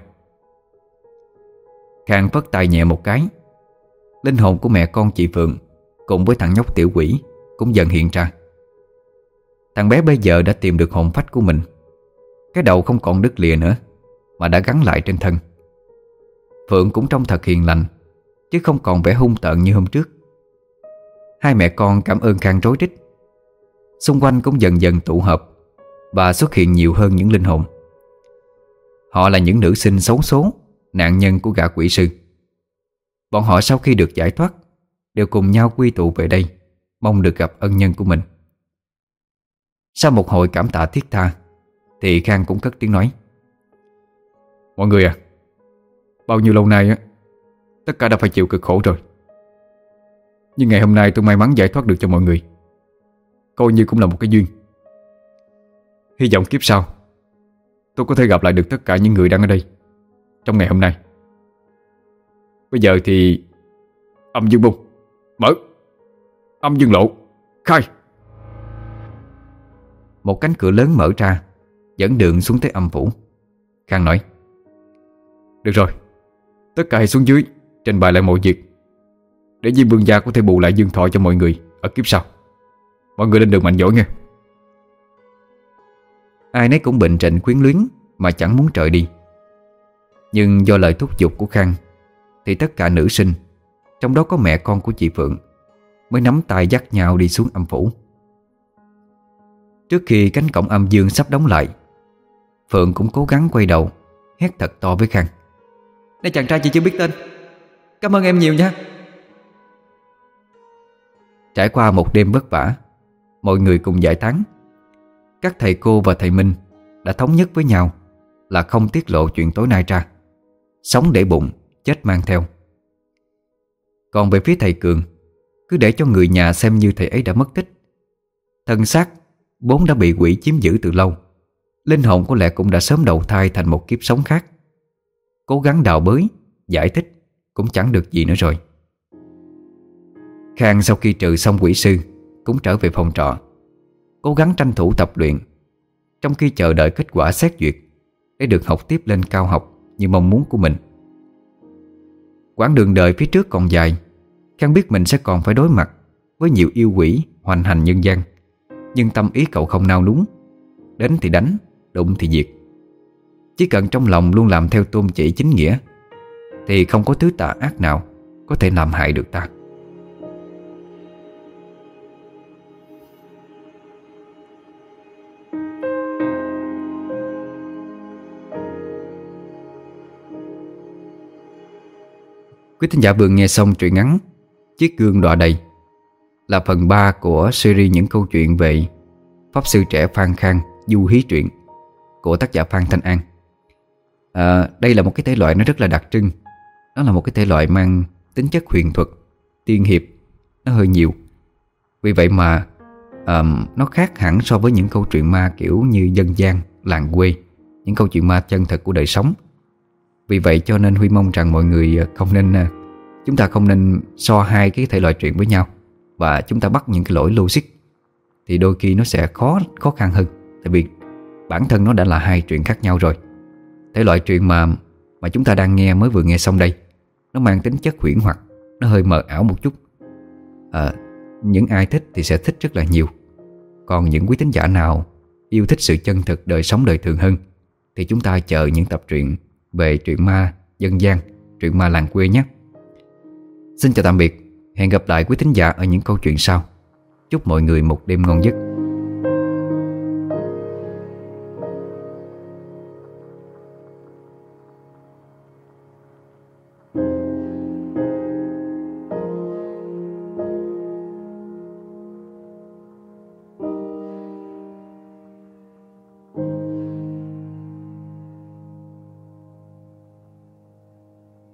A: Khang phất tay nhẹ một cái. Linh hồn của mẹ con chị Phượng cùng với thằng nhóc tiểu quỷ cũng dần hiện ra. Thằng bé bây giờ đã tìm được hồn phách của mình. Cái đầu không còn đứt lìa nữa, mà đã gắn lại trên thân. Phượng cũng trông thật hiền lành, chứ không còn vẻ hung tợn như hôm trước. Hai mẹ con cảm ơn Khang rối rít. Xung quanh cũng dần dần tụ hợp và xuất hiện nhiều hơn những linh hồn. Họ là những nữ sinh xấu số, nạn nhân của gã quỷ sư. Bọn họ sau khi được giải thoát đều cùng nhau quy tụ về đây, mong được gặp ân nhân của mình. Sau một hồi cảm tạ thiết tha thì Khang cũng cất tiếng nói:
B: Mọi người à, bao nhiêu lâu nay á, tất cả đã phải chịu cực khổ rồi. Nhưng ngày hôm nay tôi may mắn giải thoát được cho mọi người, coi như cũng là một cái duyên. Hy vọng kiếp sau tôi có thể gặp lại được tất cả những người đang ở đây trong ngày hôm nay. Bây giờ thì âm dương bung, mở. Âm dương lộ, khai.
A: Một cánh cửa lớn mở ra, dẫn đường xuống tới âm phủ. Khang nói:
B: Được rồi, tất cả hãy xuống dưới trình bày lại mọi việc, để Diêm Vương gia có thể bù lại dương thọ cho mọi người ở kiếp sau. Mọi người lên đường mạnh dỗi nghe.
A: Ai nấy cũng bệnh trịnh quyến luyến mà chẳng muốn trời đi. Nhưng do lời thúc giục của Khang thì tất cả nữ sinh, trong đó có mẹ con của chị Phượng, mới nắm tay dắt nhau đi xuống âm phủ. Trước khi cánh cổng âm dương sắp đóng lại, Phượng cũng cố gắng quay đầu hét thật to với Khang: Này chàng trai chị chưa biết tên, cảm ơn em nhiều nha. Trải qua một đêm vất vả, mọi người cùng giải tán. Các thầy cô và thầy Minh đã thống nhất với nhau là không tiết lộ chuyện tối nay ra. Sống để bụng, chết mang theo. Còn về phía thầy Cường, cứ để cho người nhà xem như thầy ấy đã mất tích. Thân xác vốn đã bị quỷ chiếm giữ từ lâu, linh hồn có lẽ cũng đã sớm đầu thai thành một kiếp sống khác. Cố gắng đào bới, giải thích cũng chẳng được gì nữa rồi. Khang sau khi trừ xong quỷ sư cũng trở về phòng trọ, cố gắng tranh thủ tập luyện, trong khi chờ đợi kết quả xét duyệt để được học tiếp lên cao học như mong muốn của mình. Quãng đường đời phía trước còn dài, Khang biết mình sẽ còn phải đối mặt với nhiều yêu quỷ hoành hành nhân gian. Nhưng tâm ý cậu không nao núng, đến thì đánh, đụng thì diệt. Chỉ cần trong lòng luôn làm theo tôn chỉ chính nghĩa thì không có thứ tà ác nào có thể làm hại được ta. Quý thính giả vừa nghe xong truyện ngắn Chiếc gương đọa đầy là phần 3 của series những câu chuyện về pháp sư trẻ Phan Khang du hí truyện của tác giả Phan Thanh An. Đây là một cái thể loại nó rất là đặc trưng. Nó là một cái thể loại mang tính chất huyền thuật, tiên hiệp, nó hơi nhiều. Vì vậy mà nó khác hẳn so với những câu chuyện ma kiểu như dân gian, làng quê, những câu chuyện ma chân thật của đời sống. Vì vậy cho nên Huy mong rằng mọi người chúng ta không nên so hai cái thể loại truyện với nhau, và chúng ta bắt những cái lỗi logic thì đôi khi nó sẽ khó khăn hơn. Tại vì bản thân nó đã là hai truyện khác nhau rồi. Thể loại truyện mà chúng ta đang nghe, mới vừa nghe xong đây, nó mang tính chất huyễn hoặc, nó hơi mờ ảo một chút. Những ai thích thì sẽ thích rất là nhiều. Còn những quý thính giả nào yêu thích sự chân thực đời sống đời thường hơn thì chúng ta chờ những tập truyện về truyện ma dân gian, truyện ma làng quê nhé. Xin chào tạm biệt. Hẹn gặp lại quý thính giả ở những câu chuyện sau. Chúc mọi người một đêm ngon giấc.